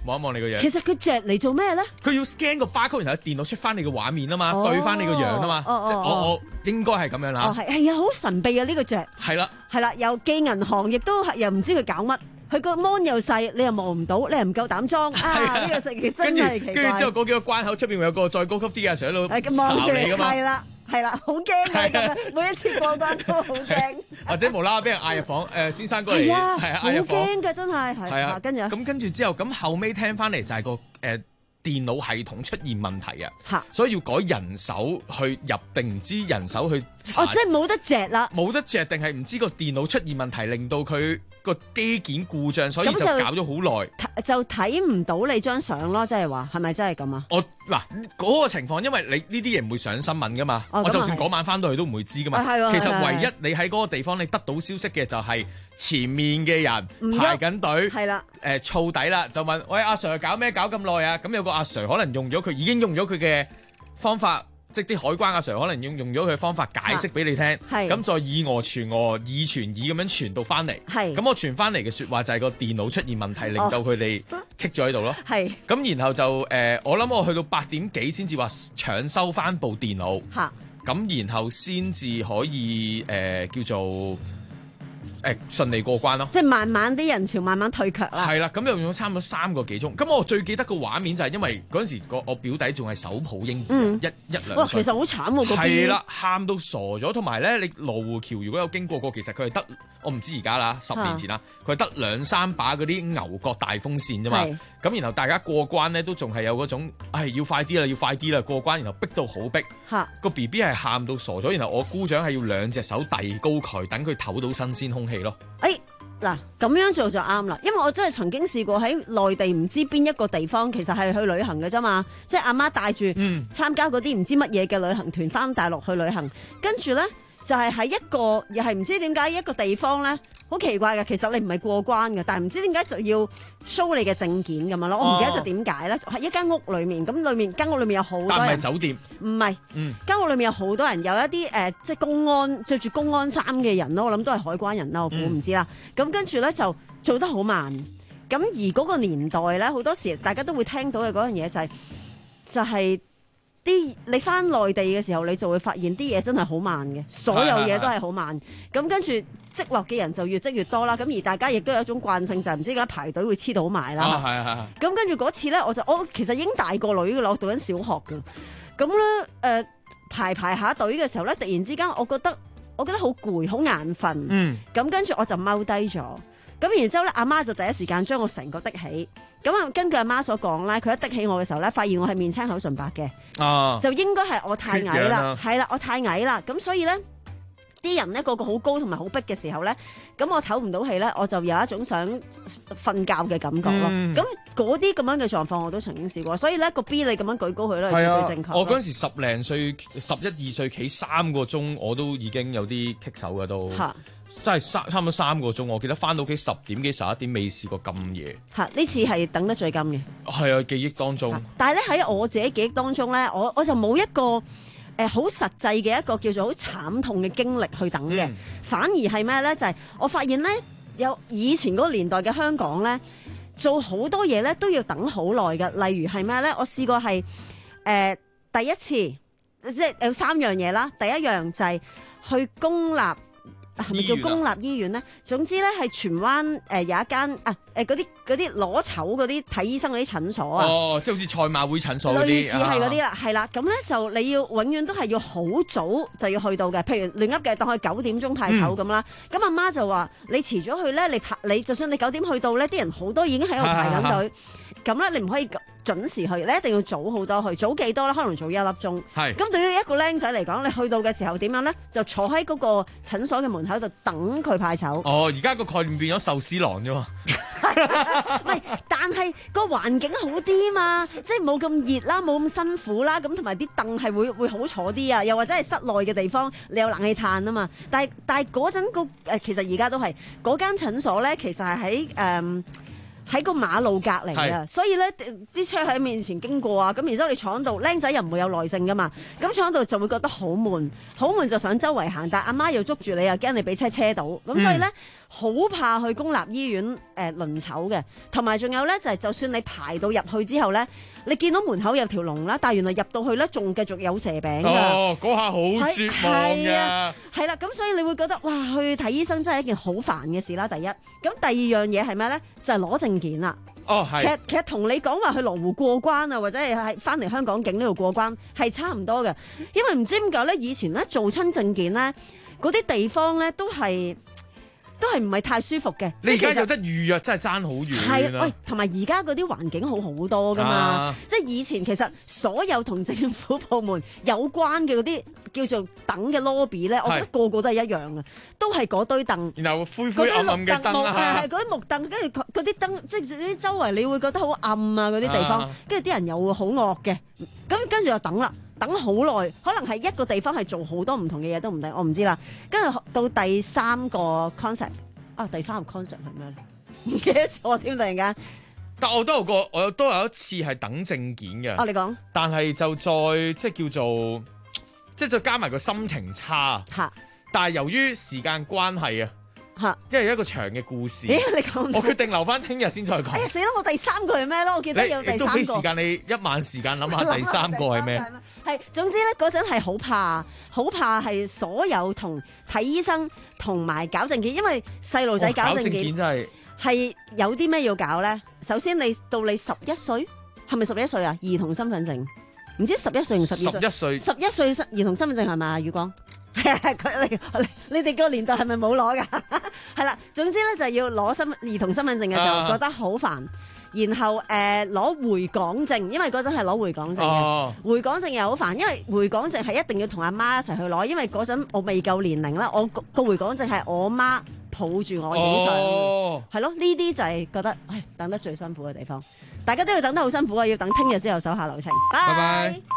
望一望你個樣。 其實佢隻嚟做咩咧？ 佢要 scan 個 barcode，然後喺電腦出翻你個畫面啊嘛， 哦、 對翻你個樣啊嘛， 哦、 即係哦、 我我應該係咁樣啦。 哦，係係啊，好神秘啊呢、呢個隻。 係啦， 係啦，又寄銀行，亦都又唔知佢搞乜。佢個 mon 又細，你又望唔到，你又唔夠膽裝啊！呢個食嘢真係奇怪。 跟住之後嗰幾個關口出邊會有個再高級啲嘅阿 Sir 喺度望住你噶嘛。 係啦係啦，好驚㗎咁樣，每一次過關都好驚。 或者無啦啦俾人嗌入房，誒先生過嚟， 係啊， 係啊， 好驚㗎真係係啊，跟住咁跟住之後，咁後尾聽翻嚟就係個誒電腦系統出現問題啊，所以要改人手去入定唔知人手去查。 哦，即係冇得隻啦， 冇得隻定係唔知個電腦出現問題，令到佢個機件故障，所以就搞咗好耐， 就睇唔到你張相咯，即係話係咪真係咁啊？ 我嗱嗰個情況，因為你呢啲嘢唔會上新聞噶嘛， 哦、 我就算嗰晚翻到去都唔會知噶嘛。 啊、 其實唯一你喺嗰個地方你得到消息嘅就係前面嘅人排緊隊， 係啦， 誒燥底啦，就問喂阿 Sir 搞咩搞咁耐啊？咁有個阿 Sir 可能用咗佢已經用咗佢嘅方法。即啲海關阿 Sir 可能用用咗佢嘅方法解釋俾你聽，咁再以訛傳訛，以傳以咁樣傳到翻嚟。咁我傳翻嚟嘅説話就係個電腦出現問題，令到佢哋棘咗喺度咯。咁然後就誒、呃，我諗我去到八點幾先至話搶收翻部電腦。咁然後先至可以誒、呃、叫做。誒順利過關咯， 即係慢慢啲人潮慢慢退卻啦。 係啦，咁又用咗差唔多三個幾鐘。咁我最記得個畫面就係因為嗰陣時個我表弟仲係手抱嬰兒，嗯、一一兩歲。 哇，其實好慘喎，嗰邊。 係啦，喊到傻咗，同埋咧，你羅湖橋如果有經過過，其實佢係得我唔知而家啦，十年前啦，佢係得兩三把嗰啲牛角大風扇啫嘛。咁然後大家過關咧都仲係有嗰種，唉、哎、要快啲啦，要快啲啦過關，然後逼到好逼。個 B B 係喊到傻咗，然後我姑丈係要兩隻手遞高佢，等佢唞到新鮮空氣咯。 誒嗱咁樣做就啱啦，因為我真係曾經試過喺內地唔知邊一個地方，其實係去旅行嘅啫嘛，即係阿媽帶住參加嗰啲唔知乜嘢嘅旅行團翻大陸去旅行，跟住咧就係、是、喺一個又係唔知點解一個地方咧。好奇怪嘅，其實你唔係過關嘅，但係唔知點解就要 show 你嘅證件咁樣咯。我唔記得咗點解咧，喺一間屋裏面，咁裏面間屋裏面有好多人。 但係酒店。 唔係，嗯，間屋裏面有好多人，有一啲誒、呃，即係公安着住公安衫嘅人咯，我諗都係海關人啦，我估唔知啦。咁、嗯、跟住咧就做得好慢，咁而嗰個年代咧，好多時大家都會聽到嘅嗰樣嘢就係、是、就係、是。啲你翻內地嘅時候，你就會發現啲嘢真係好慢嘅，所有嘢都係好慢。咁跟住積落嘅人就越積越多啦。咁而大家亦都有一種慣性，就係、是、唔知點解排隊會黐到埋啦。 啊，係啊係。 咁跟住嗰次咧，我就我其實已經大個女㗎啦，我讀緊小學㗎。咁咧誒排排下隊嘅時候咧，突然之間我覺得我覺得好攰，好眼瞓。嗯。咁跟住我就踎低咗。咁然之後咧，阿媽就第一時間將我成個的起。咁啊，根據阿媽所講咧，佢一的起我嘅時候咧，發現我係面青口唇白嘅，啊、就應該係我太矮啦，係啦、啊，我太矮啦。咁所以咧，啲人咧個個好高同埋好逼嘅時候咧，咁我唞唔到氣咧，我就有一種想瞓覺嘅感覺咯。咁嗰啲咁樣嘅狀況我都曾經試過，所以咧個 B 你咁樣舉高佢咧，係絕對正確。 我嗰陣時十零歲、十一二歲企三個鐘，我都已經有啲棘手嘅都。真係三差唔多三個鐘，我記得翻到屋企十點幾十一點，未試過咁夜。嚇！呢次係等得最緊嘅。係啊，記憶當中。但係咧喺我自己記憶當中咧，我我就冇一個誒好、呃、實際嘅一個叫做好慘痛嘅經歷去等嘅，嗯、反而係咩咧？就係、是、我發現咧，有以前嗰個年代嘅香港咧，做好多嘢咧都要等好耐嘅。例如係咩咧？我試過係誒、呃、第一次，即係有三樣嘢啦。第一樣就係去公立。係咪叫公立醫院咧？總之咧係荃灣誒、呃、有一間啊誒嗰啲嗰啲攞籌嗰啲睇醫生嗰啲診所啊。哦，即係好似賽馬會診所嗰啲。類似係嗰啲啦，係啦、啊。咁咧就你要永遠都係要好早就要去到嘅。譬如亂噏嘅，當佢九點鐘派籌咁啦。咁阿、嗯、媽就話：你遲咗去咧，你排你就算你九點去到咧，啲人好多已經喺度排緊隊。咁咧、啊啊、你唔可以準時去，你一定要早好多去。早幾多咧？可能早一粒鐘。係。咁對於一個僆仔嚟講，你去到嘅時候點樣咧？就坐喺嗰個診所嘅門口度等佢派籌。哦，而家個概念變咗壽司郎啫嘛。唔係，但係個環境好啲嘛，即係冇咁熱啦，冇咁辛苦啦，咁同埋啲凳係會會好坐啲啊，又或者係室內嘅地方，你有冷氣嘆啊嘛。但係但係嗰陣個誒，其實而家都係嗰間診所咧，其實係喺誒。呃喺個馬路隔離啊，是所以咧啲車喺面前經過啊，咁然之後你坐喺度，僆仔又唔會有耐性噶嘛，咁坐喺度就會覺得好悶，好悶就想周圍行，但阿媽又捉住你，又驚你俾車車到，咁所以咧、嗯、 好怕去公立醫院誒、呃、輪籌嘅，同埋仲有咧就係、是、就算你排到入去之後咧，你見到門口有條龍啦，但係原來入到去咧仲繼續有蛇餅㗎。 哦，嗰下好絕望㗎。 係啦，咁所以你會覺得哇，去睇醫生真係一件好煩嘅事啦。第一，咁第二樣嘢係咩咧？就係、是、攞證件啦。 哦，係。 其實其實同你講話去羅湖過關啊，或者係係翻嚟香港境呢度過關係差唔多嘅，因為唔知點解咧，以前咧做親證件咧，嗰啲地方咧都係。都係唔係太舒服嘅。 你而家有得預約真係爭好遠。 係啊，喂，同埋而家嗰啲環境好好多噶嘛，啊、即係以前其實所有同政府部門有關嘅嗰啲叫做等嘅 lobby 咧，我覺得個個都係一樣嘅，都係嗰堆凳， 然後灰灰暗暗嘅燈啊， 係嗰啲木凳，跟住嗰啲燈，即係啲周圍你會覺得好暗啊嗰啲地方，跟住啲人又會好惡嘅，咁跟住就等啦。等好耐，可能係一個地方係做好多唔同嘅嘢都唔定，我唔知啦。跟住到第三個 concept 啊，第三個 concept 係咩咧？唔記得咗添，突然間。 但我都有個，我都有一次係等證件嘅。 啊，你講。但係就再即係叫做，即係再加埋個心情差。 嚇！ 但係由於時間關係啊。嚇！因為一個長嘅故事。 咦？你講我決定留翻聽日先再講。 哎呀死啦！我第三個係咩咯？我記得有第三個。 都俾時間你一晚時間諗下第三個係咩？ 係總之咧，嗰陣係好怕，好怕係所有同睇醫生同埋搞證件，因為細路仔搞證件真係係有啲咩要搞咧？首先你到你十一歲，係咪十一歲啊？兒童身份證唔知十一歲定十二歲？ 十一歲， 十一歲兒童身份證係咪啊？宇光。佢你你哋個年代係咪冇攞㗎？係啦，總之咧就係要攞身兒童身份證嘅時候、啊、覺得好煩，然後誒攞、呃、回港證，因為嗰陣係攞回港證嘅，啊、回港證又好煩，因為回港證係一定要同阿媽一齊去攞，因為嗰陣我未夠年齡啦，我個回港證係我媽抱住我影相，係咯、哦，呢啲就係覺得唉等得最辛苦嘅地方，大家都要等得好辛苦啊，要等聽日之後手下留情，拜拜。